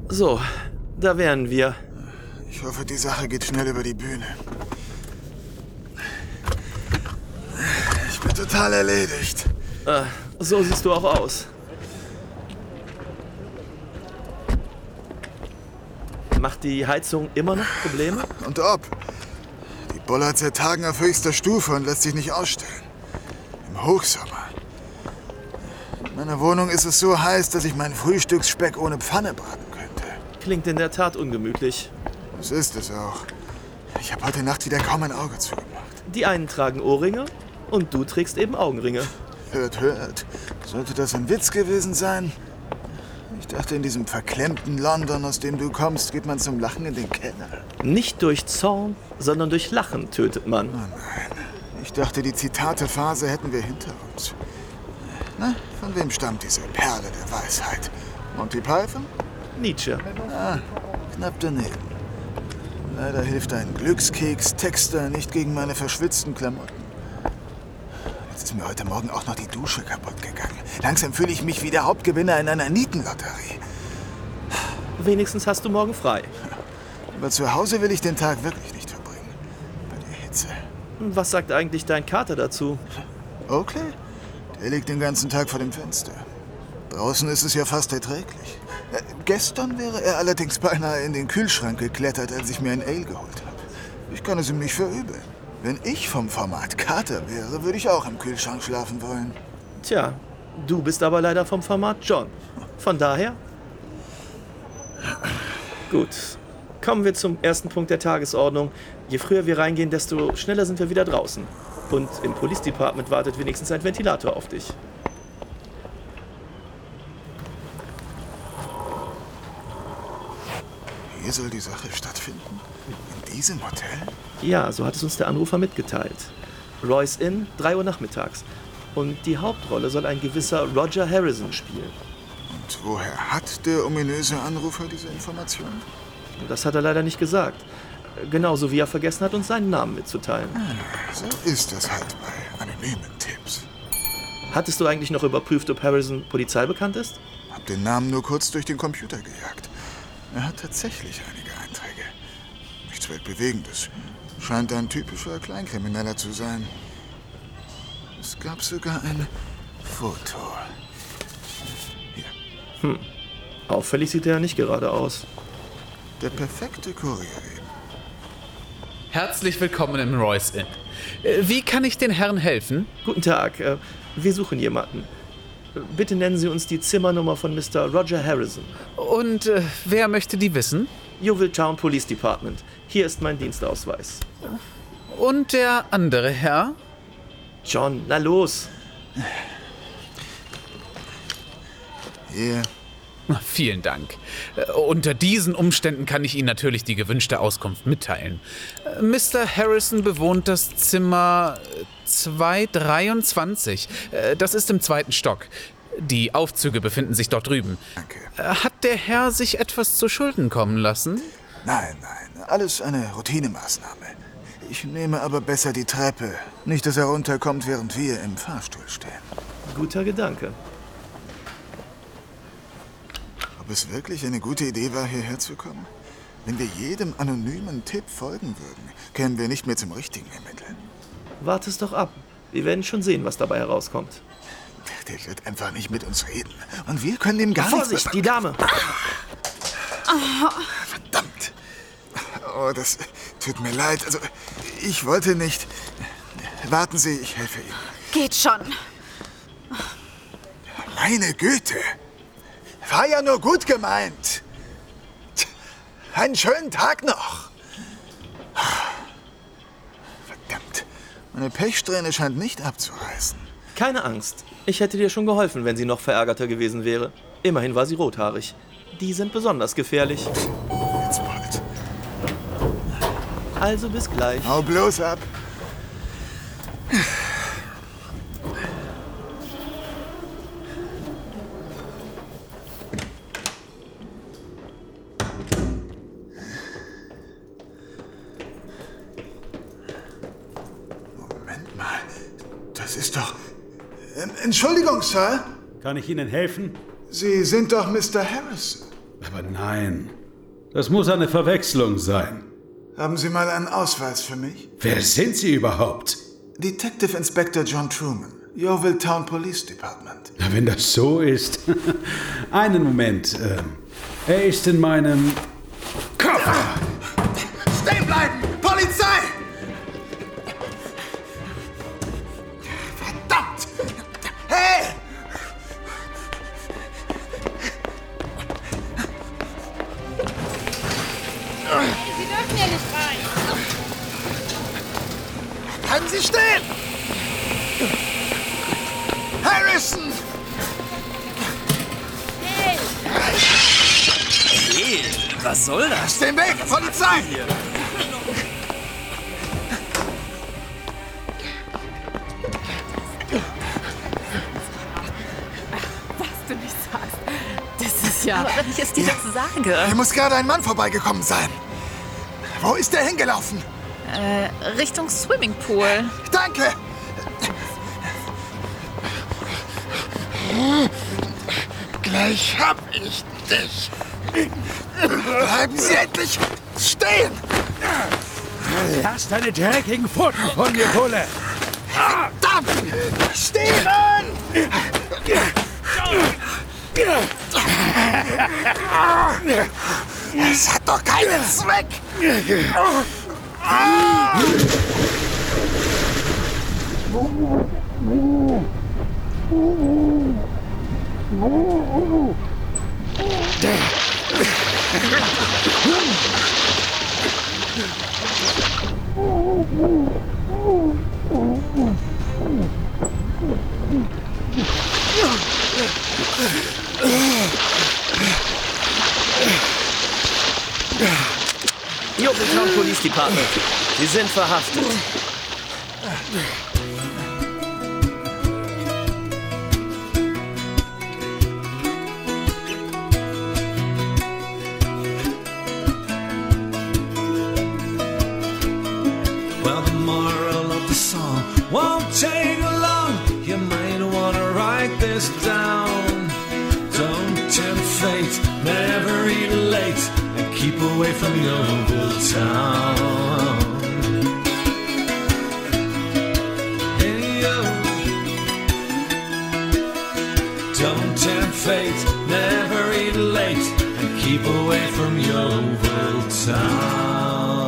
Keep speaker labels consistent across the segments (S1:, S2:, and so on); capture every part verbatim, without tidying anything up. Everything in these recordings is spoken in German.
S1: So, da wären wir.
S2: Ich hoffe, die Sache geht schnell über die Bühne. Ich bin total erledigt.
S1: Äh, so siehst du auch aus. Macht die Heizung immer noch Probleme?
S2: Und ob. Die bollert seit Tagen auf höchster Stufe und lässt sich nicht ausstellen. Im Hochsommer. In meiner Wohnung ist es so heiß, dass ich meinen Frühstücksspeck ohne Pfanne braten könnte.
S1: Klingt in der Tat ungemütlich.
S2: Das ist es auch. Ich habe heute Nacht wieder kaum ein Auge zugemacht.
S1: Die einen tragen Ohrringe und du trägst eben Augenringe.
S2: Hört, hört. Sollte das ein Witz gewesen sein? Ich dachte, in diesem verklemmten London, aus dem du kommst, geht man zum Lachen in den Keller.
S1: Nicht durch Zorn, sondern durch Lachen tötet man.
S2: Oh nein. Ich dachte, die Zitatephase hätten wir hinter uns. Na, von wem stammt diese Perle der Weisheit? Monty Python?
S1: Nietzsche.
S2: Ah, knapp daneben. Leider hilft ein Glückskeks-Texter nicht gegen meine verschwitzten Klamotten. Jetzt ist mir heute Morgen auch noch die Dusche kaputt gegangen. Langsam fühle ich mich wie der Hauptgewinner in einer Nietenlotterie.
S1: Wenigstens hast du morgen frei.
S2: Aber zu Hause will ich den Tag wirklich nicht verbringen. Bei der Hitze.
S1: Was sagt eigentlich dein Kater dazu?
S2: Okay. Der liegt den ganzen Tag vor dem Fenster. Draußen ist es ja fast erträglich. Äh, gestern wäre er allerdings beinahe in den Kühlschrank geklettert, als ich mir ein Ale geholt habe. Ich kann es ihm nicht verübeln. Wenn ich vom Format Kater wäre, würde ich auch im Kühlschrank schlafen wollen.
S1: Tja, du bist aber leider vom Format John. Von daher... Gut, kommen wir zum ersten Punkt der Tagesordnung. Je früher wir reingehen, desto schneller sind wir wieder draußen. Und im Police Department wartet wenigstens ein Ventilator auf dich.
S2: Hier soll die Sache stattfinden? In diesem Hotel?
S1: Ja, so hat es uns der Anrufer mitgeteilt. Roy's Inn, drei Uhr nachmittags. Und die Hauptrolle soll ein gewisser Roger Harrison spielen.
S2: Und woher hat der ominöse Anrufer diese Information?
S1: Das hat er leider nicht gesagt. Genauso wie er vergessen hat, uns seinen Namen mitzuteilen.
S2: Ah, so ist das halt bei anonymen Tipps.
S1: Hattest du eigentlich noch überprüft, ob Harrison Polizei bekannt ist?
S2: Hab den Namen nur kurz durch den Computer gejagt. Er hat tatsächlich einige Einträge. Nichts Weltbewegendes. Scheint ein typischer Kleinkrimineller zu sein. Es gab sogar ein Foto. Hier.
S1: Hm. Auffällig sieht er ja nicht gerade aus.
S2: Der perfekte Kurier eben.
S3: Herzlich willkommen im Roy's Inn. Äh, Wie kann ich den Herren helfen?
S1: Guten Tag, äh, wir suchen jemanden. Bitte nennen Sie uns die Zimmernummer von Mister Roger Harrison.
S3: Und äh, wer möchte die wissen?
S1: Yeovil Town Police Department. Hier ist mein Dienstausweis.
S3: Und der andere Herr?
S1: John, na los.
S2: Hier.
S3: Vielen Dank. Äh, Unter diesen Umständen kann ich Ihnen natürlich die gewünschte Auskunft mitteilen. Äh, Mister Harrison bewohnt das Zimmer zweihundertdreiundzwanzig. Äh, Das ist im zweiten Stock. Die Aufzüge befinden sich dort drüben.
S2: Danke.
S3: Äh, Hat der Herr sich etwas zu Schulden kommen lassen?
S2: Nein, nein. Alles eine Routinemaßnahme. Ich nehme aber besser die Treppe. Nicht, dass er runterkommt, während wir im Fahrstuhl stehen.
S1: Guter Gedanke.
S2: Ob es wirklich eine gute Idee war, hierher zu kommen? Wenn wir jedem anonymen Tipp folgen würden, kämen wir nicht mehr zum richtigen Ermitteln.
S1: Wart es doch ab. Wir werden schon sehen, was dabei herauskommt.
S2: Der wird einfach nicht mit uns reden. Und wir können ihm gar
S1: Vorsicht,
S2: nichts...
S1: die Dame!
S2: Verdammt! Oh, das tut mir leid. Also, ich wollte nicht... Warten Sie, ich helfe Ihnen.
S4: Geht schon.
S2: Meine Güte! War ja nur gut gemeint. Einen schönen Tag noch. Verdammt. Meine Pechsträhne scheint nicht abzureißen.
S1: Keine Angst. Ich hätte dir schon geholfen, wenn sie noch verärgerter gewesen wäre. Immerhin war sie rothaarig. Die sind besonders gefährlich.
S2: Jetzt bald.
S1: Also bis gleich.
S2: Hau bloß ab. Moment mal. Das ist doch... Ähm, Entschuldigung, Sir.
S5: Kann ich Ihnen helfen?
S2: Sie sind doch Mister Harrison.
S4: Aber nein, das muss eine Verwechslung sein.
S2: Haben Sie mal einen Ausweis für mich?
S4: Wer sind Sie überhaupt?
S2: Detective Inspector John Truman, Yeovil Town Police Department.
S4: Na, wenn das so ist. Einen Moment. Ähm, er ist in meinem Koffer.
S2: Stehen bleiben! Polizei! Verdammt! Hey!
S5: Sie dürfen hier nicht rein.
S2: Bleiben Sie stehen! Harrison!
S5: Hey!
S6: Hey, was soll das?
S2: Aus dem Weg! Polizei!
S7: Was du nicht sagst. Das ist ja...
S6: Aber wenn ich es dir jetzt sage.
S2: Hier muss gerade ein Mann vorbeigekommen sein. Wo ist der hingelaufen?
S6: Äh, Richtung Swimmingpool.
S2: Danke! Gleich hab ich dich. Bleiben Sie endlich stehen!
S4: Lass deine dreckigen Pfoten von mir, Bulle!
S2: Verdammt! Stehen! Es hat doch keinen Zweck!
S1: Yeovil Town Police Department. Sie sind verhaftet.
S8: Well, the moral of the song won't take long. You might want to write this down. Don't tempt fate, never eat late, and keep away from Yeovil Town. Hey, yo. Don't tempt fate, never eat late, and keep away from Yeovil Town.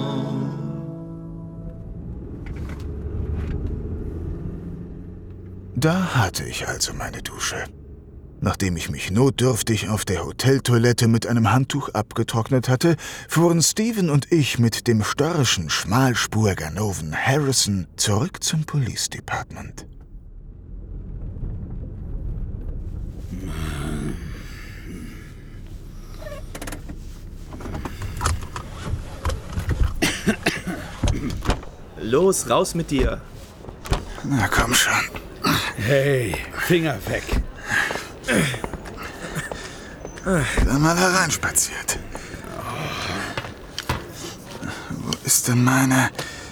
S2: Da hatte ich also meine Dusche. Nachdem ich mich notdürftig auf der Hoteltoilette mit einem Handtuch abgetrocknet hatte, fuhren Steven und ich mit dem störrischen Schmalspur-Ganoven Harrison zurück zum Police Department.
S1: Los, raus mit dir.
S2: Na komm schon.
S4: Hey, Finger weg.
S2: Da mal hereinspaziert. Wo ist denn meine...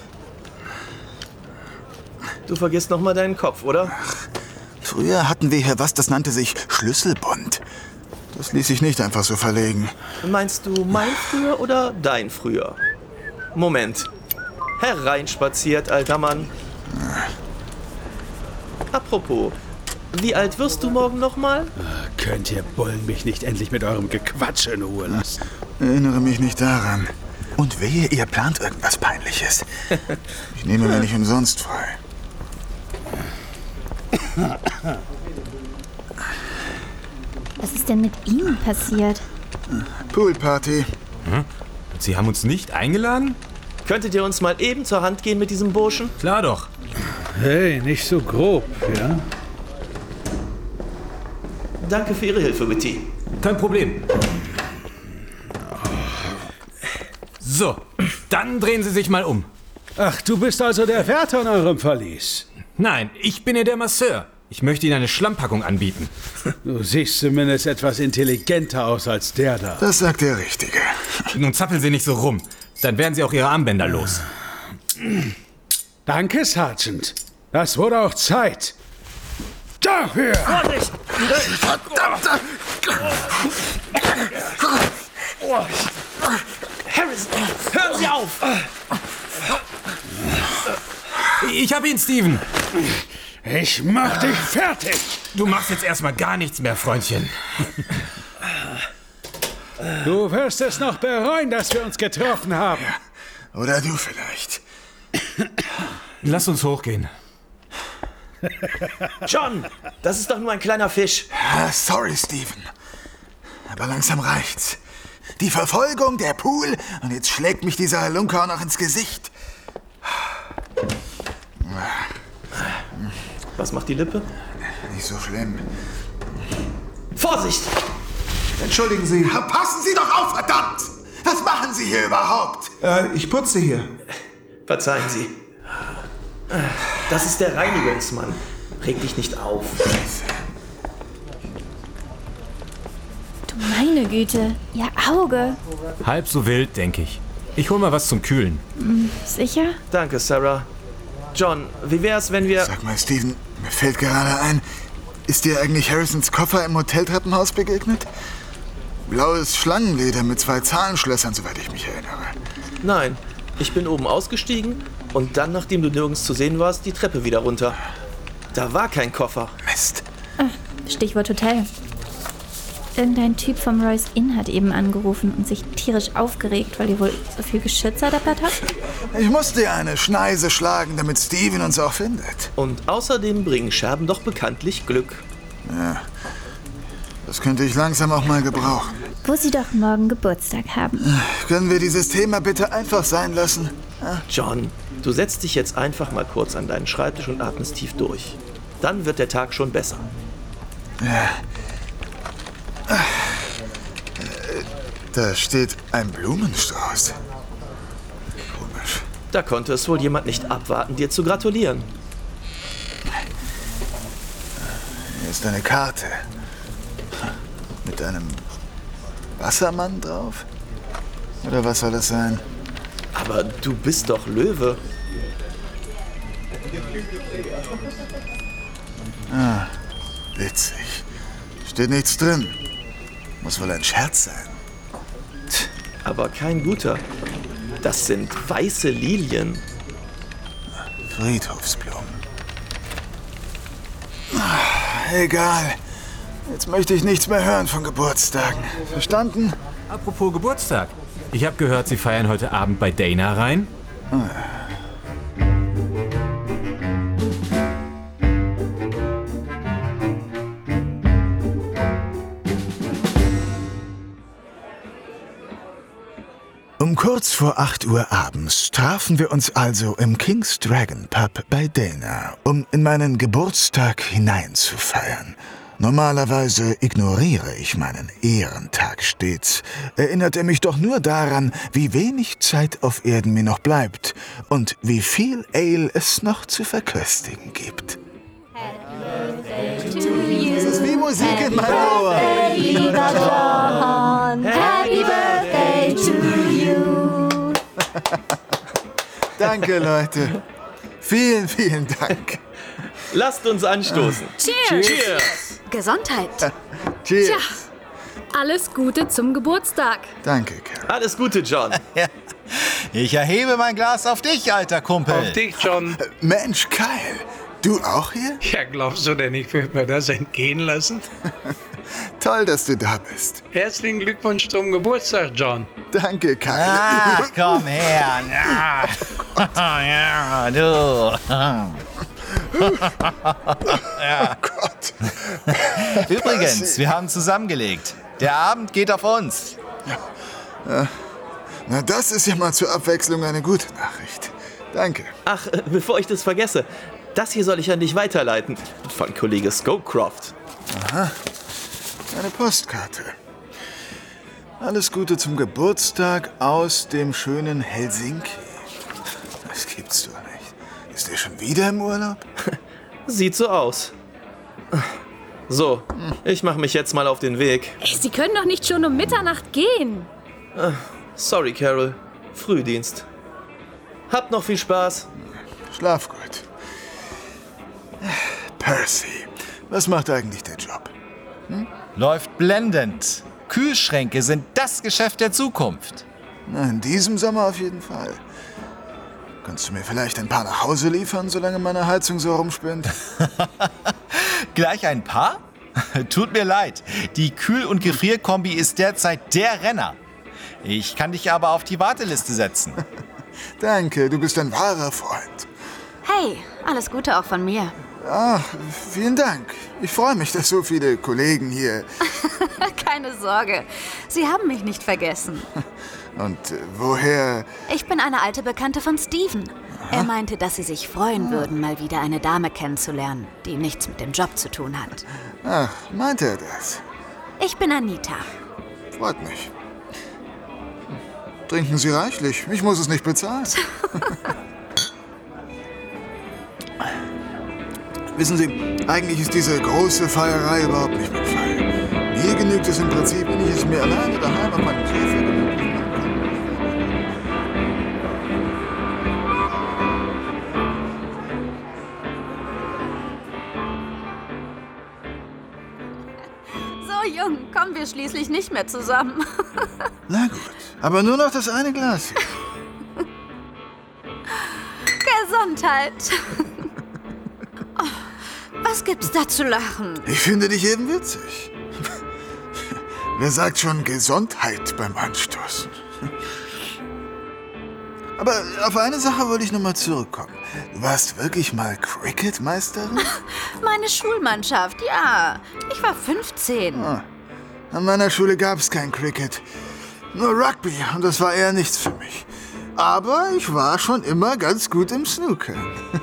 S1: Du vergisst noch mal deinen Kopf, oder?
S2: Früher hatten wir hier was, das nannte sich Schlüsselbund. Das ließ sich nicht einfach so verlegen.
S1: Meinst du mein Früher oder dein Früher? Moment. Hereinspaziert, alter Mann. Apropos, wie alt wirst du morgen noch mal?
S4: Könnt ihr Bullen mich nicht endlich mit eurem Gequatsch in Ruhe lassen?
S2: Erinnere mich nicht daran. Und wehe, ihr plant irgendwas Peinliches. Ich nehme mir nicht umsonst frei.
S5: Was ist denn mit Ihnen passiert?
S2: Poolparty.
S9: Hm? Sie haben uns nicht eingeladen?
S1: Könntet ihr uns mal eben zur Hand gehen mit diesem Burschen?
S9: Klar doch.
S4: Hey, nicht so grob, ja?
S1: Danke für Ihre Hilfe, Whitty.
S9: Kein Problem. So, dann drehen Sie sich mal um.
S4: Ach, du bist also der Wärter in eurem Verlies.
S9: Nein, ich bin ja der Masseur. Ich möchte Ihnen eine Schlammpackung anbieten.
S4: Du siehst zumindest etwas intelligenter aus als der da.
S2: Das sagt der Richtige.
S9: Nun zappeln Sie nicht so rum. Dann werden Sie auch Ihre Armbänder los.
S4: Danke, Sergeant. Das wurde auch Zeit. Dafür!
S1: Vorsicht!
S2: Verdammte...
S1: Oh. Harrison, hören Sie auf!
S9: Ich hab ihn, Steven.
S4: Ich mach dich fertig.
S9: Du machst jetzt erstmal gar nichts mehr, Freundchen.
S4: Du wirst es noch bereuen, dass wir uns getroffen haben.
S2: Oder du vielleicht.
S9: Lass uns hochgehen.
S1: John, das ist doch nur ein kleiner Fisch.
S2: Ah, sorry, Steven. Aber langsam reicht's. Die Verfolgung, der Pool und jetzt schlägt mich dieser Halunke auch noch ins Gesicht.
S1: Was macht die Lippe?
S2: Nicht so schlimm.
S1: Vorsicht!
S2: Entschuldigen Sie. Passen Sie doch auf, verdammt! Was machen Sie hier überhaupt?
S10: Äh, ich putze hier.
S1: Verzeihen Sie. Das ist der Reinigungsmann. Reg dich nicht auf.
S5: Du meine Güte, ihr Auge.
S9: Halb so wild, denke ich. Ich hol mal was zum Kühlen.
S5: Sicher?
S1: Danke, Sarah. John, wie wär's, wenn wir...
S2: Sag mal, Steven, mir fällt gerade ein, ist dir eigentlich Harrisons Koffer im Hoteltreppenhaus begegnet? Blaues Schlangenleder mit zwei Zahlenschlössern, soweit ich mich erinnere.
S1: Nein, ich bin oben ausgestiegen und dann, nachdem du nirgends zu sehen warst, die Treppe wieder runter. Da war kein Koffer.
S2: Mist.
S5: Ach, Stichwort Hotel. Irgendein Typ vom Roy's Inn hat eben angerufen und sich tierisch aufgeregt, weil ihr wohl so viel Geschütz erdappert habt.
S2: Ich musste ja eine Schneise schlagen, damit Steven uns auch findet.
S1: Und außerdem bringen Scherben doch bekanntlich Glück.
S2: Ja, das könnte ich langsam auch mal gebrauchen.
S5: Wo sie doch morgen Geburtstag haben.
S2: Können wir dieses Thema bitte einfach sein lassen? Ja?
S1: John, du setzt dich jetzt einfach mal kurz an deinen Schreibtisch und atmest tief durch. Dann wird der Tag schon besser.
S2: Ja. Da steht ein Blumenstrauß. Komisch.
S1: Da konnte es wohl jemand nicht abwarten, dir zu gratulieren.
S2: Hier ist eine Karte. Mit einem Wassermann drauf? Oder was soll das sein?
S1: Aber du bist doch Löwe.
S2: Ah, witzig. Steht nichts drin. Muss wohl ein Scherz sein.
S1: Aber kein guter. Das sind weiße Lilien.
S2: Friedhofsblumen. Ah, egal. Jetzt möchte ich nichts mehr hören von Geburtstagen. Verstanden?
S9: Apropos Geburtstag. Ich habe gehört, Sie feiern heute Abend bei Dana rein.
S2: Ah. Um kurz vor acht Uhr abends trafen wir uns also im King's Dragon Pub bei Dana, um in meinen Geburtstag hineinzufeiern. Normalerweise ignoriere ich meinen Ehrentag stets, erinnert er mich doch nur daran, wie wenig Zeit auf Erden mir noch bleibt und wie viel Ale es noch zu verköstigen gibt. Das ist wie Musik in meinem Ohr.
S5: Lieber John, Happy Birthday to you.
S2: Danke, Leute. Vielen, vielen Dank.
S1: Lasst uns anstoßen.
S7: Cheers!
S1: Cheers!
S7: Gesundheit.
S2: Cheers.
S7: Tja, alles Gute zum Geburtstag.
S2: Danke, Carol.
S1: Alles Gute, John.
S11: Ich erhebe mein Glas auf dich, alter Kumpel.
S12: Auf dich, John.
S2: Mensch, Kyle. Du auch hier?
S12: Ja, glaubst du denn, ich würde mir das entgehen lassen?
S2: Toll, dass du da bist.
S12: Herzlichen Glückwunsch zum Geburtstag, John.
S2: Danke, Kyle.
S11: Ach, komm her. Ja, du.
S2: Ja. Oh Gott.
S11: Übrigens, wir haben zusammengelegt. Der Abend geht auf uns.
S2: Ja. Na, das ist ja mal zur Abwechslung eine gute Nachricht. Danke.
S1: Ach, äh, bevor ich das vergesse. Das hier soll ich an dich weiterleiten. Von Kollege Scowcroft.
S2: Aha. Eine Postkarte. Alles Gute zum Geburtstag aus dem schönen Helsinki. Das gibt's doch nicht. Ist er schon wieder im Urlaub?
S1: Sieht so aus. So, ich mache mich jetzt mal auf den Weg.
S7: Ey, Sie können doch nicht schon um Mitternacht gehen.
S1: Sorry, Carol. Frühdienst. Habt noch viel Spaß.
S2: Schlaf gut. Percy, was macht eigentlich der Job? Hm?
S11: Läuft blendend. Kühlschränke sind das Geschäft der Zukunft.
S2: Na, in diesem Sommer auf jeden Fall. Kannst du mir vielleicht ein paar nach Hause liefern, solange meine Heizung so rumspinnt?
S11: Gleich ein paar? Tut mir leid. Die Kühl- und Gefrierkombi ist derzeit der Renner. Ich kann dich aber auf die Warteliste setzen.
S2: Danke, du bist ein wahrer Freund.
S10: Hey, alles Gute auch von mir.
S2: Ah, vielen Dank. Ich freue mich, dass so viele Kollegen hier...
S10: Keine Sorge, Sie haben mich nicht vergessen.
S2: Und äh, woher...
S10: Ich bin eine alte Bekannte von Steven. Aha. Er meinte, dass Sie sich freuen würden, mal wieder eine Dame kennenzulernen, die nichts mit dem Job zu tun hat.
S2: Ach, meinte er das?
S10: Ich bin Anita.
S2: Freut mich. Trinken Sie reichlich. Ich muss es nicht bezahlen. Wissen Sie, eigentlich ist diese große Feierei überhaupt nicht mein Fall. Mir genügt es im Prinzip, wenn ich es mir alleine daheim an meinem Käfer gemütlich machen kann.
S10: So, Jung, kommen wir schließlich nicht mehr zusammen.
S2: Na gut, aber nur noch das eine Glas.
S10: Gesundheit. Oh, was gibt's da zu lachen?
S2: Ich finde dich eben witzig. Wer sagt schon Gesundheit beim Anstoßen? Aber auf eine Sache wollte ich noch mal zurückkommen. Du warst wirklich mal Cricket-Meisterin?
S10: Meine Schulmannschaft, ja. Ich war fünfzehn.
S2: Ah. An meiner Schule gab es kein Cricket. Nur Rugby und das war eher nichts für mich. Aber ich war schon immer ganz gut im Snooker.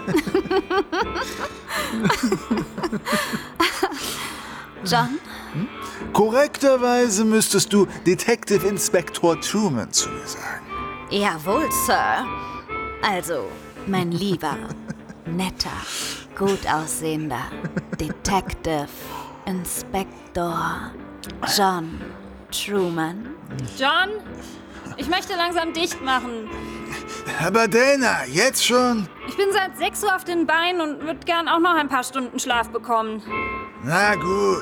S10: John?
S2: Hm? Korrekterweise müsstest du Detective Inspector Truman zu mir sagen.
S10: Jawohl, Sir. Also, mein lieber, netter, gut aussehender Detective Inspector John Truman.
S13: John, ich möchte langsam dicht machen.
S2: Aber Dana, jetzt schon?
S13: Ich bin seit sechs Uhr auf den Beinen und würde gern auch noch ein paar Stunden Schlaf bekommen.
S2: Na gut.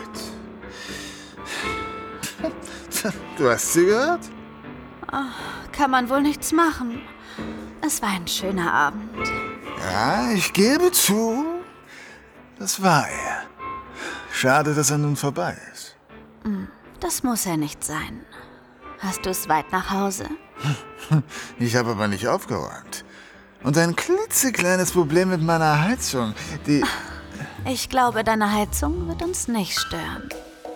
S2: Du hast sie gehört?
S10: Oh, kann man wohl nichts machen. Es war ein schöner Abend.
S2: Ja, ich gebe zu, das war er. Schade, dass er nun vorbei ist.
S10: Das muss ja nicht sein. Hast du es weit nach Hause?
S2: Ich habe aber nicht aufgeräumt. Und ein klitzekleines Problem mit meiner Heizung, die...
S10: Ich glaube, deine Heizung wird uns nicht stören.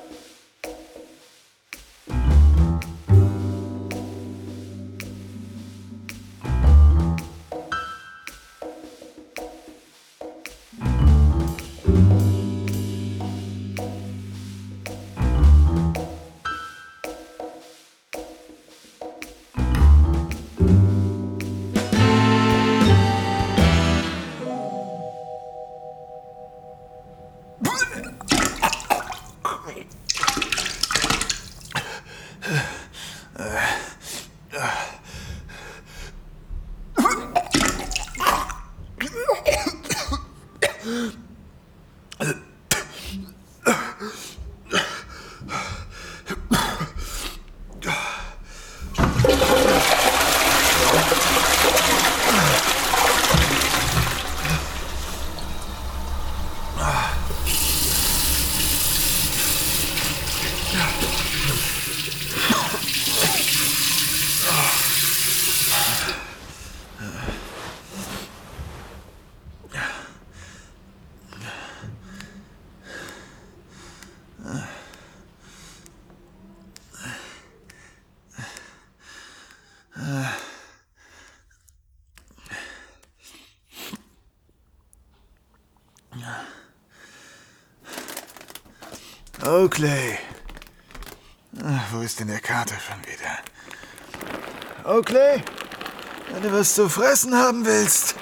S2: Oakley. Ach, wo ist denn der Kater schon wieder? Oakley, wenn du was zu fressen haben willst.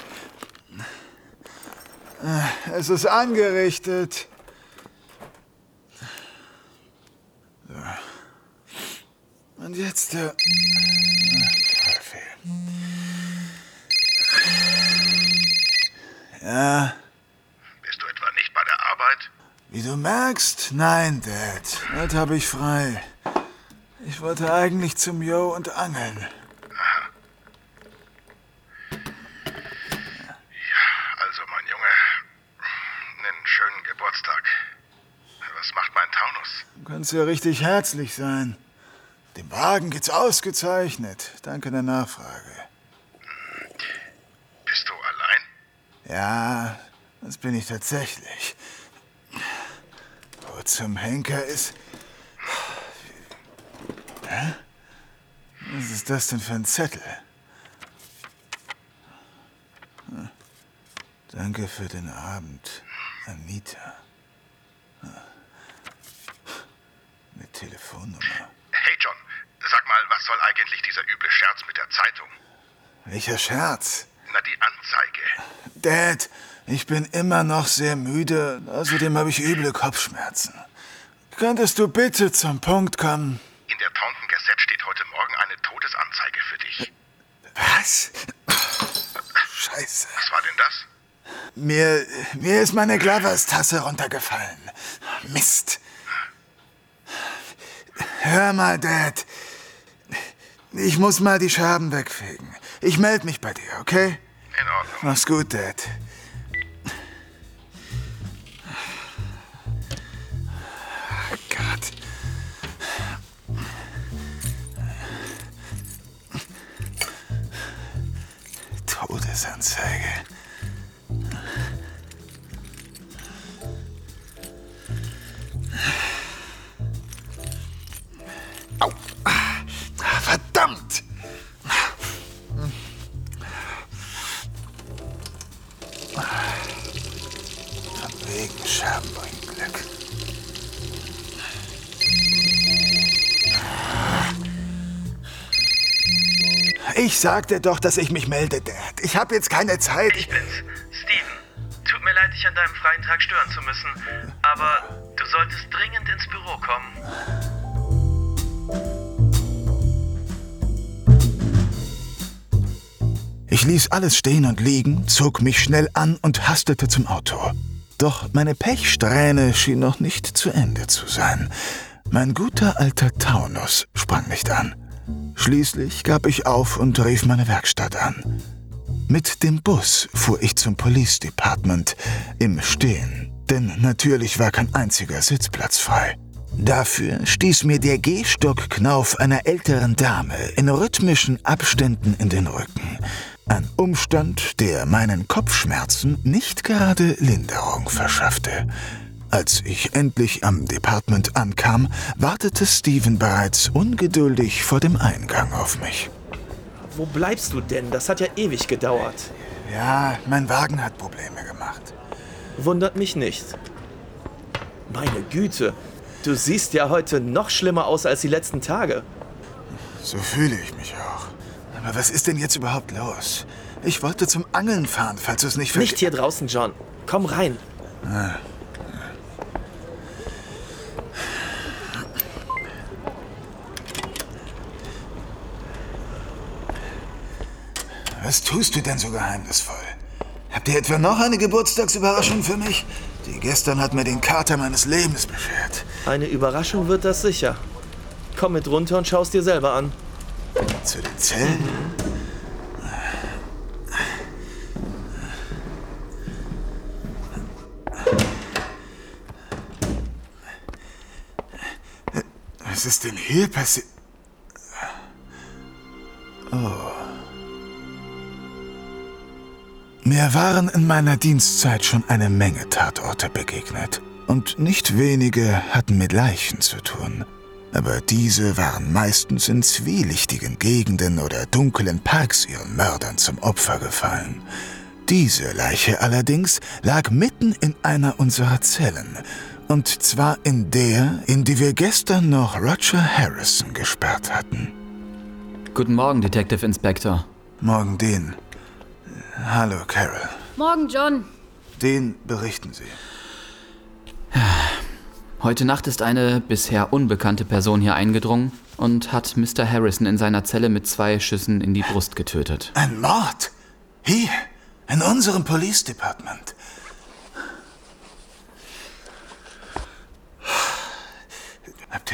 S2: Es ist angerichtet. So. Und jetzt der... Kaffee. Ja.
S14: Bist du etwa nicht bei der Arbeit?
S2: Wie du merkst, nein, Dad. Heute habe ich frei. Ich wollte eigentlich zum Joe und angeln.
S14: Aha. Ja, also mein Junge, einen schönen Geburtstag. Was macht mein Taunus?
S2: Du kannst ja richtig herzlich sein. Dem Wagen geht's ausgezeichnet. Danke der Nachfrage.
S14: Bist du allein?
S2: Ja, das bin ich tatsächlich. Wo zum Henker ist... Hä? Was ist das denn für ein Zettel? Hm. Danke für den Abend, Anita. Hm. Mit Telefonnummer.
S14: Hey John, sag mal, was soll eigentlich dieser üble Scherz mit der Zeitung?
S2: Welcher Scherz?
S14: Na, die Anzeige.
S2: Dad, ich bin immer noch sehr müde. Außerdem habe ich üble Kopfschmerzen. Könntest du bitte zum Punkt kommen?
S14: In der Taunton Gazette steht heute Morgen eine Todesanzeige für dich.
S2: Was? Scheiße.
S14: Was war denn das?
S2: Mir, mir ist meine Glavas-Tasse runtergefallen. Mist. Hör mal, Dad. Ich muss mal die Scherben wegfegen. Ich melde mich bei dir, okay?
S14: In Ordnung.
S2: Mach's gut, Dad. Oh Gott. Todesanzeige. Au. Verdammt! Von wegen Scherben bringen Glück. Ich sagte doch, dass ich mich melde, Dad. Ich habe jetzt keine Zeit.
S1: Ich bin's, Steven. Tut mir leid, dich an deinem freien Tag stören zu müssen, aber du solltest dringend ins Büro kommen.
S2: Ich ließ alles stehen und liegen, zog mich schnell an und hastete zum Auto. Doch meine Pechsträhne schien noch nicht zu Ende zu sein. Mein guter alter Taunus sprang nicht an. Schließlich gab ich auf und rief meine Werkstatt an. Mit dem Bus fuhr ich zum Police Department im Stehen, denn natürlich war kein einziger Sitzplatz frei. Dafür stieß mir der Gehstockknauf einer älteren Dame in rhythmischen Abständen in den Rücken. Ein Umstand, der meinen Kopfschmerzen nicht gerade Linderung verschaffte. Als ich endlich am Department ankam, wartete Steven bereits ungeduldig vor dem Eingang auf mich.
S1: Wo bleibst du denn? Das hat ja ewig gedauert.
S2: Ja, mein Wagen hat Probleme gemacht.
S1: Wundert mich nicht. Meine Güte, du siehst ja heute noch schlimmer aus als die letzten Tage.
S2: So fühle ich mich auch. Aber was ist denn jetzt überhaupt los? Ich wollte zum Angeln fahren, falls du es nicht...
S1: Nicht hier draußen, John. Komm rein.
S2: Ah. Was tust du denn so geheimnisvoll? Habt ihr etwa noch eine Geburtstagsüberraschung für mich? Die gestern hat mir den Kater meines Lebens beschert.
S1: Eine Überraschung wird das sicher. Komm mit runter und schau's dir selber an.
S2: Zu den Zellen? Was ist denn hier passiert? Oh. Mir waren in meiner Dienstzeit schon eine Menge Tatorte begegnet. Und nicht wenige hatten mit Leichen zu tun. Aber diese waren meistens in zwielichtigen Gegenden oder dunklen Parks ihren Mördern zum Opfer gefallen. Diese Leiche allerdings lag mitten in einer unserer Zellen. Und zwar in der, in die wir gestern noch Roger Harrison gesperrt hatten.
S15: Guten Morgen, Detective Inspector.
S2: Morgen, Dean. Hallo, Carol.
S13: Morgen, John.
S2: Den berichten Sie.
S15: Heute Nacht ist eine bisher unbekannte Person hier eingedrungen und hat Mister Harrison in seiner Zelle mit zwei Schüssen in die Brust getötet.
S2: Ein Mord? Hier, in unserem Police Department.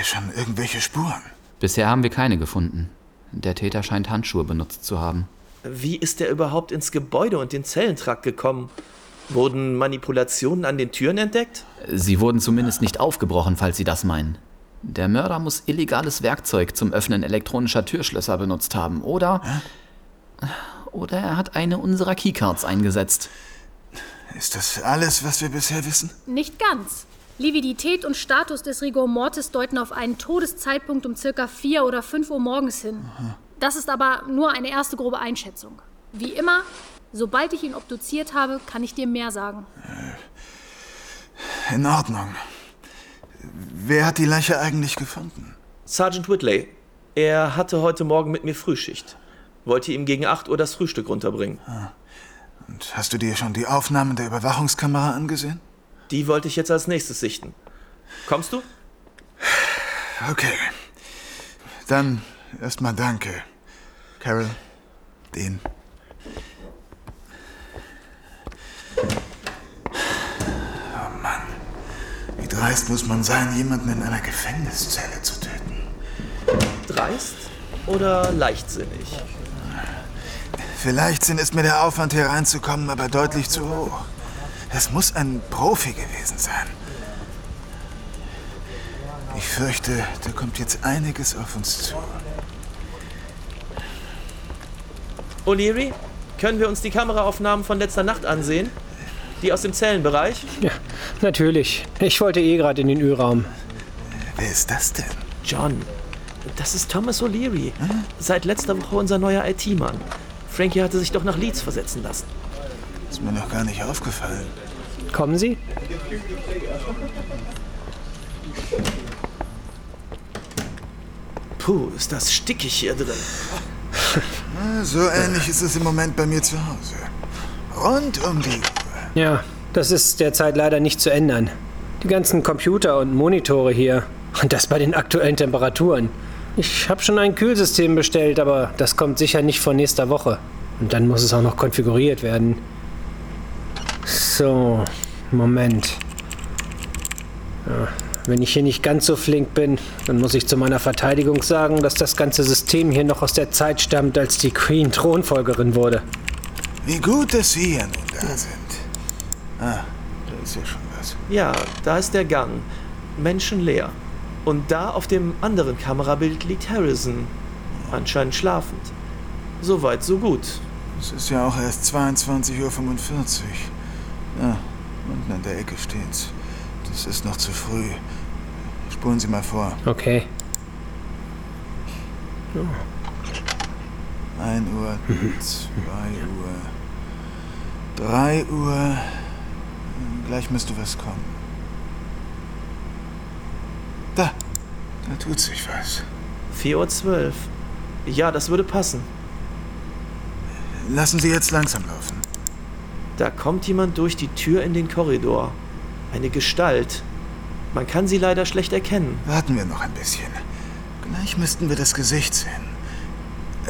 S2: schon irgendwelche Spuren?
S15: Bisher haben wir keine gefunden. Der Täter scheint Handschuhe benutzt zu haben.
S1: Wie ist er überhaupt ins Gebäude und den Zellentrakt gekommen? Wurden Manipulationen an den Türen entdeckt?
S15: Sie wurden zumindest nicht aufgebrochen, falls Sie das meinen. Der Mörder muss illegales Werkzeug zum Öffnen elektronischer Türschlösser benutzt haben. Oder, Hä? oder er hat eine unserer Keycards eingesetzt.
S2: Ist das alles, was wir bisher wissen?
S16: Nicht ganz. Lividität und Status des Rigor Mortis deuten auf einen Todeszeitpunkt um circa vier oder fünf Uhr morgens hin. Aha. Das ist aber nur eine erste grobe Einschätzung. Wie immer, sobald ich ihn obduziert habe, kann ich dir mehr sagen.
S2: In Ordnung. Wer hat die Leiche eigentlich gefunden?
S1: Sergeant Whitley. Er hatte heute Morgen mit mir Frühschicht. Wollte ihm gegen acht Uhr das Frühstück runterbringen.
S2: Ah. Und hast du dir schon die Aufnahmen der Überwachungskamera angesehen?
S1: Die wollte ich jetzt als nächstes sichten. Kommst du?
S2: Okay. Dann erstmal danke. Carol, Dean. Oh Mann. Wie dreist muss man sein, jemanden in einer Gefängniszelle zu töten?
S1: Dreist oder leichtsinnig?
S2: Für Leichtsinn ist mir der Aufwand, hier reinzukommen, aber deutlich zu hoch. Es muss ein Profi gewesen sein. Ich fürchte, da kommt jetzt einiges auf uns zu.
S1: O'Leary, können wir uns die Kameraaufnahmen von letzter Nacht ansehen? Die aus dem Zellenbereich?
S17: Ja, natürlich. Ich wollte eh gerade in den Ölraum.
S2: Wer ist das denn?
S1: John, das ist Thomas O'Leary. Hm? Seit letzter Woche unser neuer I T-Mann. Frankie hatte sich doch nach Leeds versetzen lassen.
S2: Ist mir noch gar nicht aufgefallen.
S17: Kommen Sie?
S1: Puh, ist das stickig hier drin.
S2: So ähnlich ist es im Moment bei mir zu Hause. Rund um die Uhr.
S17: Ja, das ist derzeit leider nicht zu ändern. Die ganzen Computer und Monitore hier. Und das bei den aktuellen Temperaturen. Ich habe schon ein Kühlsystem bestellt, aber das kommt sicher nicht vor nächster Woche. Und dann muss es auch noch konfiguriert werden. So, Moment. Ja, wenn ich hier nicht ganz so flink bin, dann muss ich zu meiner Verteidigung sagen, dass das ganze System hier noch aus der Zeit stammt, als die Queen Thronfolgerin wurde.
S2: Wie gut, dass Sie ja nun da sind. Ah, da ist ja schon was.
S1: Ja, da ist der Gang. Menschenleer. Und da auf dem anderen Kamerabild liegt Harrison. Anscheinend schlafend. Soweit, so gut.
S2: Es ist ja auch erst zweiundzwanzig Uhr fünfundvierzig. Ja, unten an der Ecke steht's. Das ist noch zu früh. Spulen Sie mal vor.
S17: Okay.
S2: Oh. ein Uhr, zwei Uhr, drei Uhr. Gleich müsste was kommen. Da, da tut sich was.
S1: vier Uhr zwölf. Ja, das würde passen.
S2: Lassen Sie jetzt langsam laufen.
S1: Da kommt jemand durch die Tür in den Korridor. Eine Gestalt. Man kann sie leider schlecht erkennen.
S2: Warten wir noch ein bisschen. Gleich müssten wir das Gesicht sehen. Äh,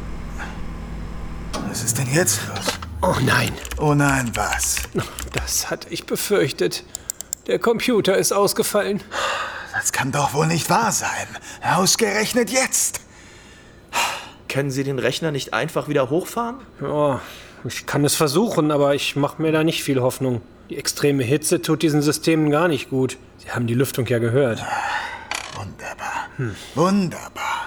S2: was ist denn jetzt los?
S17: Oh nein.
S2: Oh nein, was?
S17: Das hatte ich befürchtet. Der Computer ist ausgefallen.
S2: Das kann doch wohl nicht wahr sein. Ausgerechnet jetzt.
S1: Können Sie den Rechner nicht einfach wieder hochfahren?
S17: Ja, ich kann es versuchen, aber ich mache mir da nicht viel Hoffnung. Die extreme Hitze tut diesen Systemen gar nicht gut. Sie haben die Lüftung ja gehört.
S2: Ah, wunderbar. Hm. Wunderbar.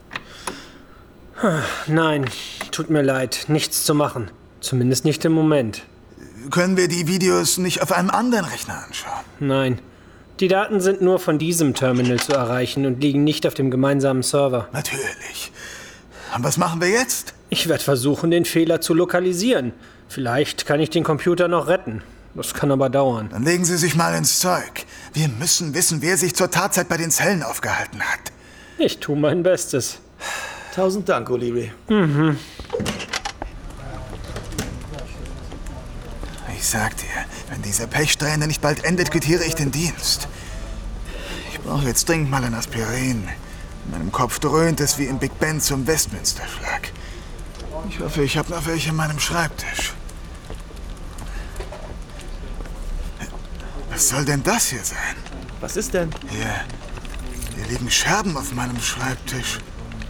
S17: Nein, tut mir leid. Nichts zu machen. Zumindest nicht im Moment.
S2: Können wir die Videos nicht auf einem anderen Rechner anschauen?
S17: Nein. Die Daten sind nur von diesem Terminal zu erreichen und liegen nicht auf dem gemeinsamen Server.
S2: Natürlich. Und was machen wir jetzt?
S17: Ich werde versuchen, den Fehler zu lokalisieren. Vielleicht kann ich den Computer noch retten. Das kann aber dauern.
S2: Dann legen Sie sich mal ins Zeug. Wir müssen wissen, wer sich zur Tatzeit bei den Zellen aufgehalten hat.
S17: Ich tue mein Bestes.
S1: Tausend Dank, O'Leary.
S17: Mhm.
S2: Ich sag dir, wenn diese Pechsträhne nicht bald endet, quittiere ich den Dienst. Ich brauche jetzt dringend mal ein Aspirin. In meinem Kopf dröhnt es wie im Big Ben zum Westminster-Schlag. Ich hoffe, ich habe noch welche in meinem Schreibtisch. Was soll denn das hier sein?
S1: Was ist denn?
S2: Hier. Hier liegen Scherben auf meinem Schreibtisch.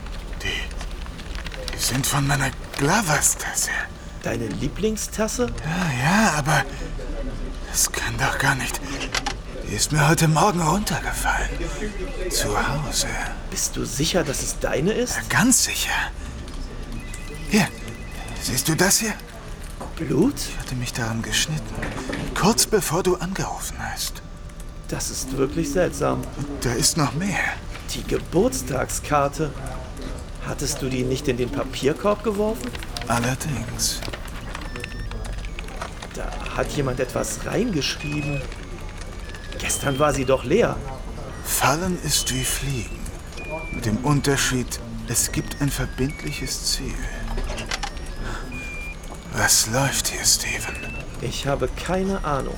S2: Die, die sind von meiner Glavas-Tasse.
S1: Deine Lieblingstasse?
S2: Ja, ja, aber das kann doch gar nicht. Die ist mir heute Morgen runtergefallen. Zu Hause.
S1: Bist du sicher, dass es deine ist?
S2: Ja, ganz sicher. Hier, siehst du das hier?
S1: Blut?
S2: Ich hatte mich daran geschnitten. Kurz bevor du angerufen hast.
S1: Das ist wirklich seltsam.
S2: Und da ist noch mehr.
S1: Die Geburtstagskarte. Hattest du die nicht in den Papierkorb geworfen?
S2: Allerdings.
S1: Da hat jemand etwas reingeschrieben. Gestern war sie doch leer.
S2: Fallen ist wie Fliegen. Mit dem Unterschied, es gibt ein verbindliches Ziel. Was läuft hier, Steven?
S1: Ich habe keine Ahnung.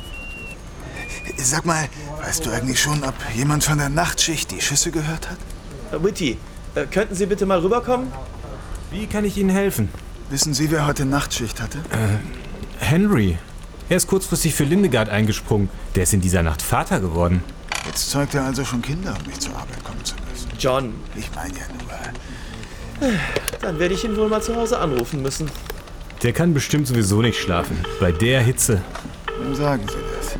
S2: Sag mal, weißt du eigentlich schon, ob jemand von der Nachtschicht die Schüsse gehört hat?
S1: Äh, Whitty, äh, könnten Sie bitte mal rüberkommen?
S9: Wie kann ich Ihnen helfen?
S2: Wissen Sie, wer heute Nachtschicht hatte?
S9: Äh, Henry. Er ist kurzfristig für Lindegard eingesprungen. Der ist in dieser Nacht Vater geworden.
S2: Jetzt zeugt er also schon Kinder, um nicht zur Arbeit kommen zu müssen.
S1: John.
S2: Ich meine ja nur.
S1: Dann werde ich ihn wohl mal zu Hause anrufen müssen.
S9: Der kann bestimmt sowieso nicht schlafen. Bei der Hitze.
S2: Wem sagen Sie das?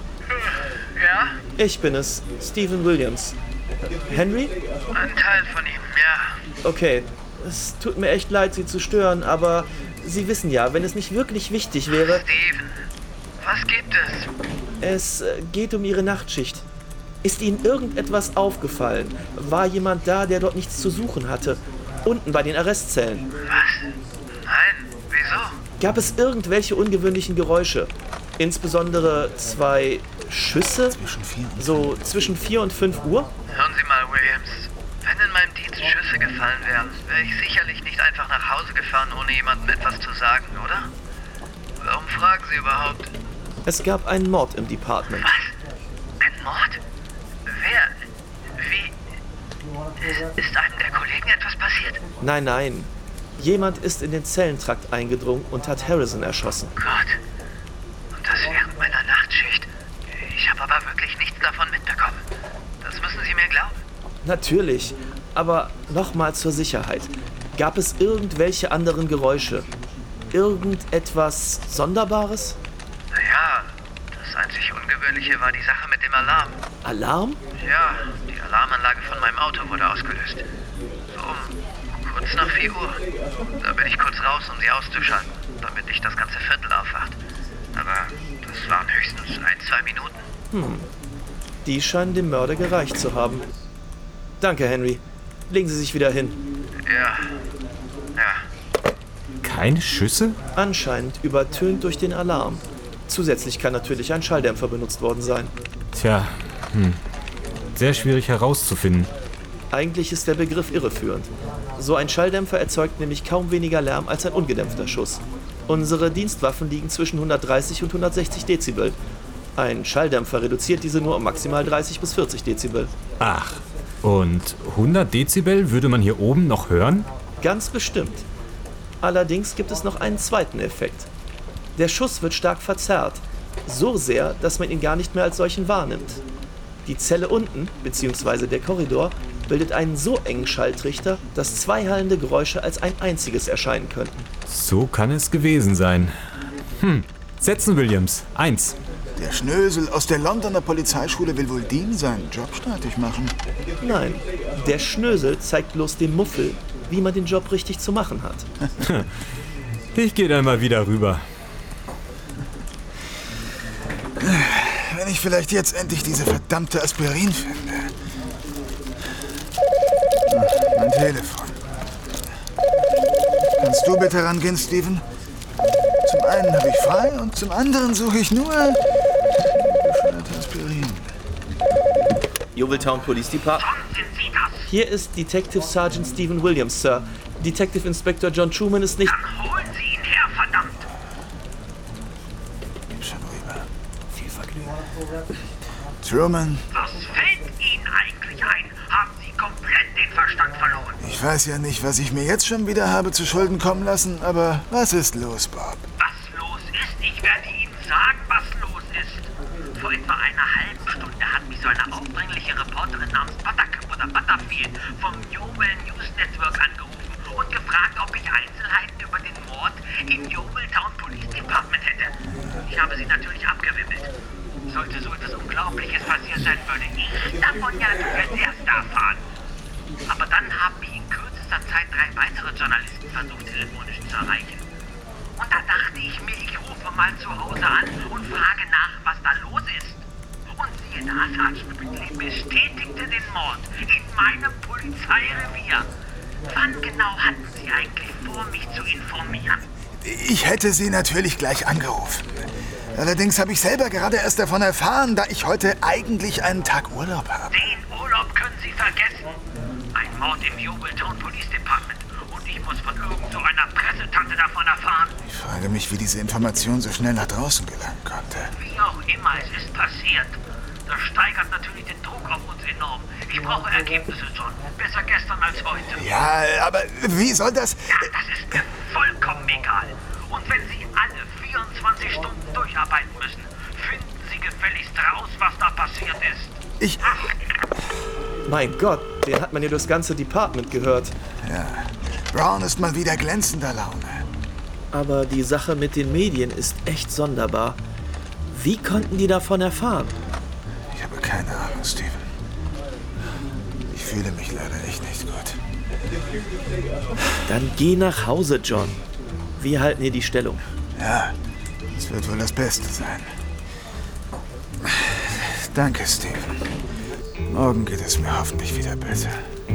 S6: Ja?
S1: Ich bin es, Steven Williams. Henry?
S6: Ein Teil von ihm, ja.
S1: Okay, es tut mir echt leid, Sie zu stören, aber Sie wissen ja, wenn es nicht wirklich wichtig wäre...
S6: Steven, was gibt es?
S1: Es äh, geht um Ihre Nachtschicht. Ist Ihnen irgendetwas aufgefallen? War jemand da, der dort nichts zu suchen hatte? Unten bei den Arrestzellen?
S6: Was? Nein, wieso?
S1: Gab es irgendwelche ungewöhnlichen Geräusche? Insbesondere zwei Schüsse?
S2: Zwischen vier und
S1: so zwischen vier und fünf Uhr?
S6: Hören Sie mal, Williams. Wenn in meinem Dienst Schüsse gefallen wären, wäre ich sicherlich nicht einfach nach Hause gefahren, ohne jemandem etwas zu sagen, oder? Warum fragen Sie überhaupt?
S1: Es gab einen Mord im Department.
S6: Was? Ein Mord? Wer? Wie? Ist einem der Kollegen etwas passiert?
S1: Nein, nein. Jemand ist in den Zellentrakt eingedrungen und hat Harrison erschossen.
S6: Gott. Und das während meiner Nachtschicht. Ich habe aber wirklich nichts davon mitbekommen. Das müssen Sie mir glauben.
S1: Natürlich. Aber nochmal zur Sicherheit. Gab es irgendwelche anderen Geräusche? Irgendetwas Sonderbares?
S6: Naja, das einzig Ungewöhnliche war die Sache mit dem Alarm.
S1: Alarm?
S6: Ja, die Alarmanlage von meinem Auto wurde ausgelöst. So um kurz nach vier Uhr. Da bin ich kurz raus, um sie auszuschalten, damit nicht das ganze Viertel aufwacht. Aber das waren höchstens ein, zwei Minuten.
S1: Hm. Die scheinen dem Mörder gereicht zu haben. Danke, Henry. Legen Sie sich wieder hin.
S6: Ja. Ja.
S9: Keine Schüsse?
S1: Anscheinend übertönt durch den Alarm. Zusätzlich kann natürlich ein Schalldämpfer benutzt worden sein.
S9: Tja, hm. Sehr schwierig herauszufinden.
S1: Eigentlich ist der Begriff irreführend. So ein Schalldämpfer erzeugt nämlich kaum weniger Lärm als ein ungedämpfter Schuss. Unsere Dienstwaffen liegen zwischen hundertdreißig und hundertsechzig Dezibel. Ein Schalldämpfer reduziert diese nur um maximal dreißig bis vierzig Dezibel.
S9: Ach, und hundert Dezibel würde man hier oben noch hören?
S1: Ganz bestimmt. Allerdings gibt es noch einen zweiten Effekt. Der Schuss wird stark verzerrt. So sehr, dass man ihn gar nicht mehr als solchen wahrnimmt. Die Zelle unten, beziehungsweise der Korridor, bildet einen so engen Schalltrichter, dass zwei hallende Geräusche als ein einziges erscheinen könnten.
S9: So kann es gewesen sein. Hm, setzen, Williams. Eins.
S2: Der Schnösel aus der Londoner Polizeischule will wohl Dean seinen Job streitig machen.
S1: Nein, der Schnösel zeigt bloß dem Muffel, wie man den Job richtig zu machen hat.
S9: Ich gehe dann mal wieder rüber.
S2: Wenn ich vielleicht jetzt endlich diese verdammte Aspirin finde. Mein Telefon. Kannst du bitte rangehen, Steven? Zum einen habe ich frei und zum anderen suche ich nur bescheuerte Aspirin.
S1: Yeovil Police Department. Hier ist Detective Sergeant Steven Williams, Sir. Detective Inspector John Truman ist nicht...
S6: Dann holen Sie ihn her, verdammt!
S2: Gib schon rüber. Viel Vergnügen. Truman.
S6: Was fällt Ihnen eigentlich ein? Haben Sie komplett den Verstand verloren?
S2: Ich weiß ja nicht, was ich mir jetzt schon wieder habe zu Schulden kommen lassen, aber was ist los, Bob?
S6: Was los ist? Ich werde Ihnen sagen, was los ist. Vor etwa einer halben Stunde hat mich so eine aufdringliche Reporterin namens Butter Medien vom Yeovil News Network angerufen und gefragt, ob ich Einzelheiten über den Mord im Yeovil Town Police Department hätte. Ich habe sie natürlich abgewimmelt. Sollte so etwas Unglaubliches passiert sein, würde ich davon ja als Erster erfahren. Aber dann haben mich in kürzester Zeit drei weitere Journalisten versucht, telefonisch zu erreichen. Und da dachte ich mir, ich rufe mal zu Hause an und frage nach, was da los ist. Und siehe da, Sergeant Whitley bestätigte den Mord in meinem Polizeirevier. Wann genau hatten Sie eigentlich vor, mich zu informieren?
S2: Ich hätte Sie natürlich gleich angerufen. Allerdings habe ich selber gerade erst davon erfahren, da ich heute eigentlich einen Tag Urlaub habe.
S6: Den Urlaub können Sie vergessen. Ein Mord im Yeovil Town Police Department. Und ich muss von irgend so einer Pressetante davon erfahren.
S2: Ich frage mich, wie diese Information so schnell nach draußen gelangen konnte.
S6: Wie auch immer, es ist passiert. Das steigert natürlich den Druck auf uns enorm. Ich brauche Ergebnisse, John. Besser gestern als heute.
S2: Ja, aber wie soll das...
S6: Ja, das ist mir vollkommen egal. Und wenn Sie alle vierundzwanzig Stunden durcharbeiten müssen, finden Sie gefälligst raus, was da passiert ist.
S2: Ich...
S6: Ach.
S1: Mein Gott, den hat man ja durchs ganze Department gehört.
S2: Ja, Brown ist mal wieder glänzender Laune.
S1: Aber die Sache mit den Medien ist echt sonderbar. Wie konnten die davon erfahren?
S2: Ich habe keine Ahnung, Steven. Ich fühle mich leider echt nicht gut.
S1: Dann geh nach Hause, John. Wir halten hier die Stellung.
S2: Ja, es wird wohl das Beste sein. Danke, Steven. Morgen geht es mir hoffentlich wieder besser.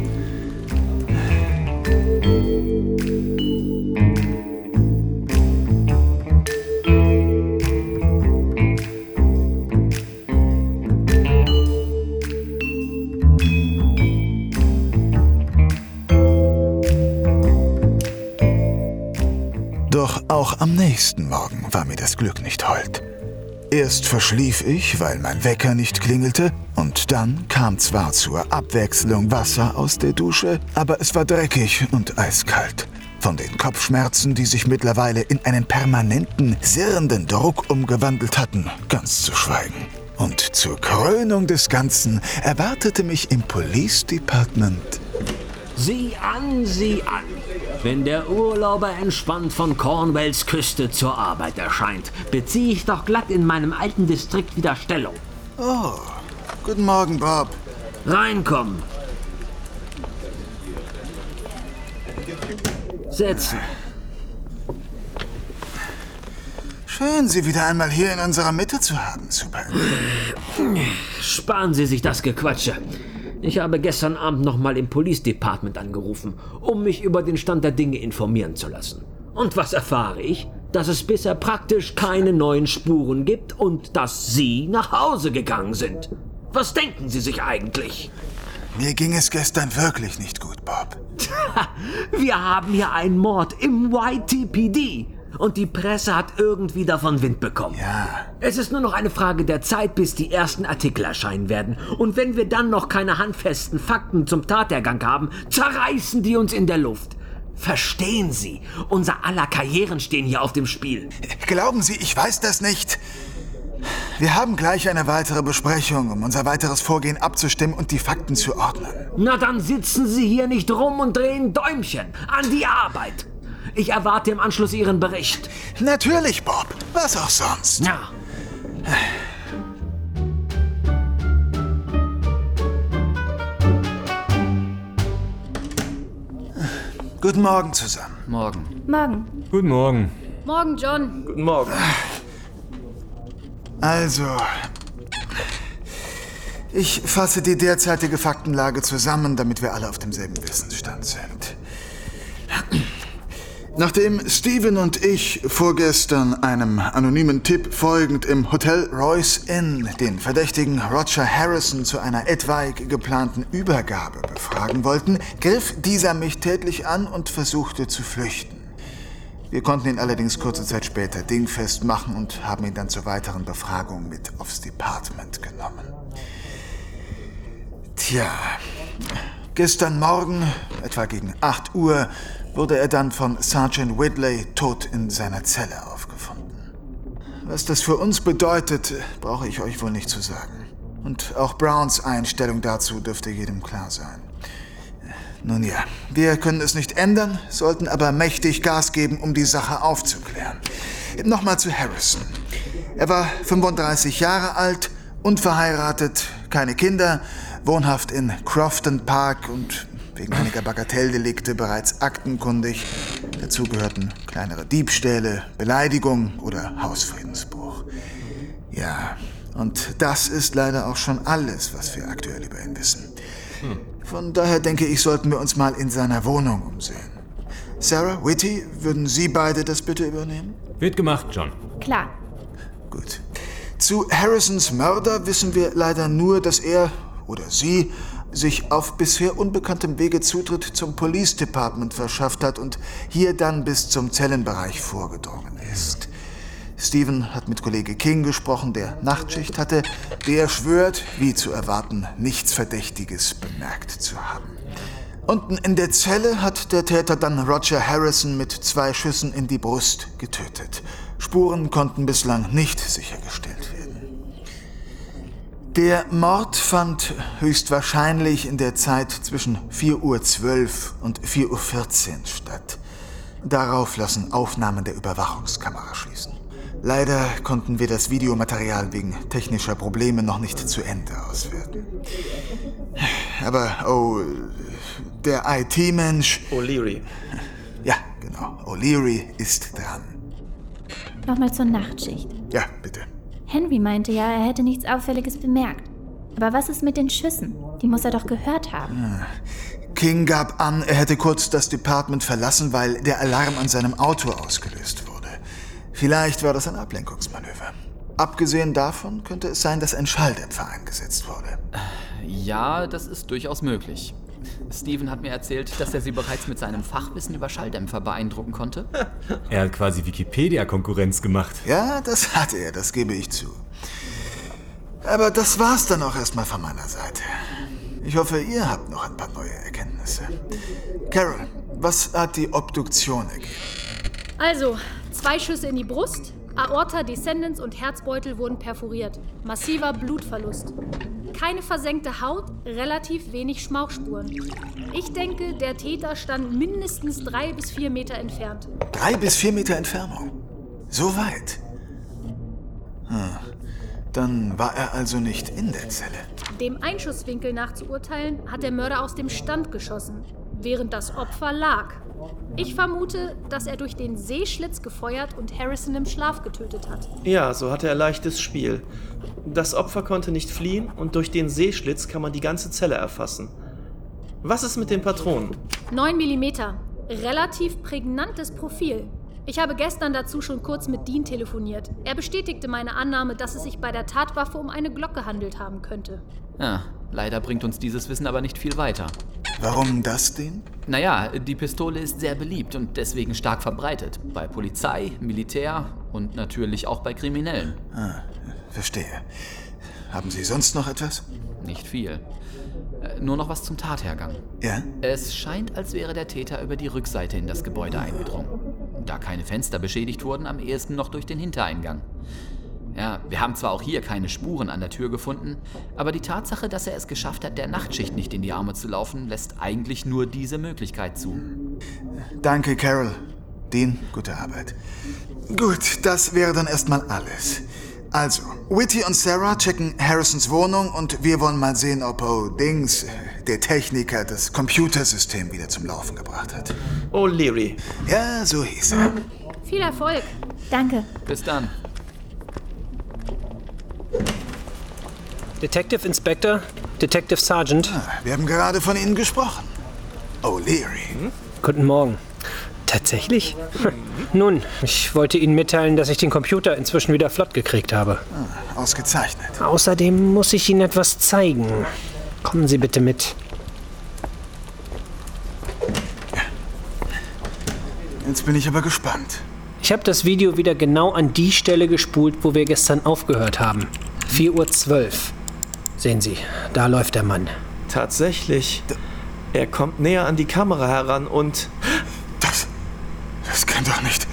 S2: Doch auch am nächsten Morgen war mir das Glück nicht hold. Erst verschlief ich, weil mein Wecker nicht klingelte, und dann kam zwar zur Abwechslung Wasser aus der Dusche, aber es war dreckig und eiskalt. Von den Kopfschmerzen, die sich mittlerweile in einen permanenten, sirrenden Druck umgewandelt hatten, ganz zu schweigen. Und zur Krönung des Ganzen erwartete mich im Police Department...
S18: Sieh an, sieh an. Wenn der Urlauber entspannt von Cornwalls Küste zur Arbeit erscheint, beziehe ich doch glatt in meinem alten Distrikt wieder Stellung.
S2: Oh, guten Morgen, Bob.
S18: Reinkommen. Setzen.
S2: Schön, Sie wieder einmal hier in unserer Mitte zu haben, Super.
S18: Sparen Sie sich das Gequatsche. Ich habe gestern Abend nochmal im Police Department angerufen, um mich über den Stand der Dinge informieren zu lassen. Und was erfahre ich? Dass es bisher praktisch keine neuen Spuren gibt und dass Sie nach Hause gegangen sind. Was denken Sie sich eigentlich?
S2: Mir ging es gestern wirklich nicht gut, Bob.
S18: Wir haben hier einen Mord im Y T P D. Und die Presse hat irgendwie davon Wind bekommen.
S2: Ja.
S18: Es ist nur noch eine Frage der Zeit, bis die ersten Artikel erscheinen werden. Und wenn wir dann noch keine handfesten Fakten zum Tatergang haben, zerreißen die uns in der Luft. Verstehen Sie? Unser aller Karrieren stehen hier auf dem Spiel.
S2: Glauben Sie, ich weiß das nicht. Wir haben gleich eine weitere Besprechung, um unser weiteres Vorgehen abzustimmen und die Fakten zu ordnen.
S18: Na, dann sitzen Sie hier nicht rum und drehen Däumchen. An die Arbeit. Ich erwarte im Anschluss Ihren Bericht.
S2: Natürlich, Bob. Was auch sonst.
S18: Ja.
S2: Guten Morgen zusammen.
S15: Morgen.
S5: Morgen.
S9: Guten Morgen.
S16: Morgen, John.
S1: Guten Morgen.
S2: Also, ich fasse die derzeitige Faktenlage zusammen, damit wir alle auf demselben Wissensstand sind. Nachdem Steven und ich vorgestern einem anonymen Tipp folgend im Hotel Royce Inn den Verdächtigen Roger Harrison zu einer etwaig geplanten Übergabe befragen wollten, griff dieser mich tätlich an und versuchte zu flüchten. Wir konnten ihn allerdings kurze Zeit später dingfest machen und haben ihn dann zur weiteren Befragung mit aufs Department genommen. Tja, gestern Morgen, etwa gegen acht Uhr, wurde er dann von Sergeant Whitley tot in seiner Zelle aufgefunden. Was das für uns bedeutet, brauche ich euch wohl nicht zu sagen. Und auch Browns Einstellung dazu dürfte jedem klar sein. Nun ja, wir können es nicht ändern, sollten aber mächtig Gas geben, um die Sache aufzuklären. Nochmal zu Harrison. Er war fünfunddreißig Jahre alt, unverheiratet, keine Kinder, wohnhaft in Crofton Park und wegen einiger Bagatelldelikte bereits aktenkundig. Dazu gehörten kleinere Diebstähle, Beleidigung oder Hausfriedensbruch. Ja, und das ist leider auch schon alles, was wir aktuell über ihn wissen. Hm. Von daher denke ich, sollten wir uns mal in seiner Wohnung umsehen. Sarah, Whitty, würden Sie beide das bitte übernehmen?
S9: Wird gemacht, John.
S5: Klar.
S2: Gut. Zu Harrisons Mörder wissen wir leider nur, dass er oder sie sich auf bisher unbekanntem Wege Zutritt zum Police Department verschafft hat und hier dann bis zum Zellenbereich vorgedrungen ist. Stephen hat mit Kollege King gesprochen, der Nachtschicht hatte. Der schwört, wie zu erwarten, nichts Verdächtiges bemerkt zu haben. Unten in der Zelle hat der Täter dann Roger Harrison mit zwei Schüssen in die Brust getötet. Spuren konnten bislang nicht sichergestellt werden. Der Mord fand höchstwahrscheinlich in der Zeit zwischen vier Uhr zwölf und vier Uhr vierzehn statt. Darauf lassen Aufnahmen der Überwachungskamera schließen. Leider konnten wir das Videomaterial wegen technischer Probleme noch nicht zu Ende auswerten. Aber, oh, der I T-Mensch...
S1: O'Leary.
S2: Ja, genau. O'Leary ist dran.
S5: Nochmal zur Nachtschicht.
S2: Ja, bitte.
S5: Henry meinte ja, er hätte nichts Auffälliges bemerkt. Aber was ist mit den Schüssen? Die muss er doch gehört haben.
S2: King gab an, er hätte kurz das Department verlassen, weil der Alarm an seinem Auto ausgelöst wurde. Vielleicht war das ein Ablenkungsmanöver. Abgesehen davon könnte es sein, dass ein Schalldämpfer eingesetzt wurde.
S15: Ja, das ist durchaus möglich. Stephen hat mir erzählt, dass er sie bereits mit seinem Fachwissen über Schalldämpfer beeindrucken konnte.
S9: Er hat quasi Wikipedia-Konkurrenz gemacht.
S2: Ja, das hat er, das gebe ich zu. Aber das war's dann auch erstmal von meiner Seite. Ich hoffe, ihr habt noch ein paar neue Erkenntnisse. Carol, was hat die Obduktion ergeben?
S16: Also, zwei Schüsse in die Brust, Aorta, Descendens und Herzbeutel wurden perforiert. Massiver Blutverlust. Keine versenkte Haut, relativ wenig Schmauchspuren. Ich denke, der Täter stand mindestens drei bis vier Meter entfernt.
S2: Drei bis vier Meter Entfernung? So weit? Hm. Dann war er also nicht in der Zelle.
S16: Dem Einschusswinkel nach zu urteilen, hat der Mörder aus dem Stand geschossen, während das Opfer lag. Ich vermute, dass er durch den Sehschlitz gefeuert und Harrison im Schlaf getötet hat.
S1: Ja, so hatte er leichtes Spiel. Das Opfer konnte nicht fliehen und durch den Sehschlitz kann man die ganze Zelle erfassen. Was ist mit den Patronen?
S16: neun Millimeter. Relativ prägnantes Profil. Ich habe gestern dazu schon kurz mit Dean telefoniert. Er bestätigte meine Annahme, dass es sich bei der Tatwaffe um eine Glock gehandelt haben könnte.
S15: Ja, leider bringt uns dieses Wissen aber nicht viel weiter.
S2: Warum das denn?
S15: Naja, die Pistole ist sehr beliebt und deswegen stark verbreitet. Bei Polizei, Militär und natürlich auch bei Kriminellen.
S2: Ah, verstehe. Haben Sie sonst noch etwas?
S15: Nicht viel. Nur noch was zum Tathergang.
S2: Ja?
S15: Es scheint, als wäre der Täter über die Rückseite in das Gebäude eingedrungen. Da keine Fenster beschädigt wurden, am ehesten noch durch den Hintereingang. Ja, wir haben zwar auch hier keine Spuren an der Tür gefunden, aber die Tatsache, dass er es geschafft hat, der Nachtschicht nicht in die Arme zu laufen, lässt eigentlich nur diese Möglichkeit zu.
S2: Danke, Carol. Dean, gute Arbeit. Gut, das wäre dann erstmal alles. Also, Whitty und Sarah checken Harrisons Wohnung und wir wollen mal sehen, ob Oh Dings, der Techniker, das Computersystem wieder zum Laufen gebracht hat.
S1: O'Leary.
S2: Ja, so hieß er.
S16: Viel Erfolg.
S5: Danke.
S15: Bis dann.
S17: Detective Inspector, Detective Sergeant.
S2: Ah, wir haben gerade von Ihnen gesprochen. O'Leary. Hm?
S17: Guten Morgen. Tatsächlich? Nun, ich wollte Ihnen mitteilen, dass ich den Computer inzwischen wieder flott gekriegt habe.
S2: Ah, ausgezeichnet.
S17: Außerdem muss ich Ihnen etwas zeigen. Kommen Sie bitte mit.
S2: Jetzt bin ich aber gespannt.
S17: Ich habe das Video wieder genau an die Stelle gespult, wo wir gestern aufgehört haben. vier Uhr zwölf. Sehen Sie, da läuft der Mann.
S1: Tatsächlich. Er kommt näher an die Kamera heran und...
S2: Das... Das kann doch nicht...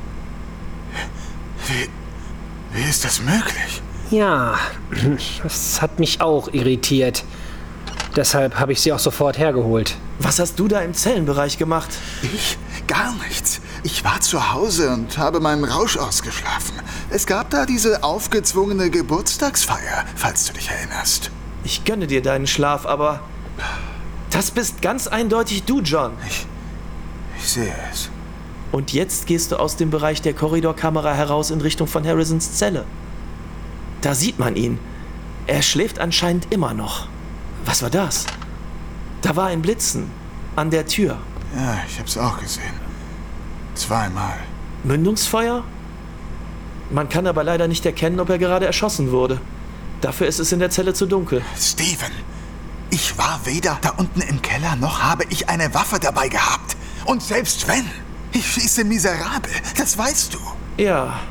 S2: Wie... Wie ist das möglich?
S17: Ja, das hat mich auch irritiert. Deshalb habe ich sie auch sofort hergeholt.
S1: Was hast du da im Zellenbereich gemacht?
S2: Ich? Gar nichts. Ich war zu Hause und habe meinen Rausch ausgeschlafen. Es gab da diese aufgezwungene Geburtstagsfeier, falls du dich erinnerst.
S1: Ich gönne dir deinen Schlaf, aber das bist ganz eindeutig du, John.
S2: Ich, ich sehe es.
S1: Und jetzt gehst du aus dem Bereich der Korridorkamera heraus in Richtung von Harrisons Zelle. Da sieht man ihn. Er schläft anscheinend immer noch. Was war das? Da war ein Blitzen an der Tür.
S2: Ja, ich hab's auch gesehen. Zweimal.
S1: Mündungsfeuer? Man kann aber leider nicht erkennen, ob er gerade erschossen wurde. Dafür ist es in der Zelle zu dunkel.
S2: Steven, ich war weder da unten im Keller, noch habe ich eine Waffe dabei gehabt. Und selbst wenn, ich schieße miserabel, das weißt du.
S1: Ja.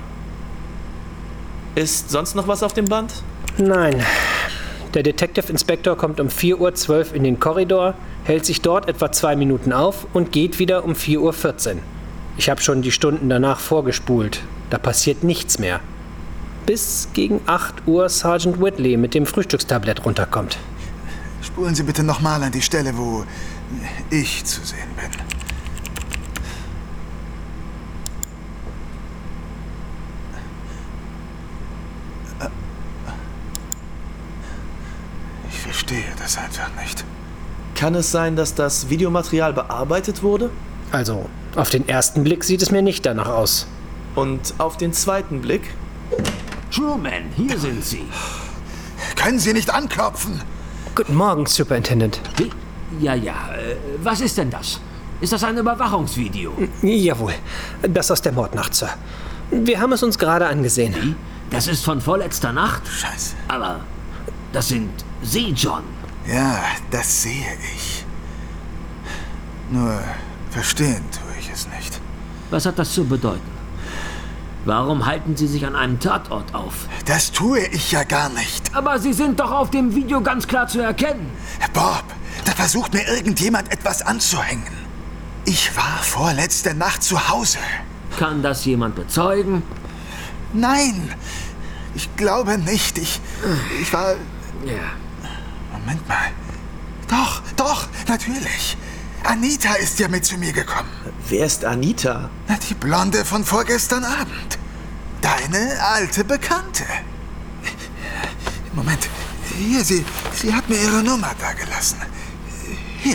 S1: Ist sonst noch was auf dem Band?
S17: Nein. Der Detective Inspector kommt um vier Uhr zwölf in den Korridor, hält sich dort etwa zwei Minuten auf und geht wieder um vier Uhr vierzehn. Ich habe schon die Stunden danach vorgespult. Da passiert nichts mehr. Bis gegen acht Uhr Sergeant Whitley mit dem Frühstückstablett runterkommt.
S2: Spulen Sie bitte nochmal an die Stelle, wo ich zu sehen bin. Ich verstehe das einfach nicht.
S1: Kann es sein, dass das Videomaterial bearbeitet wurde?
S17: Also, auf den ersten Blick sieht es mir nicht danach aus.
S1: Und auf den zweiten Blick?
S18: Truman, hier sind Sie.
S2: Können Sie nicht anklopfen?
S17: Guten Morgen, Superintendent.
S18: Wie? Ja, ja. Äh, was ist denn das? Ist das ein Überwachungsvideo?
S17: Jawohl. Das aus der Mordnacht, Sir. Wir haben es uns gerade angesehen.
S18: Wie? Das ist von vorletzter Nacht?
S2: Scheiße.
S18: Aber das sind Sie, John.
S2: Ja, das sehe ich. Nur verstehen tue ich es nicht.
S18: Was hat das zu bedeuten? Warum halten Sie sich an einem Tatort auf?
S2: Das tue ich ja gar nicht.
S18: Aber Sie sind doch auf dem Video ganz klar zu erkennen.
S2: Bob, da versucht mir irgendjemand etwas anzuhängen. Ich war vorletzte Nacht zu Hause.
S18: Kann das jemand bezeugen?
S2: Nein, ich glaube nicht. Ich, ich war...
S18: Ja.
S2: Moment mal. Doch, doch, natürlich. Anita ist ja mit zu mir gekommen.
S1: Wer ist Anita?
S2: Die Blonde von vorgestern Abend. Deine alte Bekannte. Moment. Hier, sie, sie hat mir ihre Nummer dagelassen. Hier.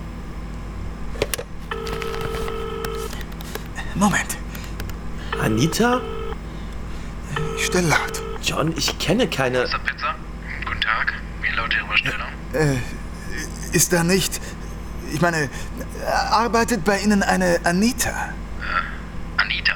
S2: Moment.
S1: Anita?
S2: Ich stelle laut.
S1: John, ich kenne keine...
S6: Ist das Pizza? Guten Tag. Wie lautet Ihre Bestellung?
S2: Äh, ist da nicht... Ich meine, arbeitet bei Ihnen eine Anita?
S6: Äh, Anita?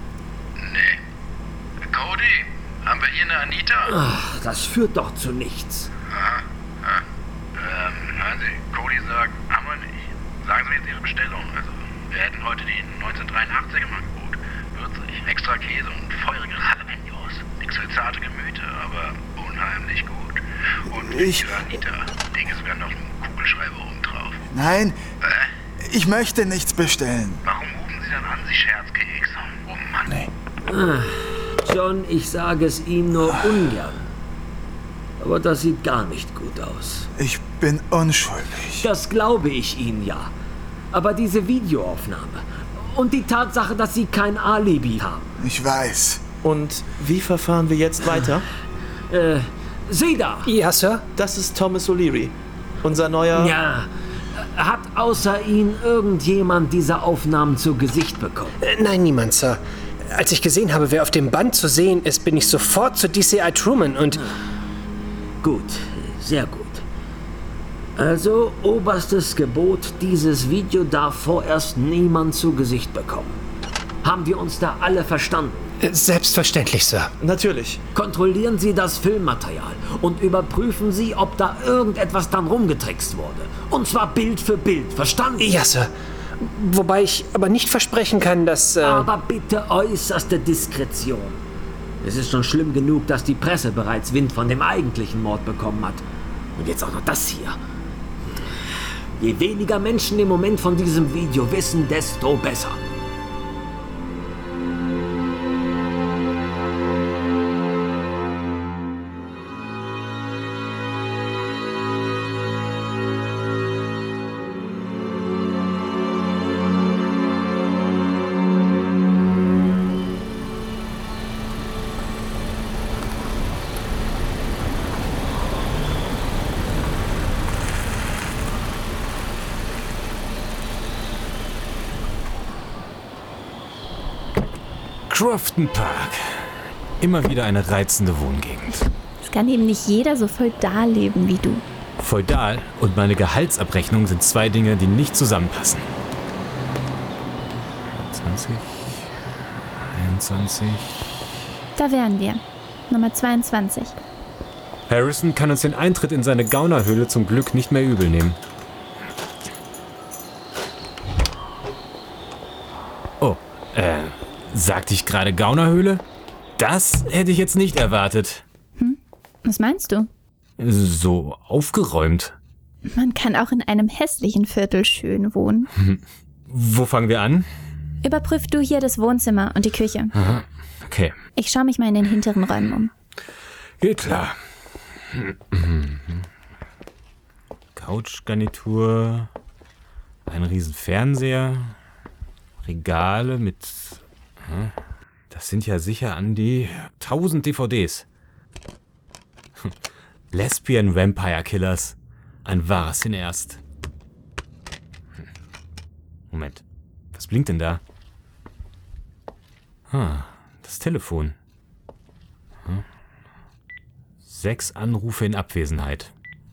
S6: Nee. Cody, haben wir hier eine Anita?
S18: Ach, das führt doch zu nichts.
S6: Aha. Ah. Ähm, hören Sie, Cody sagt, haben wir nicht. Sagen Sie mir jetzt Ihre Bestellung. Also, wir hätten heute die neunzehnhundertdreiundachtzig im Angebot. Würzig, extra Käse und feurige Jalapenos. Nix für zarte Gemüter, aber unheimlich gut. Und
S2: ich...
S6: Ihre Anita, Ding ist sogar noch ein Kugelschreiber oben drauf.
S2: Nein,
S6: äh?
S2: ich möchte nichts bestellen.
S6: Warum rufen Sie dann an, Sie Scherzkeks? Oh Mann.
S2: Nee.
S18: Ah, John, ich sage es Ihnen nur ungern. Aber das sieht gar nicht gut aus.
S2: Ich bin unschuldig.
S18: Das glaube ich Ihnen ja. Aber diese Videoaufnahme und die Tatsache, dass Sie kein Alibi haben.
S2: Ich weiß.
S1: Und wie verfahren wir jetzt weiter?
S18: Äh, Sie da!
S17: Ja, Sir?
S1: Das ist Thomas O'Leary. Unser neuer...
S18: Ja. Hat außer Ihnen irgendjemand diese Aufnahmen zu Gesicht bekommen?
S17: Äh, nein, niemand, Sir. Als ich gesehen habe, wer auf dem Band zu sehen ist, bin ich sofort zu D C I Truman und...
S18: Gut, sehr gut. Also, oberstes Gebot, dieses Video darf vorerst niemand zu Gesicht bekommen. Haben wir uns da alle verstanden?
S17: Selbstverständlich, Sir.
S1: Natürlich.
S18: Kontrollieren Sie das Filmmaterial und überprüfen Sie, ob da irgendetwas dann rumgetrickst wurde. Und zwar Bild für Bild, verstanden?
S17: Ja, Sir. Wobei ich aber nicht versprechen kann, dass... Äh
S18: aber bitte äußerste Diskretion. Es ist schon schlimm genug, dass die Presse bereits Wind von dem eigentlichen Mord bekommen hat. Und jetzt auch noch das hier. Je weniger Menschen im Moment von diesem Video wissen, desto besser.
S9: Crofton Park. Immer wieder eine reizende Wohngegend.
S5: Es kann eben nicht jeder so feudal leben wie du.
S9: Feudal und meine Gehaltsabrechnung sind zwei Dinge, die nicht zusammenpassen. zwanzig, einundzwanzig.
S5: Da wären wir. Nummer zweiundzwanzig.
S9: Harrison kann uns den Eintritt in seine Gaunerhöhle zum Glück nicht mehr übel nehmen. Oh, äh, sagte ich gerade Gaunerhöhle? Das hätte ich jetzt nicht erwartet.
S5: Hm? Was meinst du?
S9: So aufgeräumt.
S5: Man kann auch in einem hässlichen Viertel schön wohnen.
S9: Hm. Wo fangen wir an?
S5: Überprüf du hier das Wohnzimmer und die Küche.
S9: Aha, okay.
S5: Ich schaue mich mal in den hinteren Räumen um.
S9: Geht klar. Couchgarnitur, ein riesen Fernseher, Regale mit... Das sind ja sicher an die tausend D V Ds. Lesbian Vampire Killers. Ein wahrer Cineast. Moment, was blinkt denn da? Ah, das Telefon. Hm. Sechs Anrufe in Abwesenheit.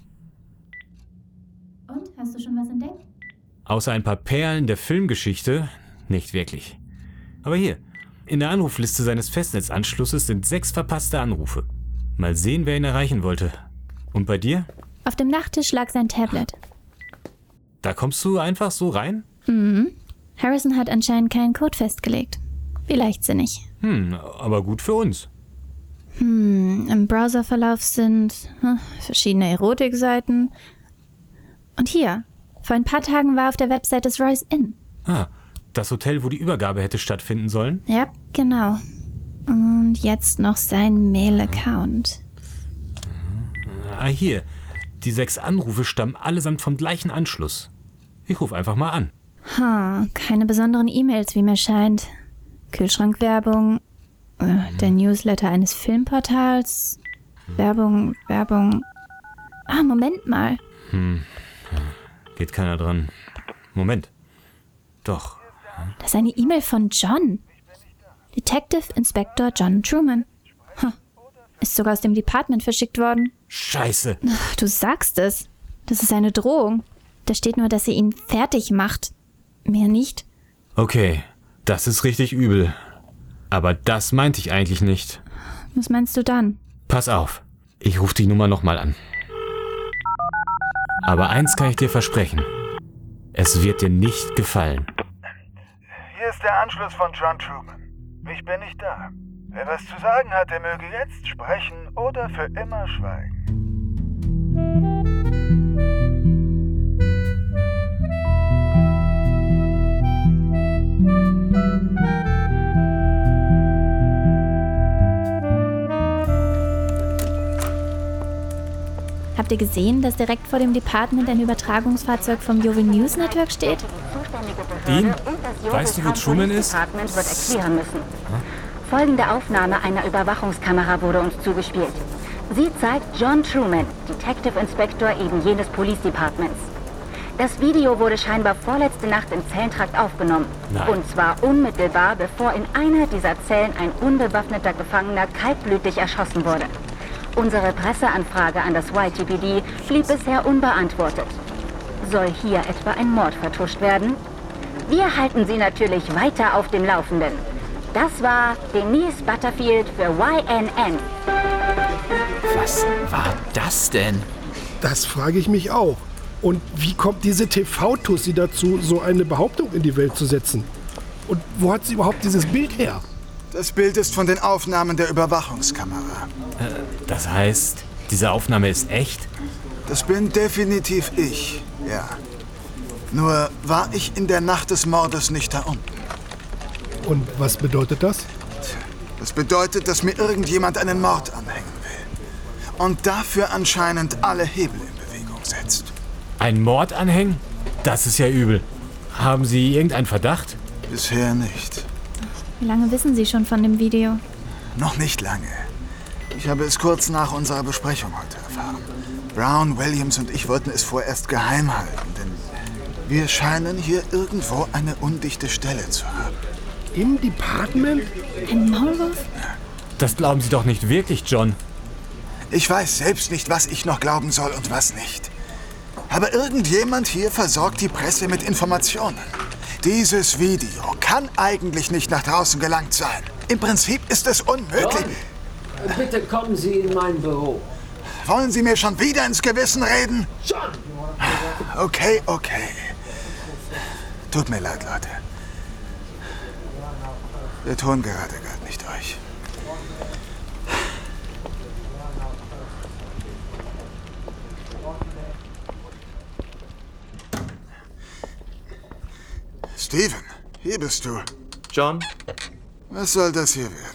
S5: Und, hast du schon was entdeckt?
S9: Außer ein paar Perlen der Filmgeschichte, nicht wirklich. Aber hier, in der Anrufliste seines Festnetzanschlusses sind sechs verpasste Anrufe. Mal sehen, wer ihn erreichen wollte. Und bei dir?
S5: Auf dem Nachttisch lag sein Tablet.
S9: Da kommst du einfach so rein?
S5: Mhm. Harrison hat anscheinend keinen Code festgelegt. Wie leichtsinnig.
S9: Hm, aber gut für uns.
S5: Hm, im Browserverlauf sind hm, verschiedene Erotikseiten. Und hier, vor ein paar Tagen war auf der Website des Roy's Inn.
S9: Ah, das Hotel, wo die Übergabe hätte stattfinden sollen?
S5: Ja, genau. Und jetzt noch sein Mail-Account.
S9: Ah, hier. Die sechs Anrufe stammen allesamt vom gleichen Anschluss. Ich rufe einfach mal an.
S5: Ha, keine besonderen E-Mails, wie mir scheint. Kühlschrankwerbung, äh, der Newsletter eines Filmportals, Werbung, Werbung. Ah, Moment mal.
S9: Hm, geht keiner dran. Moment. Doch.
S5: Das ist eine E-Mail von John. Detective Inspector John Truman. Huh. Ist sogar aus dem Department verschickt worden.
S9: Scheiße.
S5: Du sagst es. Das ist eine Drohung. Da steht nur, dass er ihn fertig macht. Mehr nicht.
S9: Okay, das ist richtig übel. Aber das meinte ich eigentlich nicht.
S5: Was meinst du dann?
S9: Pass auf, ich rufe die Nummer nochmal an. Aber eins kann ich dir versprechen. Es wird dir nicht gefallen.
S2: Hier ist der Anschluss von John Truman. Ich bin nicht da. Wer was zu sagen hat, der möge jetzt sprechen oder für immer schweigen.
S5: Habt ihr gesehen, dass direkt vor dem Department ein Übertragungsfahrzeug vom Joven News Network steht?
S9: Dean, weißt du, wo Truman ist?
S19: Wird erklären müssen. Folgende Aufnahme einer Überwachungskamera wurde uns zugespielt. Sie zeigt John Truman, Detective Inspector eben jenes Police Departments. Das Video wurde scheinbar vorletzte Nacht im Zellentrakt aufgenommen.
S9: Nein.
S19: Und zwar unmittelbar, bevor in einer dieser Zellen ein unbewaffneter Gefangener kaltblütig erschossen wurde. Unsere Presseanfrage an das Y T P D blieb bisher unbeantwortet. Soll hier etwa ein Mord vertuscht werden? Wir halten Sie natürlich weiter auf dem Laufenden. Das war Denise Butterfield für Y N N.
S15: Was war das denn?
S20: Das frage ich mich auch. Und wie kommt diese T V-Tussi dazu, so eine Behauptung in die Welt zu setzen? Und wo hat sie überhaupt dieses Bild her?
S2: Das Bild ist von den Aufnahmen der Überwachungskamera.
S9: Äh, das heißt, diese Aufnahme ist echt?
S2: Das bin definitiv ich, ja. Nur war ich in der Nacht des Mordes nicht da unten.
S20: Und was bedeutet das?
S2: Das bedeutet, dass mir irgendjemand einen Mord anhängen will. Und dafür anscheinend alle Hebel in Bewegung setzt.
S9: Ein Mord anhängen? Das ist ja übel. Haben Sie irgendeinen Verdacht?
S2: Bisher nicht.
S5: Wie lange wissen Sie schon von dem Video?
S2: Noch nicht lange. Ich habe es kurz nach unserer Besprechung heute erfahren. Brown, Williams und ich wollten es vorerst geheim halten, denn wir scheinen hier irgendwo eine undichte Stelle zu haben.
S20: Im Department?
S5: Ein Maulwurf?
S9: Das glauben Sie doch nicht wirklich, John.
S2: Ich weiß selbst nicht, was ich noch glauben soll und was nicht. Aber irgendjemand hier versorgt die Presse mit Informationen. Dieses Video kann eigentlich nicht nach draußen gelangt sein. Im Prinzip ist es unmöglich.
S18: John, bitte kommen Sie in mein Büro.
S2: Wollen Sie mir schon wieder ins Gewissen reden?
S18: John!
S2: Okay, okay. Tut mir leid, Leute. Wir tun gerade gar nicht durch. Steven, hier bist du.
S1: John?
S2: Was soll das hier werden?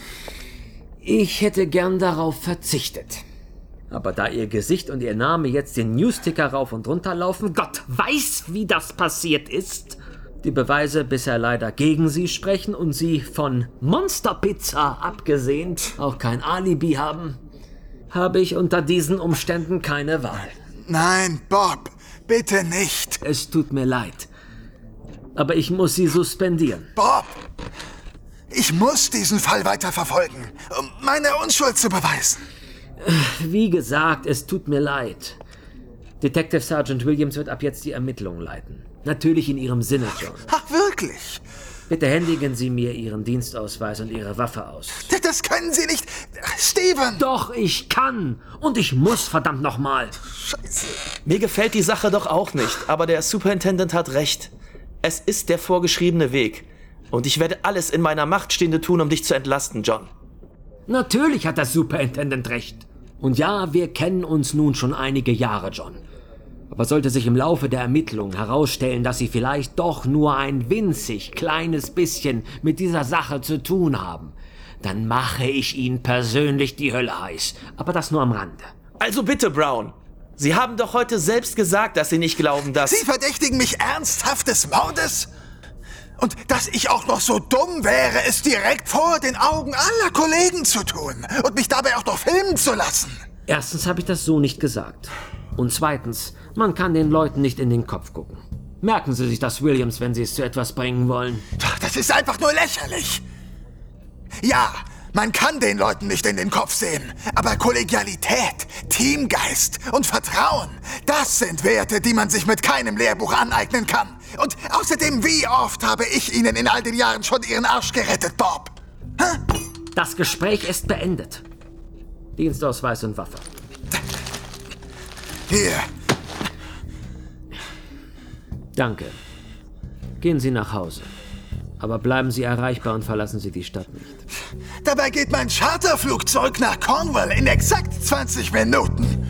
S18: Ich hätte gern darauf verzichtet. Aber da Ihr Gesicht und Ihr Name jetzt den Newsticker rauf und runter laufen, Gott weiß, wie das passiert ist, die Beweise bisher leider gegen Sie sprechen und Sie von Monsterpizza abgesehen auch kein Alibi haben, habe ich unter diesen Umständen keine Wahl.
S2: Nein, Bob, bitte nicht.
S18: Es tut mir leid. Aber ich muss Sie suspendieren.
S2: Bob! Ich muss diesen Fall weiterverfolgen, um meine Unschuld zu beweisen.
S18: Wie gesagt, es tut mir leid. Detective Sergeant Williams wird ab jetzt die Ermittlungen leiten. Natürlich in Ihrem Sinne, John.
S2: Ach, wirklich?
S18: Bitte händigen Sie mir Ihren Dienstausweis und Ihre Waffe aus.
S2: Das können Sie nicht... Steven!
S18: Doch, ich kann. Und ich muss, verdammt nochmal.
S2: Scheiße.
S1: Mir gefällt die Sache doch auch nicht, aber der Superintendent hat recht. Es ist der vorgeschriebene Weg. Und ich werde alles in meiner Macht Stehende tun, um dich zu entlasten, John.
S18: Natürlich hat der Superintendent recht. Und ja, wir kennen uns nun schon einige Jahre, John. Aber sollte sich im Laufe der Ermittlungen herausstellen, dass Sie vielleicht doch nur ein winzig kleines bisschen mit dieser Sache zu tun haben, dann mache ich Ihnen persönlich die Hölle heiß. Aber das nur am Rande.
S1: Also bitte, Brown. Sie haben doch heute selbst gesagt, dass Sie nicht glauben, dass...
S2: Sie verdächtigen mich ernsthaft des Mordes? Und dass ich auch noch so dumm wäre, es direkt vor den Augen aller Kollegen zu tun und mich dabei auch noch filmen zu lassen.
S18: Erstens habe ich das so nicht gesagt. Und zweitens, man kann den Leuten nicht in den Kopf gucken. Merken Sie sich das, Williams, wenn Sie es zu etwas bringen wollen.
S2: Das ist einfach nur lächerlich. Ja, man kann den Leuten nicht in den Kopf sehen, aber Kollegialität, Teamgeist und Vertrauen, das sind Werte, die man sich mit keinem Lehrbuch aneignen kann. Und außerdem, wie oft habe ich Ihnen in all den Jahren schon Ihren Arsch gerettet, Bob? Hä?
S18: Das Gespräch ist beendet. Dienstausweis und Waffe.
S2: Hier.
S18: Danke. Gehen Sie nach Hause. Aber bleiben Sie erreichbar und verlassen Sie die Stadt nicht.
S2: Dabei geht mein Charterflug zurück nach Cornwall in exakt zwanzig Minuten.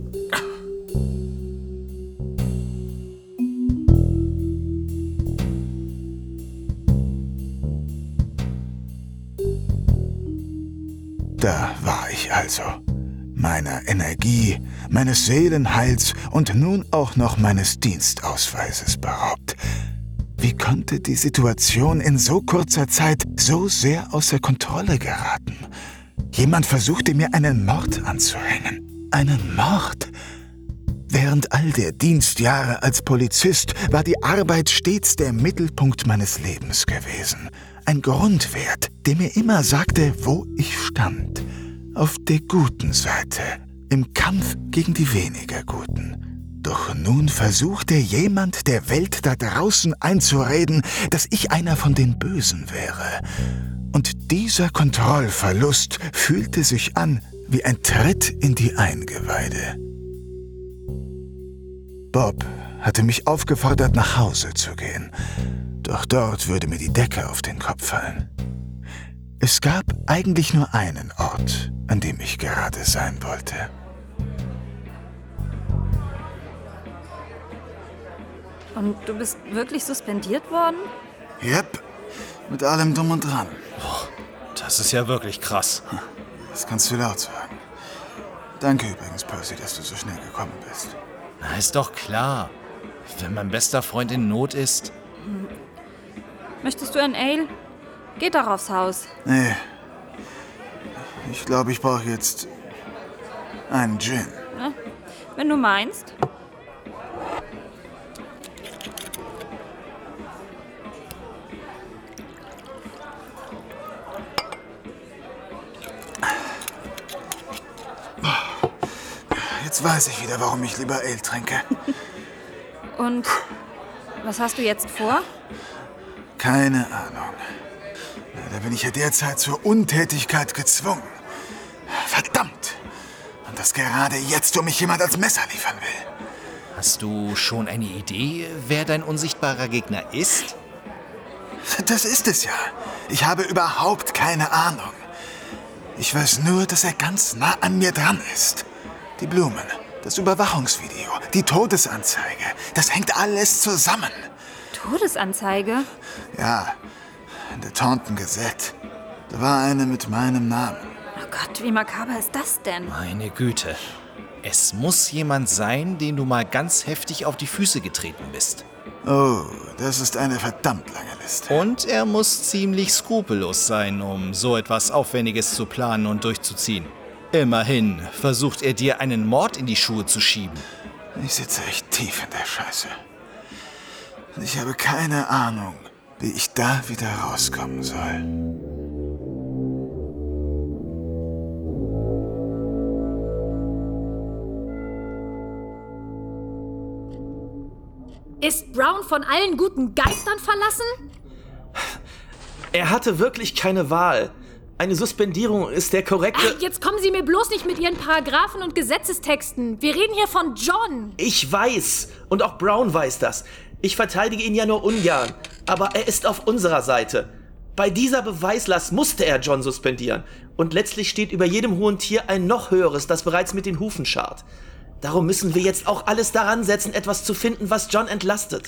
S2: Da war ich also. Meiner Energie, meines Seelenheils und nun auch noch meines Dienstausweises beraubt. Wie konnte die Situation in so kurzer Zeit so sehr außer Kontrolle geraten? Jemand versuchte mir einen Mord anzuhängen. Einen Mord? Während all der Dienstjahre als Polizist war die Arbeit stets der Mittelpunkt meines Lebens gewesen. Ein Grundwert, der mir immer sagte, wo ich stand. Auf der guten Seite, im Kampf gegen die weniger Guten. Doch nun versuchte jemand der Welt da draußen einzureden, dass ich einer von den Bösen wäre. Und dieser Kontrollverlust fühlte sich an wie ein Tritt in die Eingeweide. Bob hatte mich aufgefordert, nach Hause zu gehen. Doch dort würde mir die Decke auf den Kopf fallen. Es gab eigentlich nur einen Ort, an dem ich gerade sein wollte.
S13: Und du bist wirklich suspendiert worden?
S2: Yep, mit allem Drum und Dran.
S11: Das ist ja wirklich krass.
S2: Das kannst du laut sagen. Danke übrigens, Percy, dass du so schnell gekommen bist.
S11: Na, ist doch klar. Wenn mein bester Freund in Not ist.
S13: Möchtest du ein Ale? Geht doch aufs Haus.
S2: Nee. Ich glaube, ich brauche jetzt einen Gin.
S13: Na, wenn du meinst.
S2: Jetzt weiß ich wieder, warum ich lieber Ale trinke.
S13: Und was hast du jetzt vor?
S2: Keine Ahnung. Da bin ich ja derzeit zur Untätigkeit gezwungen. Verdammt! Und das gerade jetzt, wo mich jemand als Messer liefern will.
S11: Hast du schon eine Idee, wer dein unsichtbarer Gegner ist?
S2: Das ist es ja. Ich habe überhaupt keine Ahnung. Ich weiß nur, dass er ganz nah an mir dran ist. Die Blumen, das Überwachungsvideo, die Todesanzeige, das hängt alles zusammen.
S13: Todesanzeige?
S2: Ja, in der Taunton Gazette. Da war eine mit meinem Namen.
S13: Oh Gott, wie makaber ist das denn?
S11: Meine Güte. Es muss jemand sein, den du mal ganz heftig auf die Füße getreten bist.
S2: Oh, das ist eine verdammt lange Liste.
S11: Und er muss ziemlich skrupellos sein, um so etwas Aufwendiges zu planen und durchzuziehen. Immerhin versucht er dir einen Mord in die Schuhe zu schieben.
S2: Ich sitze echt tief in der Scheiße. Und ich habe keine Ahnung, wie ich da wieder rauskommen soll.
S16: Ist Brown von allen guten Geistern verlassen?
S1: Er hatte wirklich keine Wahl. Eine Suspendierung ist der korrekte...
S16: Ach, jetzt kommen Sie mir bloß nicht mit Ihren Paragraphen und Gesetzestexten. Wir reden hier von John.
S1: Ich weiß. Und auch Brown weiß das. Ich verteidige ihn ja nur ungern. Aber er ist auf unserer Seite. Bei dieser Beweislast musste er John suspendieren. Und letztlich steht über jedem hohen Tier ein noch höheres, das bereits mit den Hufen scharrt. Darum müssen wir jetzt auch alles daran setzen, etwas zu finden, was John entlastet.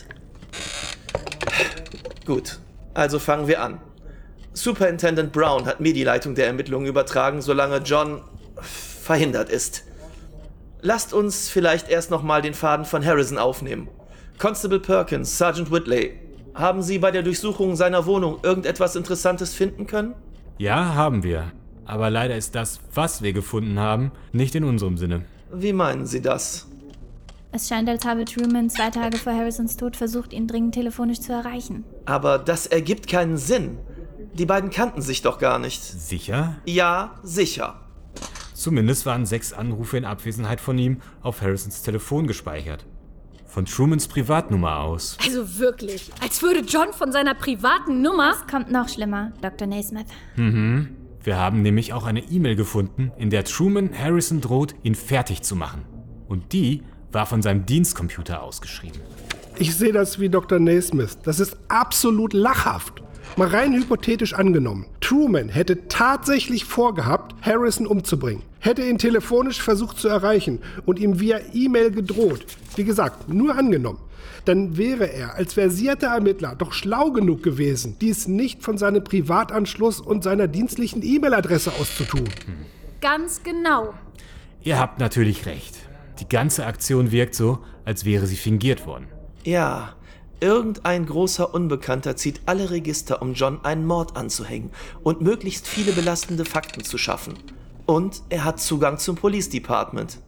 S1: Gut, also fangen wir an. Superintendent Brown hat mir die Leitung der Ermittlungen übertragen, solange John verhindert ist. Lasst uns vielleicht erst noch mal den Faden von Harrison aufnehmen. Constable Perkins, Sergeant Whitley, haben Sie bei der Durchsuchung seiner Wohnung irgendetwas Interessantes finden können?
S9: Ja, haben wir. Aber leider ist das, was wir gefunden haben, nicht in unserem Sinne.
S1: Wie meinen Sie das?
S5: Es scheint, als habe Truman zwei Tage vor Harrisons Tod versucht, ihn dringend telefonisch zu erreichen.
S1: Aber das ergibt keinen Sinn. Die beiden kannten sich doch gar nicht.
S9: Sicher?
S1: Ja, sicher.
S9: Zumindest waren sechs Anrufe in Abwesenheit von ihm auf Harrisons Telefon gespeichert. Von Trumans Privatnummer aus.
S16: Also wirklich, als würde John von seiner privaten Nummer...
S5: Es kommt noch schlimmer, Doktor Naismith.
S9: Mhm. Wir haben nämlich auch eine E-Mail gefunden, in der Truman Harrison droht, ihn fertig zu machen. Und die war von seinem Dienstcomputer ausgeschrieben.
S20: Ich sehe das wie Doktor Naismith. Das ist absolut lachhaft. Mal rein hypothetisch angenommen. Truman hätte tatsächlich vorgehabt, Harrison umzubringen. Hätte ihn telefonisch versucht zu erreichen und ihm via E-Mail gedroht. Wie gesagt, nur angenommen. Dann wäre er als versierter Ermittler doch schlau genug gewesen, dies nicht von seinem Privatanschluss und seiner dienstlichen E-Mail-Adresse auszutun.
S9: Hm.
S16: Ganz genau.
S9: Ihr habt natürlich recht. Die ganze Aktion wirkt so, als wäre sie fingiert worden.
S1: Ja, irgendein großer Unbekannter zieht alle Register, um John einen Mord anzuhängen und möglichst viele belastende Fakten zu schaffen. Und er hat Zugang zum Police Department.